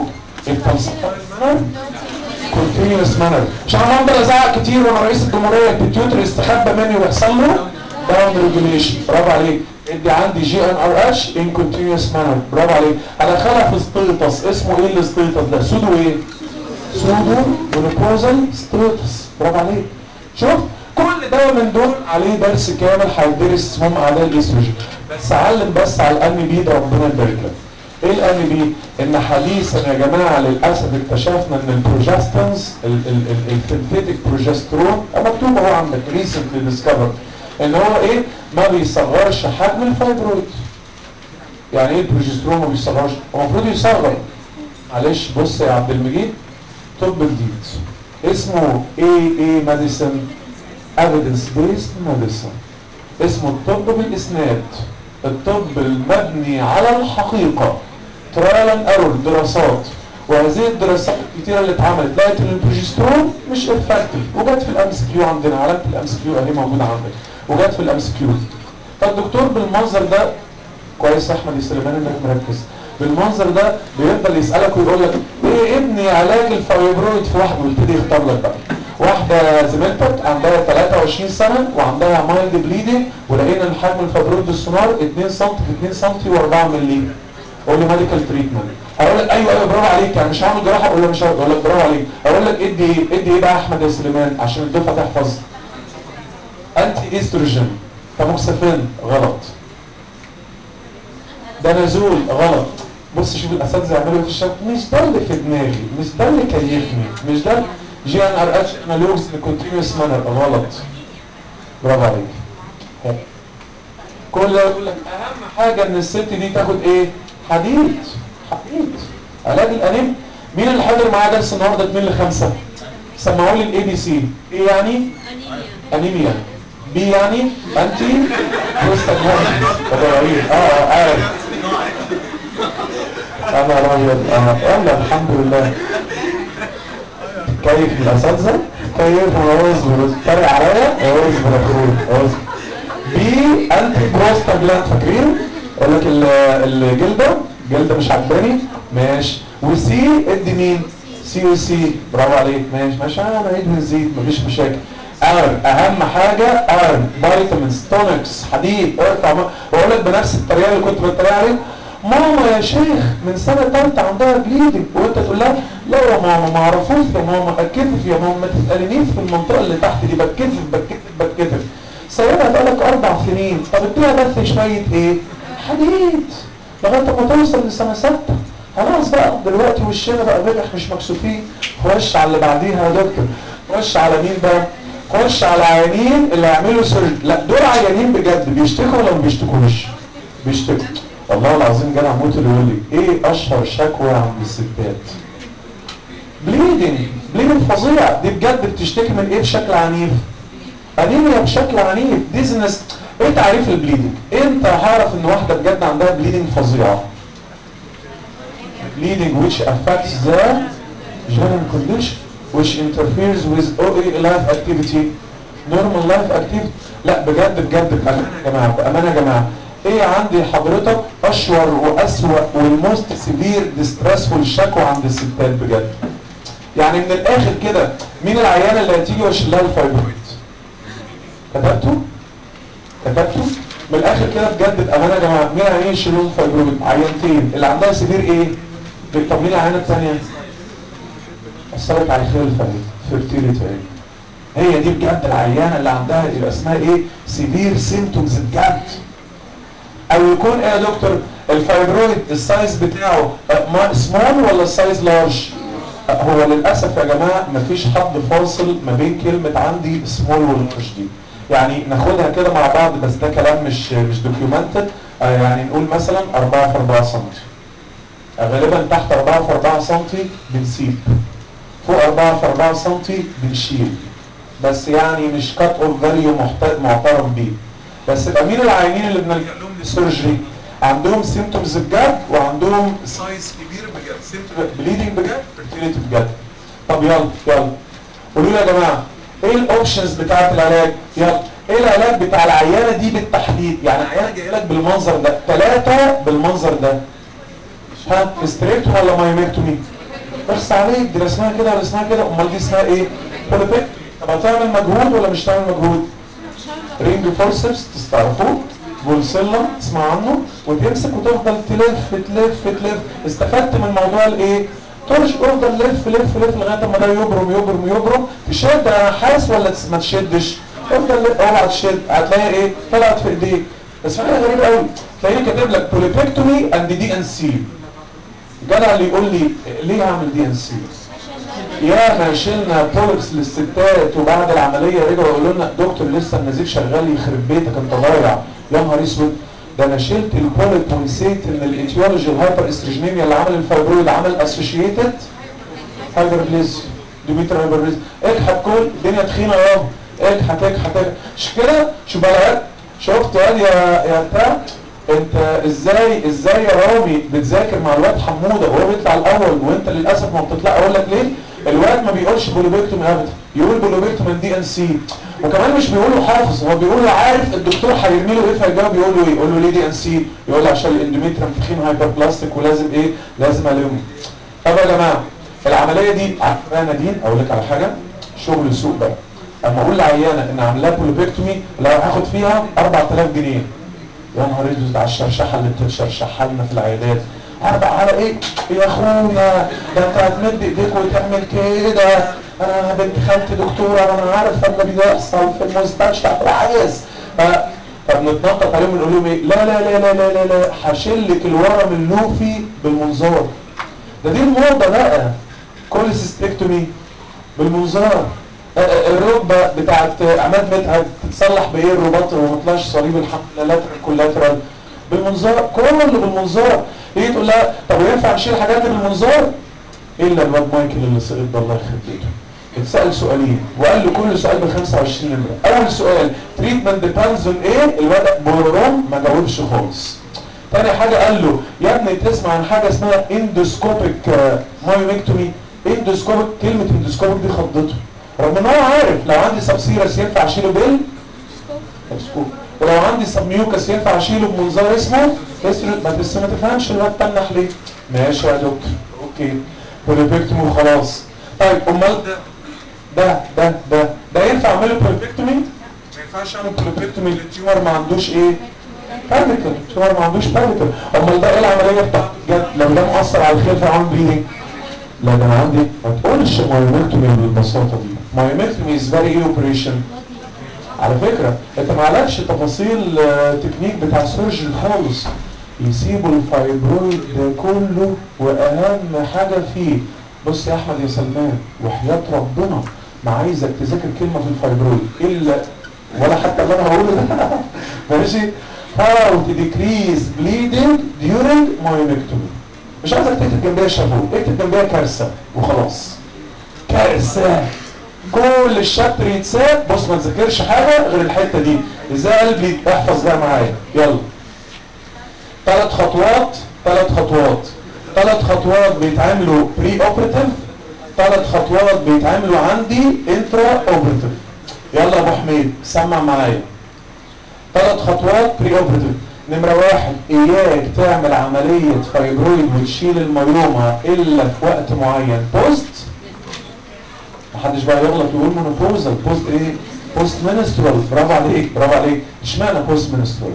كونتينيوس مانر. مش انا هفضل ازعق كتير وانا رئيس الجمهوريه البيتيوتر يستخبى مني ويحصل له داون ريجوليشن. برافو عليك. ادي عندي جي ان ار اتش ان كونتينيوس مانر. برافو عليك. هدخلها في ستيتس اسمه ايه الستيتس ده؟ سودو ايه؟ سودو مونوبوزال ستيتس. برافو عليك. شوف كل دواء من دول عليه درس كامل هيدرس اسمهم اعداء الاستروجين. بس علم بس على الان بي ده ربنا يبارك لك. ايه الان بي؟ ان حديثا يا جماعه للاسف اكتشفنا ان البروجستنز السنثيتيك بروجسترون مكتوب اهو عندك ريسنتلي ديسكفرد ان هو ايه؟ ما بيصغرش حجم الفايبرويد. يعني ايه البروجسترون ما بيصغرش؟ هو المفروض يصغر. معلش بص يا عبد المجيد، طب جديد اسمه ايه ايه ميديسن، ايفيدنس بيست ميديسن. اسمه الطب بالاسناد، الطب المبني على الحقيقه، ترايل اند ايرور، دراسات. وهذه الدراسات الكتيره اللي اتعملت لقت ان البروجسترون مش افكتيف، وجت في الام اس كيو عندنا، علامه الام اس كيو اهي موجوده عندك، وجت في الام اس كيو. فالدكتور بالمنظر ده كويس يا احمد سليمان انك مركز. بالمنظر ده بيفضل يسالك ويقول لك ايه ابني علاج الفايبرويد في واحد، ويبتدي يختار لك بقى. واحده زميلتك عندها تلاتة وعشرين سنه وعندها مايلد بليدنج، ولقينا ان حجم الفايبرويد بالسونار اتنين سم في اتنين سم و4 مللي. قول لي ميديكال تريتمنت. هقول لك ايوه ايوه برافو عليك، يعني مش هعمل جراحه ولا مش هقول لك برافو عليك. اقول لك ادي ايه؟ ادي ايه بقى يا احمد يا سليمان عشان الدفعه تحفظ؟ انتي استروجين. تاموكسيفين غلط. دانازول غلط. بص شوف الاساتذه يعملوا ايه في الشرح، مش ده اللي في دماغي، مش ده اللي كيفني، مش ده. جي ان ار اتش انالوجز لكونتينيوس مانر غلط. برافو عليك. كل ده يقول لك اهم حاجه ان الست دي تاخد ايه؟ حديد. حديد. علاج الانيميا. مين اللي حاضر معايا درس النهارده اتنين ل خمسة؟ سمعوا لي الاي بي سي. ايه يعني؟ انيميا. انيميا. بي يعني انتي بروستاجلاندين. ابراهيم اه اه عارف. انا راجل اه يلا الحمد لله. كيف من الاساتذه؟ كيف واصبر اتريق عليا واصبر يا اخويا اصبر. بي انتي بروستاجلاند فاكرين؟ يقول لك الجلده جلده مش عجباني ماشي. وسي ادي مين؟ سي وسي. برافو عليك. ماشي ماشي انا عيد من الزيت مفيش مشاكل. ايرن اهم حاجه ايرن، فيتامينز، تونكس، حديد. ارفع واقول لك بنفس الطريقه اللي كنت بتريق عليها. ماما يا شيخ من سنه ثالثه عندها بليدنج، وانت تقول لها لا يا ماما ما اعرفوش يا ماما، اتكتف يا ماما، ما تسالنيش في المنطقه اللي تحت دي، بتكتف بتكتف بتكتف. سايبها بقالك اربع سنين، طب اديها بس شويه ايه؟ حديد لغايه ما توصل لسنه سته. خلاص بقى دلوقتي وشنا بقى بجح مش مكسوفين. خش على اللي بعديها يا دكتور. خش على مين بقى؟ خش على عيانين اللي هيعملوا سيرجري. لا دول عيانين بجد بيشتكوا ولا ما بيشتكوش؟ بيشتكوا. والله العظيم جدع موت اللي يقول لي ايه اشهر شكوى عند الستات؟ بليدنج. بليدنج فظيع. دي بجد بتشتكي من ايه بشكل عنيف؟ انيميا بشكل عنيف. ديزنس. ايه تعريف البليدنج؟ امتى هعرف ان واحده بجد عندها بليدنج فظيعه؟ bleeding which affects the general condition which interferes with life activity normal life activity. لا بجد بجد بأمانة يا جماعة بأمانة يا جماعة ايه عندي حضرتك اشور واسوأ والموست سيفير ديستريسفول شكوى عند الستات بجد؟ يعني من الاخر كده مين العيانة اللي هتيجي واشيل لها الفايبرويد؟ كتبته؟ كتبته؟ من الاخر كده بجد بأمانة يا جماعة مين عيانين يشيلون الفايبرويد؟ عيانتين اللي عندها سيفير ايه؟ طب مين العيانة الثانية؟ أثرت على الخلفة فيرتيليتي. هي دي بجد العيانة اللي عندها يبقى اسمها ايه؟ سيفير سيمتومز بجد. او يكون ايه يا دكتور؟ الفايبرويد السايز بتاعه سمول ولا السايز لارج؟ هو للاسف يا جماعه مفيش حد فاصل ما بين كلمه عندي سمول واللارج دي. يعني ناخدها كده مع بعض بس ده كلام مش مش دوكيومنتد. يعني نقول مثلا أربعة في أربعة سم. غالبا تحت أربعة في أربعة سم بنسيب. فوق أربعة في أربعة سم بنشيل. بس يعني مش كات اوف فاليو معترف بيه. بس يبقى مين العيانين اللي بنلجأ لهم للسيرجري؟ عندهم سيمتومز بجد وعندهم سايز كبير بجد، سيمتوم بليدنج بجد، فيرتيليتي بجد. طب يلا يلا قولوا لي يا جماعه ايه الاوبشنز بتاعت العلاج؟ يلا ايه العلاج بتاع العيانه دي بالتحديد؟ يعني عيانه جايه لك بالمنظر ده، ثلاثه بالمنظر ده. ها ستريكت ولا مايوميكتومي؟ بس عليك دي لا اسمها كده ولا اسمها كده، امال دي اسمها ايه؟ بوليبيكتومي. طب هتعمل مجهود ولا مش هتعمل مجهود؟ رينج فورسبس تستعرفوه، بولسيلم تسمع عنه، وتمسك وتفضل تلف تلف تلف. استفدت من موضوع الايه؟ ترش افضل لف لف لف لغايه ما ده يبرم يبرم يبرم. تشد على نحاس ولا ما تشدش؟ افضل لف اوعى تشد هتلاقي ايه؟ طلعت في ايديك. بس حاجه غريبه قوي تلاقيه كاتب لك بوليبيكتومي اند دي ان سي. الجدع اللي يقول لي ليه اعمل دي ان سي؟ يا ما شلنا بوليبس للستات وبعد العمليه رجعوا يقولوا لنا دكتور لسه النزيف شغال يخرب بيتك انت ضايع. يا نهار اسود ده انا شلت البوليب ونسيت ان الايتيولوجي الهايبر استروجينيميا اللي عمل الفايبرويد عمل اسوشيتد هايبربليزيا دوميتر هايبربليزيا. اكحت كل الدنيا تخينه اهو اكحت اكحت اكحت مش كده؟ شوف بقى شفت يا يا بتاع انت ازاي ازاي يا رامي بتذاكر مع الواد حموده وهو بيطلع الاول وانت للاسف ما بتطلع. اقول لك ليه؟ الواد ما بيقولش بوليبيكتومي ابدا، يقول بوليبيكتومي دي ان سي. وكمان مش بيقوله حافظ، هو بيقوله عارف الدكتور هيرمي له ايه فيجاوب يقول له ايه؟ يقول له ليه دي ان سي؟ يقول له عشان الاندوميتريم تخين هايبر بلاستيك ولازم ايه؟ لازم الم. طب يا جماعه العمليه دي عارفه نادين اقول لك على حاجه شغل سوق بقى. اما اقول لعيانه ان عاملاها بوليبيكتومي لو هاخد فيها أربعة آلاف جنيه. يا نهار اسود على الشرشحه اللي بتتشرشحها لنا في العيادات. هربع على ايه؟ يا اخويا ده انت هتمد ايديك وتعمل كده. انا بنت خالتي دكتوره وانا عارف اللي بيحصل في المستشفى عايز. فبنتنطط عليهم ونقول لهم ايه؟ لا لا لا لا لا لا لا هشيل لك الورم اللوفي بالمنظار. ده دي الموضه بقى. كوليسيستكتومي بالمنظار. الركبه بتاعت عماد مدحت تتصلح بايه الرباط وما طلعش صليب الحمل لاترال كولاترال بالمنظار. كله بالمنظار. تيجي تقول لها طب ينفع نشيل حاجات بالمنظار؟ الا الواد مايكل اللي سقط ده الله يخرب بيته. اتسال سؤالين وقال له كل سؤال ب خمسة وعشرين نمره. اول سؤال تريتمنت ديبندز اون ايه؟ الواد بورون ما جاوبش خالص. تاني حاجه قال له يا ابني تسمع عن حاجه اسمها اندوسكوبيك مايوميكتومي. اندوسكوبيك كلمه اندوسكوبيك دي خضته رغم ان هو عارف لو عندي سبسيرس ينفع اشيله بال سكوب ولو عندي سبميوكس ينفع اشيله بمنظار اسمه ما تس ما تفهمش الواد تنح ليه. ماشي يا دكتور اوكي بوليبيكتومي وخلاص. طيب امال ده ده ده ده ده ينفع اعمله بوليبيكتومي؟ ما ينفعش اعمل بوليبيكتومي للتيومر ما عندوش ايه؟ باريكل. التيومر ما عندوش باريكل. امال ده ايه العمليه بتاعته بجد لو ده مؤثر على الخلفه عامل بليدنج؟ لا ده انا عندي ما تقولش مايوميكتومي بالبساطه دي. مايوميكتومي از فيري ايه اوبريشن. على فكره انت ما عليكش تفاصيل تكنيك بتاع السيرجري خالص. يسيبوا الفايبرويد ده كله واهم حاجه فيه. بص يا احمد يا سلمان وحياه ربنا ما عايزك تذاكر كلمه في الفايبرويد الا ولا حتى اللي انا هقوله ده ماشي. how to decrease bleeding during myomectomy. مش عايزك تكتب جنبيها شافوت، اكتب جنبيها كارثه وخلاص. كارثه كل الشابتر يتساب. بص ما تذاكرش حاجه غير الحته دي. ازاي قلبي احفظ بقى معايا يلا. ثلاث خطوات ثلاث خطوات ثلاث خطوات بيتعملوا بري اوبريتيف، ثلاث خطوات بيتعملوا عندي انترا اوبريتيف. يلا يا ابو حميد سمع معايا. ثلاث خطوات بري اوبريتيف. نمره واحد اياك تعمل عمليه فايبرويد وتشيل الميوما الا في وقت معين. بوست محدش بقى يغلط يقول مونوبوزال. بوست ايه؟ بوست منسترول. برافو عليك برافو عليك. اشمعنى بوست منسترول؟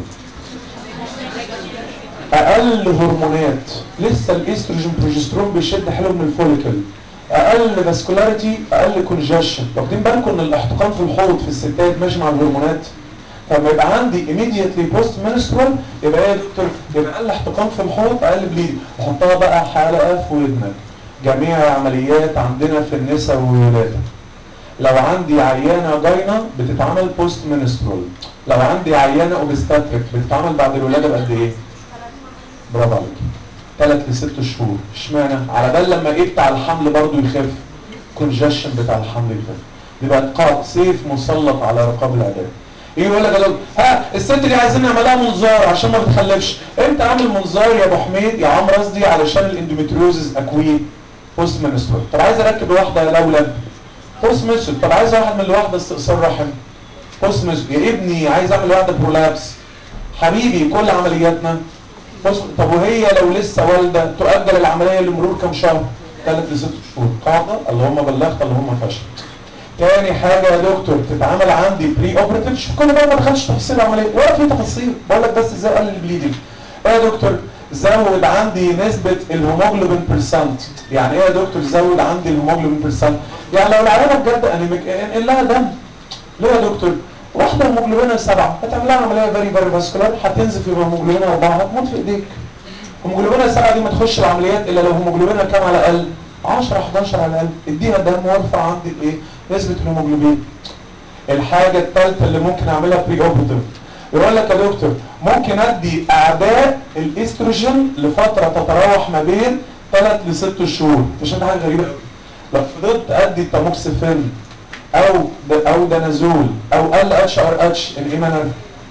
اقل هرمونات لسه الاستروجين بروجسترون بيشد حلو من الفوليكل، اقل فاسكولاريتي اقل كونجشن. واخدين بالكم ان الاحتقان في الحوض في الستات ماشي مع الهرمونات؟ فلما يبقى عندي immediately post menstrual يبقى ايه يا دكتور؟ يبقى اقل احتقان في الحوض اقل بليد. وحطها بقى حلقه في ودنك. جميع العمليات عندنا في النساء والولاده لو عندي عيانه جاينه بتتعمل بوست منسترول، لو عندي عيانه اوبستاتريك بتتعمل بعد الولاده بقد ايه؟ برافو عليك. ثلاث لست شهور. اشمعنى؟ على بال لما ايه بتاع الحمل برضو يخف، كونجشن بتاع الحمل يخف. يبقى القاء سيف مسلط على رقاب العداد. ايه يقول لك يا دكتور ها الست دي عايزين نعملها منظار عشان ما بتخلفش. انت عامل منظار يا ابو حميد يا عمرو قصدي علشان الاندوميتريوزز اكوي بوست منسترول. طب عايز اركب واحده لولب بوست منسترول. طب عايز اعمل لواحده استئصال رحم بوست منسترول. يا ابني عايز اعمل واحده برولابس. حبيبي كل عملياتنا بوست. طب وهي لو لسه والده تؤجل العمليه لمرور كام شهر؟ ثلاث لست شهور. قاعده اللهم بلغت اللهم فشل. تاني حاجه يا دكتور تتعمل عندي بري اوبريتيف. شوف كل ده ما دخلش تفاصيل العمليه ولا في تفاصيل، بقول لك بس ازاي اقلل البليدنج. ايه يا دكتور؟ زود عندي نسبه الهيموجلوبين بيرسنت. يعني ايه يا دكتور زود عندي الهيموجلوبين بيرسنت؟ يعني لو العيانه بجد انيميك انقل لها دم. ليه يا دكتور؟ واحده هيموجلوبينها سبعه هتعمل لها عمليه فيري فيري فاسكولار هتنزف يبقى هيموجلوبينها اربعه هتموت في ايديك. هيموجلوبينها سبعه دي ما تخش العمليات الا لو هيموجلوبينها كام على الاقل؟ عشرة حداشر على الاقل. اديها دم وارفع عندي الايه؟ نسبه الهيموجلوبين. الحاجه الثالثه اللي ممكن اعملها بري اوبريتيف يقول لك يا دكتور ممكن ادي اعداء الاستروجين لفتره تتراوح ما بين ثلاث لست شهور. مش حاجه غريبه قوي. لو فضلت ادي التاموكسيفين او او دانازول او ال اتش ار اتش الايمانر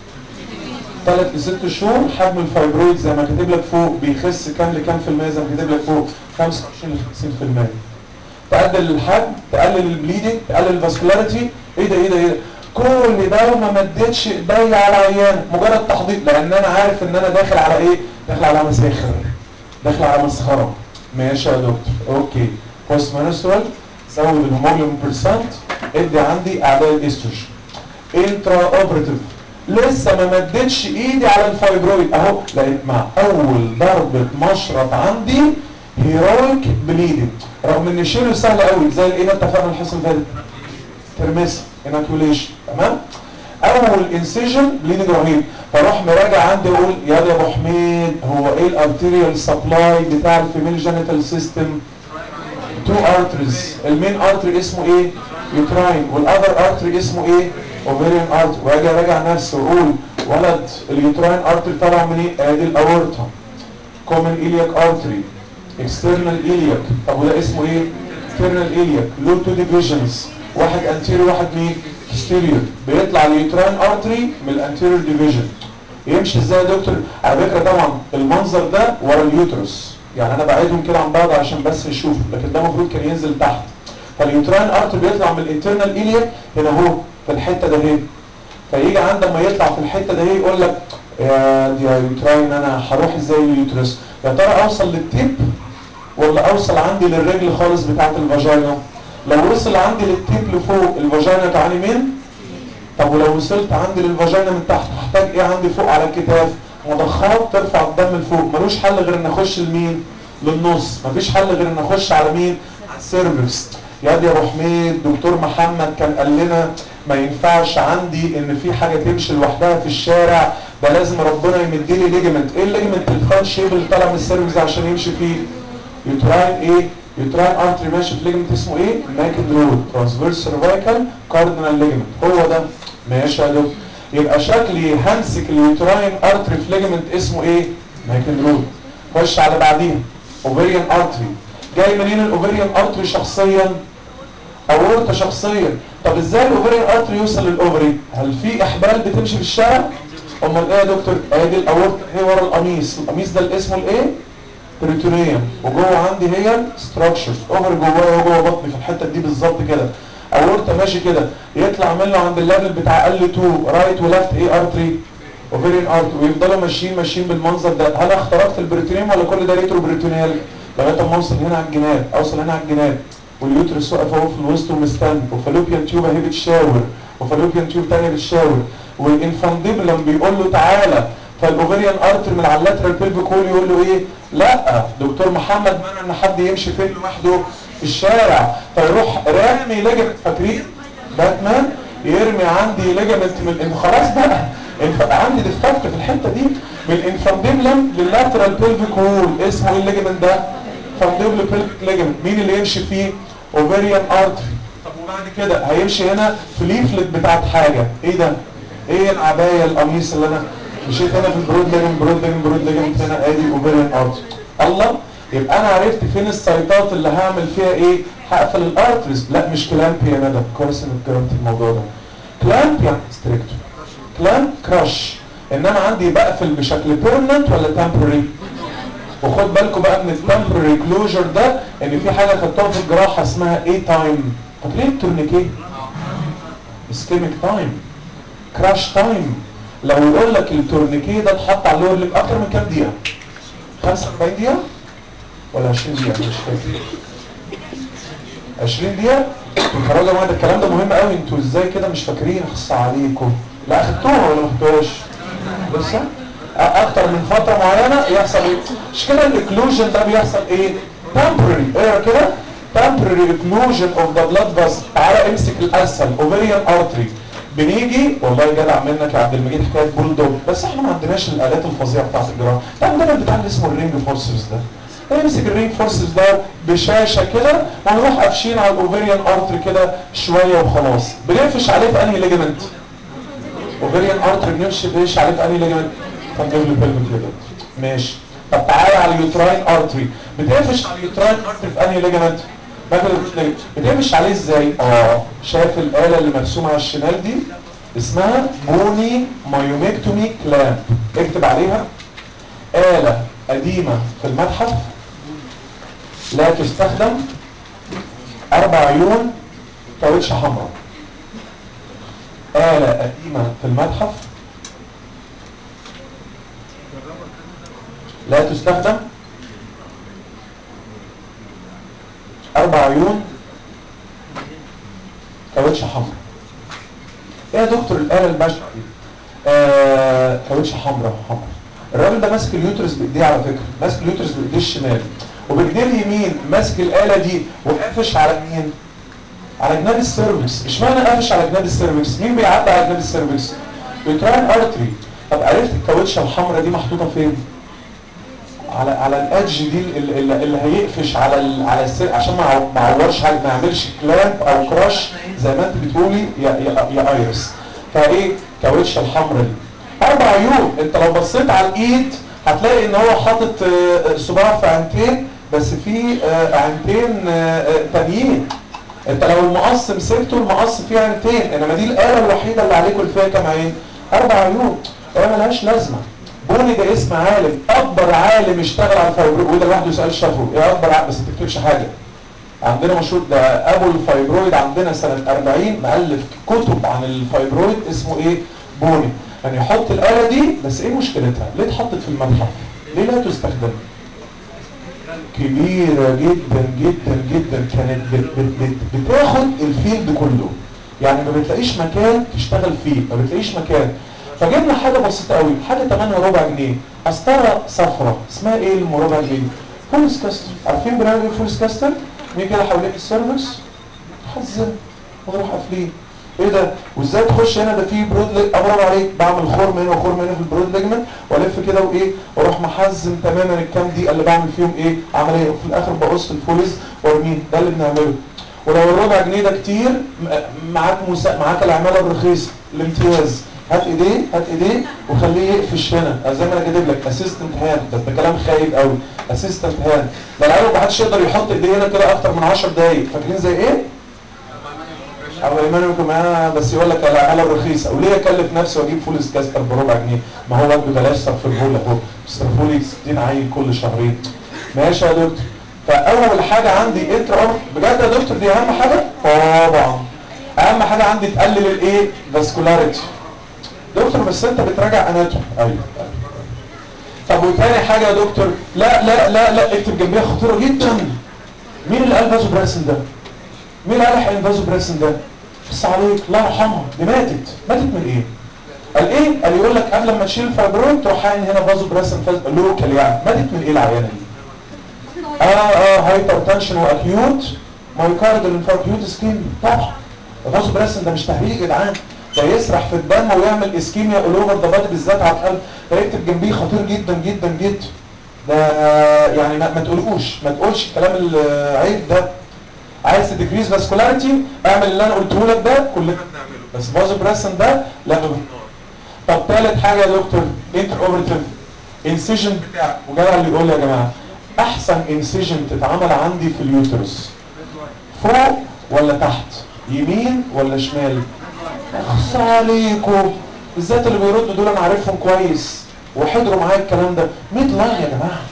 ثلاث لست شهور حجم الفايبرويد زي ما كاتب لك فوق بيخس كام لكام في المية زي ما كاتب لك فوق خمسة وعشرين ل خمسين في المية. تقلل الحجم تقلل البليدنج تقلل الفاسكولاريتي. ايه ده ايه ده ايه ده؟ كل ده وما مدتش ايديا على عيان مجرد تحضير لان انا عارف ان انا داخل على ايه؟ داخل على مساخر داخل على مسخره. ماشي يا دكتور اوكي. بوست منسترول زود الهيموجلوبين بيرسنت ادي عندي اعداء الاستروجين. انترا اوبريتيف لسه ما مدتش ايدي على الفايبرويد اهو لقيت مع اول ضربه مشرط عندي هيرويك بليدنج رغم ان شيله سهل قوي زي الايه ما اتفقنا الحصه اللي فاتت ترمس اناكيوليشن تمام. اول انسيجن بليدنج رهيب فاروح مراجع عندي اقول يا يا ابو حميد هو ايه الارتيريال سبلاي بتاع الفيميل جينيتال سيستم؟ تو ارتريز. المين ارتري اسمه ايه؟ يوتراين والاذر ارتري اسمه ايه؟ اوفيريان ارتري. واجي اراجع نفسي واقول ولد اليوتراين ارتري طالع من ايه؟ ادي الاورتا كومن الياك ارتري اكسترنال الياك. طب وده اسمه ايه؟ انترنال الياك. له تو ديفيجنز واحد انتيريور واحد مين؟ اكستيريور. بيطلع اليوتراين ارتري من الانتيريور ديفيجن. يمشي ازاي يا دكتور؟ على فكره طبعا المنظر ده ورا اليوترس يعني انا بعيدهم كده عن بعض عشان بس نشوف لكن ده المفروض كان ينزل تحت. فاليوتراين ارتري بيطلع من الانترنال الياك هنا اهو في الحته ده اهي. فيجي عندما يطلع في الحته ده يقول لك يا دي يا يوتراين انا هروح ازاي لليوترس؟ يا ترى اوصل للتيب ولا اوصل عندي للرجل خالص بتاعت الفاجينا؟ لو وصل عندي للتيب لفوق الفاجينا تعاني مين؟ طب ولو وصلت عندي للفاجينا من تحت هحتاج ايه عندي فوق على الكتاف؟ مضخات ترفع الدم لفوق. ملوش حل غير ان اخش لمين؟ للنص. مفيش حل غير ان اخش على مين؟ على السيرفكس. يا دي يا ابو حميد دكتور محمد كان قال لنا ما ينفعش عندي ان في حاجه تمشي لوحدها في الشارع ده لازم ربنا يمديلي ليجمنت. ايه الليجمنت الفان شيب اللي طالع من السيرفكس عشان يمشي فيه؟ يوتراين ايه؟ يوتراين ارتري ماشي في ليجمنت اسمه ايه؟ ماكن رود ترانسفيرس سيرفايكال كاردينال ليجمنت. هو ده ماشي يا دكتور. يبقى شكلي همسك اليوتراين ارتري في ليجمنت اسمه ايه؟ ماكن رود. خش على بعديها اوفيريان ارتري. جاي منين الاوفيريان ارتري شخصيا؟ اورطه شخصيا. طب ازاي الاوفيريان ارتري يوصل للاوفري؟ هل في احبال بتمشي في الشارع؟ امال ايه يا دكتور؟ ادي الاورطه هي ورا القميص، القميص ده اللي اسمه الايه؟ بريتونيوم، وجوه عندي هي ستراكشرز اوفر جوايا وجوه بطني في الحته دي بالظبط كده. اورطه ماشي كده، يطلع منه عند الليفل بتاع ال اتنين رايت ولفت ايه ارتري؟ اوفيريان ارتري، ويفضلوا ماشيين ماشيين بالمنظر ده. هل اخترقت البريتونيوم ولا كل ده ريترو بريتونيال؟ لغايه اما اوصل هنا على الجناب، اوصل هنا على الجناب واليوترس واقف اهو في الوسط ومستني، وفالوبيان تيوب اهي بتشاور، وفالوبيان تيوب ثانيه بتشاور، والانفانديبلم بيقول له تعالى. فالاوفيريان ارتر من على اللاترال بيلفيك وول يقول له ايه؟ لا دكتور محمد منع ان حد يمشي فين لوحده في الشارع، فيروح رامي ليجمنت. فاكرين باتمان يرمي عندي ليجمنت من خلاص بقى عندي ديفكت في الحته دي من الانفانديبلم لللاترال بيلفيك وول. اسمه ايه الليجمنت ده؟ فانديبل بيلفيك ليجمنت. مين اللي يمشي فيه؟ اوفيريان ارتري. طب وبعد كده هيمشي هنا في ليفلت بتاعت حاجه. ايه ده؟ ايه العبايه القميص اللي انا مشيت هنا في البرود ليجمنت برود ليجمنت برود ليجمنت هنا ادي اوفيريان ارتري. الله، يبقى انا عرفت فين السايتات اللي هعمل فيها ايه؟ هقفل الارتريز. لا مش كلامبي يا ندى، كويس انك جربت الموضوع ده. كلامب يعني ستريكتور، كلامب كراش. انما عندي بقفل بشكل بيرمننت ولا تمبرري؟ وخد بالكم بقى من التمبرري كلوجر ده ان في حاجه خدتوها في الجراحه اسمها ايه تايم. فاكرين التورنيكيه؟ اسكيميك تايم، كراش تايم. لو يقول لك التورنيكيه ده اتحط على اللور ليب اكتر من كام دقيقه؟ خمسة وأربعين دقيقه ولا عشرين دقيقه؟ مش فاكر. عشرين دقيقه. انتوا يا جماعه ده الكلام ده مهم قوي، انتوا ازاي كده مش فاكرين؟ اخص عليكم. لا اخدتوها ولا ما اخدتوهاش؟ لسه؟ اكتر من فتره معينه يحصل ايه؟ مش كده الاكلوجن ده بيحصل ايه؟ temporary ايه كده؟ temporary occlusion of the blood vessel. تعالى امسك الاسهل ovarian artery. بنيجي والله جدع منك يا عبد المجيد حكايه بولدوج، بس احنا ما عندناش الالات الفظيعه بتاعت الجراحه. طب ده البتاع اللي اسمه الرينج فورسز ده، نمسك الرينج فورسز ده بشاشه كده ونروح قافشين على الاوفيريان ارتري كده شويه وخلاص. بنقفش عليه في انهي ليجمنت؟ اوفيريان ارتري بنمشي بنمشي عليه في انهي ليجمنت؟ فانديبل بيلفيك ليجمنت. ماشي. طب تعالى على اليوتراين ارتري. بتقفش على اليوتراين ارتري في انهي ليجمنت؟ بتقفش عليه ازاي؟ اه شايف الاله اللي مرسومه على الشمال دي؟ اسمها بوني مايوميكتومي كلامب. اكتب عليها آلة قديمة في المتحف لا تستخدم، اربع عيون، كاوتش حمراء. آلة قديمة في المتحف لا تستخدم، اربع عيون، كاوتش حمراء. ايه يا دكتور الآلة البشعة دي؟ آه كاوتش حمراء حمراء. الراجل ده ماسك اليوترس بايديه على فكره، ماسك اليوترس بايديه الشمال، وبايديه اليمين ماسك الآلة دي وقافش على مين؟ على جناب السيرفكس. اشمعنى قافش على جناب السيرفكس؟ مين بيعدي على جناب السيرفكس؟ يوتراين ارتري. طب عرفت الكاوتشه الحمراء دي محطوطه فين؟ على على الادج دي اللي, اللي هيقفش على ال على السير عشان ما يعورش حاجه، ما يعملش كلامب او كراش زي ما انت بتقولي يا يا, يا ايرس. فايه كاوتشه الحمراء دي؟ اربع عيون. انت لو بصيت على الايد هتلاقي ان هو حاطط صباع في عينتين، بس في عينتين تانيين. انت لو المقص مسكته المقص فيه عينتين، انما دي الاله الوحيده اللي عليكم اللي فيها كام عين؟ اربع عيون. هي ملهاش لازمه. بوني ده اسم عالم، اكبر عالم اشتغل على الفايبرويد، وده لوحده سؤال شافه ايه اكبر عالم، بس ما تكتبش حاجه. عندنا مشهور ده ابو الفايبرويد، عندنا سنه أربعين مؤلف كتب عن الفايبرويد اسمه ايه؟ بوني. يعني يحط الاله دي، بس ايه مشكلتها؟ ليه اتحطت في المتحف؟ ليه لا تستخدم؟ كبيرة جدا جدا جدا، كانت بت بت بت بتاخد الفيلد كله، يعني ما بتلاقيش مكان تشتغل فيه، ما بتلاقيش مكان. فجبنا حاجة بسيطة قوي، حاجة تمنها ربع جنيه، قسطرة صفرة، اسمها ايه المربع جنيه؟ فولس كاستر. عارفين بنعمل ايه فولس كاستر؟ نيجي كده حوالين السيرفكس حزن ونروح قافلين. ايه ده؟ وازاي تخش هنا؟ ده فيه برود ليج، برافو عليك، بعمل خرم هنا وخرم هنا في البرود ليجمنت والف كده وايه واروح محزم تماما الكام دقيقه اللي بعمل فيهم ايه عمليه، وفي الاخر بقص الفوليز وارميه. ده اللي بنعمله. ولو الربع جنيه ده كتير معاك مسا... معاك العماله الرخيصه الامتياز، هات ايديه هات ايديه وخليه يقفش هنا زي ما انا كاتب لك اسيستنت هاند، بس ده كلام خايب قوي. اسيستنت هاند ده العيال ما حدش يقدر يحط ايديه هنا كده اكتر من عشر دقايق. فاكرين زي ايه؟ او ايمانكم انا بس يقول لك العماله الرخيصه، وليه اكلف نفسي واجيب فول سكاستر بربع جنيه؟ ما هو ببلاش صرف الفول اهو، بيصرفوا لي ستين عيل كل شهرين. ماشي يا دكتور. فاول حاجه عندي انتر اوف بجد يا دكتور دي اهم حاجه طبعا. اهم حاجه عندي تقلل الايه؟ فاسكولاريتي. دكتور بس انت بتراجع اناتومي. ايوه. طب وتاني حاجه يا دكتور، لا لا لا لا اكتب جنبيها خطيره جدا. مين اللي قال فازوبريسن ده؟ مين اللي قال حقن فازوبريسن ده؟ بس عليك الله يرحمها دي ماتت. ماتت من ايه؟ قال ايه؟ قال يقول لك قبل ما تشيل الفايبرويد تروح حقن هنا فازوبريسن فاز... لوكال يعني. ماتت من ايه العيانه دي؟ اه اه هايبر تنشن واكيوت مايوكاردال انفاركت اسكيميا. طبعا الفازوبريسن ده مش تهريج يا جدعان، ده يسرح في الدم ويعمل اسكيميا اول اوفر ذا بادي بالذات على القلب. ده يكتب جنبيه خطير جدا جدا جدا. ده يعني ما, ما تقولوش ما تقولش الكلام العيب ده. عايز تديكريز فاسكولاريتي اعمل اللي انا قلته لك ده كلنا بنعمله، بس فازوبريسن ده لا. طب ثالث حاجه يا دكتور انتر اوبرتيف انسيجن بتاع وجدع اللي يقول لي يا جماعه احسن انسيجن تتعمل عندي في اليوترس فوق ولا تحت؟ يمين ولا شمال؟ اخص عليكم بالذات اللي بيردوا دول انا عارفهم كويس وحضروا معايا الكلام ده. ميد لاين يا جماعه.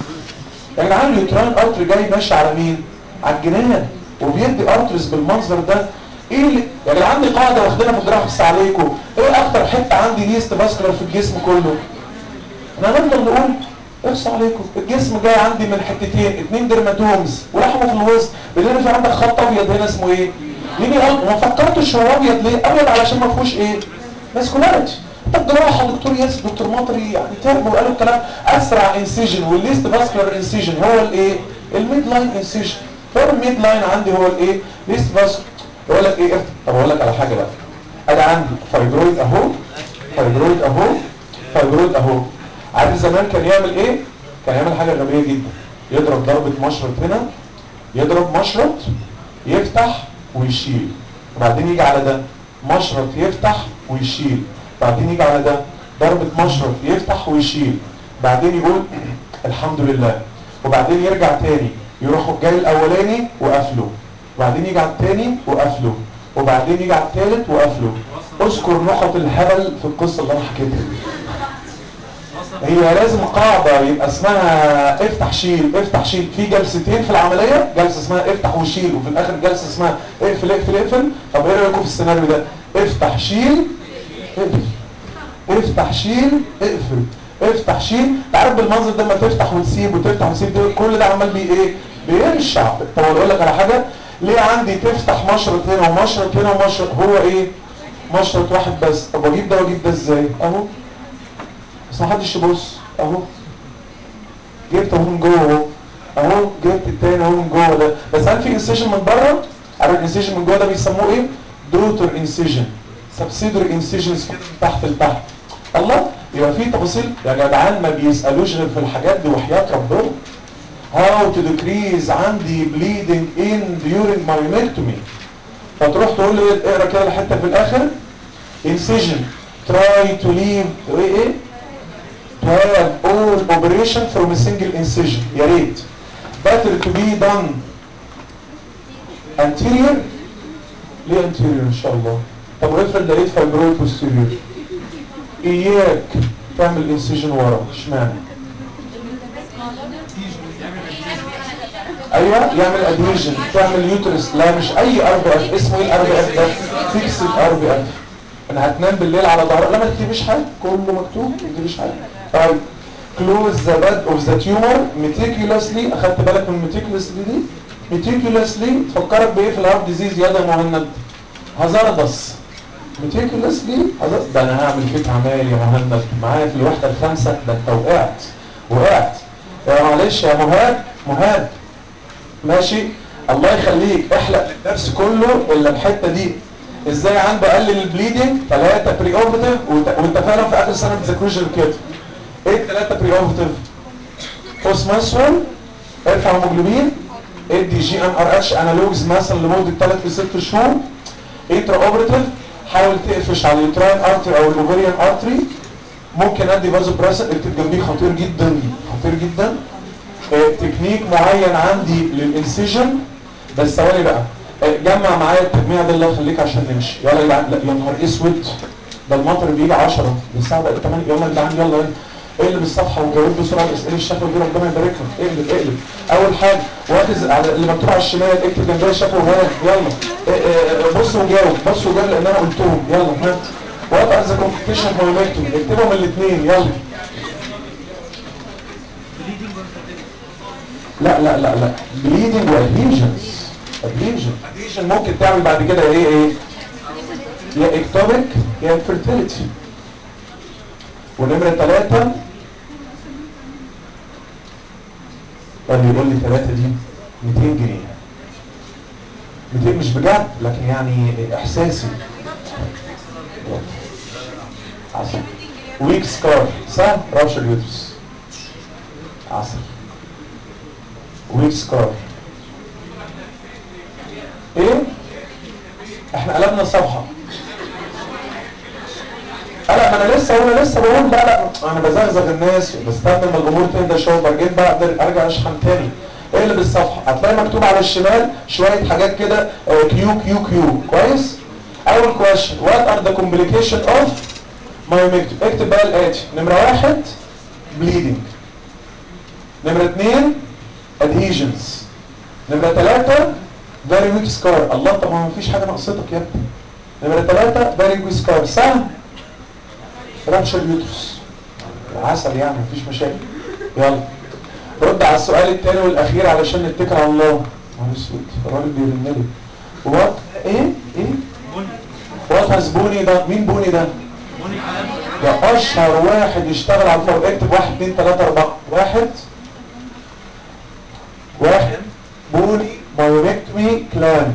يا جدعان اليوتران ارتري جاي ماشي على مين؟ على الجنان وبيدي ارتريز بالمنظر ده. ايه اللي يا جدعان عندي قاعده واخدينها في الجراحه بس عليكم، ايه اكتر حته عندي ليست فاسكولار في الجسم كله؟ انا هنفضل نقول اخص عليكم الجسم جاي عندي من حتتين، اتنين ديرماتومز ولحمه في الوسط، بدل في عندك خط ابيض هنا اسمه ايه؟ ليني قلب. ما فكرتش هو ابيض ليه؟ ابيض علشان ما فيهوش ايه؟ فاسكولاريتي. طب جراحه دكتور ياسر دكتور مطري يعني تعبوا وقالوا الكلام. اسرع انسيجن والليست فاسكولار انسيجن هو الايه؟ الميد لاين انسيجن. فالميد لاين عندي هو الايه؟ ليست فاسكولار. يقول لك ايه؟ طب اقول لك على حاجه بقى. انا عندي فايبرويد اهو، فايبرويد اهو، فايبرويد اهو. عارف زمان كان يعمل ايه؟ كان يعمل حاجه غبيه جدا. يضرب ضربه مشرط هنا، يضرب مشرط يفتح ويشيل، وبعدين يجي على ده مشرط يفتح ويشيل، بعدين يجي على ده ضربه مشرط يفتح ويشيل، بعدين يقول الحمد لله، وبعدين يرجع تاني يروح جاي الاولاني وقفله، وبعدين يجي على التاني وقفله، وبعدين يجي على التالت وقفله. اذكر نقط الهبل في القصه اللي انا حكيتها. هي لازم قاعدة يبقى اسمها افتح شيل افتح شيل. في جلستين في العملية، جلسة اسمها افتح وشيل وفي الاخر جلسة اسمها اقفل اقفل اقفل. طب ايه رأيكم في السيناريو ده؟ افتح شيل اقفل، افتح شيل اقفل، افتح شيل. تعرف بالمنظر ده لما تفتح وتسيب وتفتح وتسيب ده كل ده عمال بي ايه؟ بيرشع. طب اقول لك على حاجة، ليه عندي تفتح مشرط هنا ومشرط هنا ومشرط هو ايه؟ مشرط واحد بس. طب اجيب ده واجيب ده ازاي؟ اهو بس ما حدش يبص اهو، جبت اهو من جوه اهو، اهو جبت التاني اهو من جوه ده. بس هل في انسيجن من بره؟ عارف الانسيجن من جوه ده بيسموه ايه؟ دوتر انسيجن، سبسيدري انسيجنز تحت لتحت. الله يبقى في تفاصيل يا جدعان ما بيسالوش غير في الحاجات دي وحياه ربنا. هاو تو decrease عندي bleeding in during myomectomy. فتروح تقول لي اقرا كده الحته في الاخر incision try to leave ايه ايه to have all operation from a single incision. يا ريت better to be done anterior. ليه anterior ان شاء الله؟ طب وافرض لقيت فايبرويد posterior، اياك تعمل incision ورا. اشمعنى؟ ايوه يعمل ادهيجن، تعمل يوترس. لا مش اي ار بي اف. اسمه ايه الار بي اف ده؟ فيكسد ار بي اف. انا هتنام بالليل على ظهرك. لا ما تكتبيش حاجه كله مكتوب، ما تكتبيش حاجه. طيب close the bed of the tumor meticulously. اخدت بالك من meticulously دي؟ meticulously تفكرك بايه في الهارت ديزيز يا ده مهند؟ هازاردس. meticulously ده انا هعمل فيك عمال يا مهند معايا في الوحده الخامسه. ده انت وقعت وقعت يا معلش يا مهاب مهاب ماشي. الله يخليك احلق الدرس كله الا الحته دي. ازاي عندي بقلل البليدنج؟ ثلاثه بري اوبرتيف، وانت فعلا في اخر سنه بتذاكروش كده. ايه الثلاثه بري اوبرتيف؟ اوسماسول، ارفع هيموجلوبين، ادي جي ان ار اتش انالوجز مثلا لمده ثلاث لست شهور. انترا اوبرتيف، حاول تقفش على اليوتراين ارتري او الاوفريان ارتري. ممكن ادي فازو براسل اكتب جنبيه، خطير جدا خطير جدا. اه تكنيك معين عندي للانسيجن. بس ثواني بقى، اه جمع معايا التجميع ده الله يخليك عشان نمشي. يلا يا جدعان، لا يا نهار اسود، ده المطر بيجي عشرة، الساعه بقت ثمانية. يلا يا جدعان يلا اقلب الصفحه وجاوب بسرعه الاسئله الشفوي دي، ربنا يبارك لك. اقلب اقلب. اول حاجه واخذ على اللي مكتوب على الشمال، اكتب جنبها شفوي وهنا. يلا اه اه بص وجاوب، بص وجاوب لان انا قلتهم. يلا ها، وات ار ذا كومبليكيشن مومنتوم، اكتبهم الاثنين. يلا. لا لا لا لا، بليدنج وادهيجنز. ادهيجن ادهيجن ممكن تعمل بعد كده ايه ايه؟ يا اكتوبيك يا انفيرتيليتي. ونمره ثلاثه، اللي يقول لي ثلاثه دي مئتين جنيه. مئتين مش بجد، لكن يعني احساسي. عسل. ويك سكار، سهل. رابشر يوترس. عسل. ويك سكار. ايه؟ احنا قلبنا الصفحه. لا ما انا لسه وانا لسه بقول. لا لا انا بزغزغ الناس، بستنى لما الجمهور تهدى شويه وبعدين بقى اقدر ارجع اشحن تاني. اقلب الصفحه هتلاقي مكتوب على الشمال شويه حاجات كده، كيو كيو كيو. كويس. اول كويشن، وات ار ذا كومبليكيشن اوف مايوميكتوم. اكتب بقى الاتي. نمره واحد بليدنج، نمره اثنين ادهيجنز، نمره ثلاثه فيري ويك سكار. الله، طب ما فيش حاجه ناقصتك يا ابني. نمره ثلاثه فيري ويك سكار، سهل. رابشر يوترس. عسل يعني مفيش مشاكل. يلا رد على السؤال الثاني والاخير علشان نتكل على الله. معلش اسود، الراجل بيرن لي. وات ايه ايه وات هاز بوني ده؟ مين بوني ده؟ ده اشهر واحد يشتغل على الفور. اكتب واحد اثنين ثلاثة أربعة. واحد واحد بوني مايوميكتومي كلامب.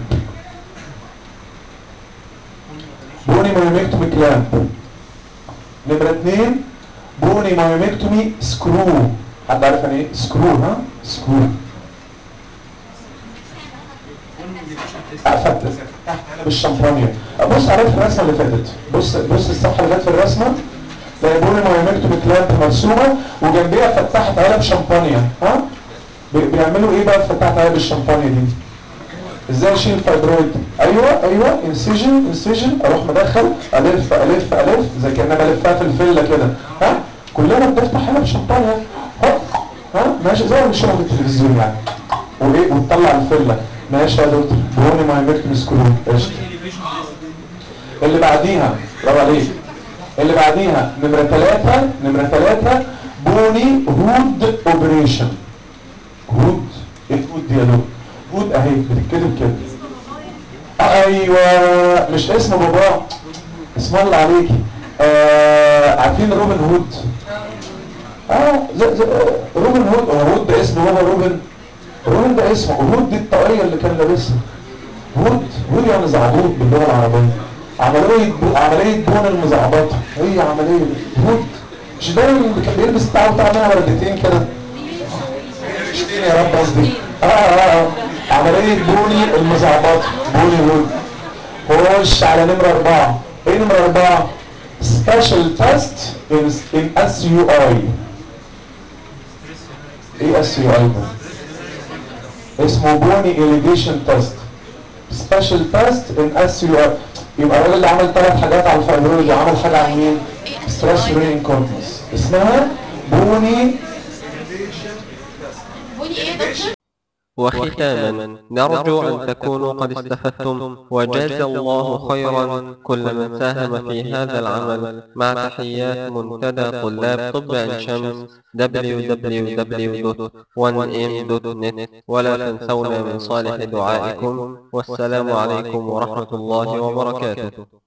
بوني مايوميكتومي كلامب. نمرة اثنين بوني مايوميكتومي سكرو. حد عارف يعني ايه سكرو؟ ها سكرو. فتح بالشامبانيا. بص على الرسمه اللي فاتت، بص بص الصفحه اللي فاتت في الرسمه، تلاقي بوني مايوميكتومي كلامب مرسومه وجنبيها فتحت علب شامبانيا. ها بيعملوا ايه بقى في فتحت علب الشامبانيا دي؟ ازاي اشيل الفايبرويد؟ ايوه ايوه انسيجن انسيجن، اروح مدخل الف الف الف زي كاننا بلفها في الفله كده. ها كلنا بنفتح علب شامبانيا. ها ها ماشي زي ما بنشوفها في التلفزيون يعني. وايه وتطلع الفله. ماشي يا دكتور، بوني مايوميكتومي سكرو. قشطه. اللي بعديها، برافو عليك. اللي بعديها نمره ثلاثه، نمره ثلاثه بوني هود اوبريشن. هود؟ ايه هود دي يا دكتور؟ هود اهي بتتكتب كده. ايوه مش اسم باباه، اسم الله عليكي. آه عارفين روبن هود؟ اه زي زي روبن هود. هو هود ده اسم بابا روبن؟ روبن ده اسمه. هود دي الطاقية اللي كان لابسها. هود هود يعني زعبوط باللغة العربية. عملية بو عملية بون المزعبطة هي عملية هود. مش ده اللي كان بيلبس بتاعه بتاع منها وردتين كده؟ اشتين يا رب قصدي. اه اه اه عملية بوني المزعبطة، بوني هود. خش على نمرة أربعة. إيه نمرة أربعة؟ special test in, in اس يو اي. إيه اس يو اي ده؟ اسمه بوني elevation test. special test in اس يو اي. يبقى الراجل اللي عمل ثلاث حاجات على الفايبرويد وعمل حاجة على مين؟ stress urine incontinence. اسمها بوني بني ايه يا دكتور؟ وختاما نرجو أن تكونوا قد استفدتم وجاز الله خيرا كل من ساهم في هذا العمل مع تحيات منتدى طلاب طب عين شمس دبليو دبليو دبليو دوت وان ام دوت نت ولا تنسونا من صالح دعائكم والسلام عليكم ورحمة الله وبركاته.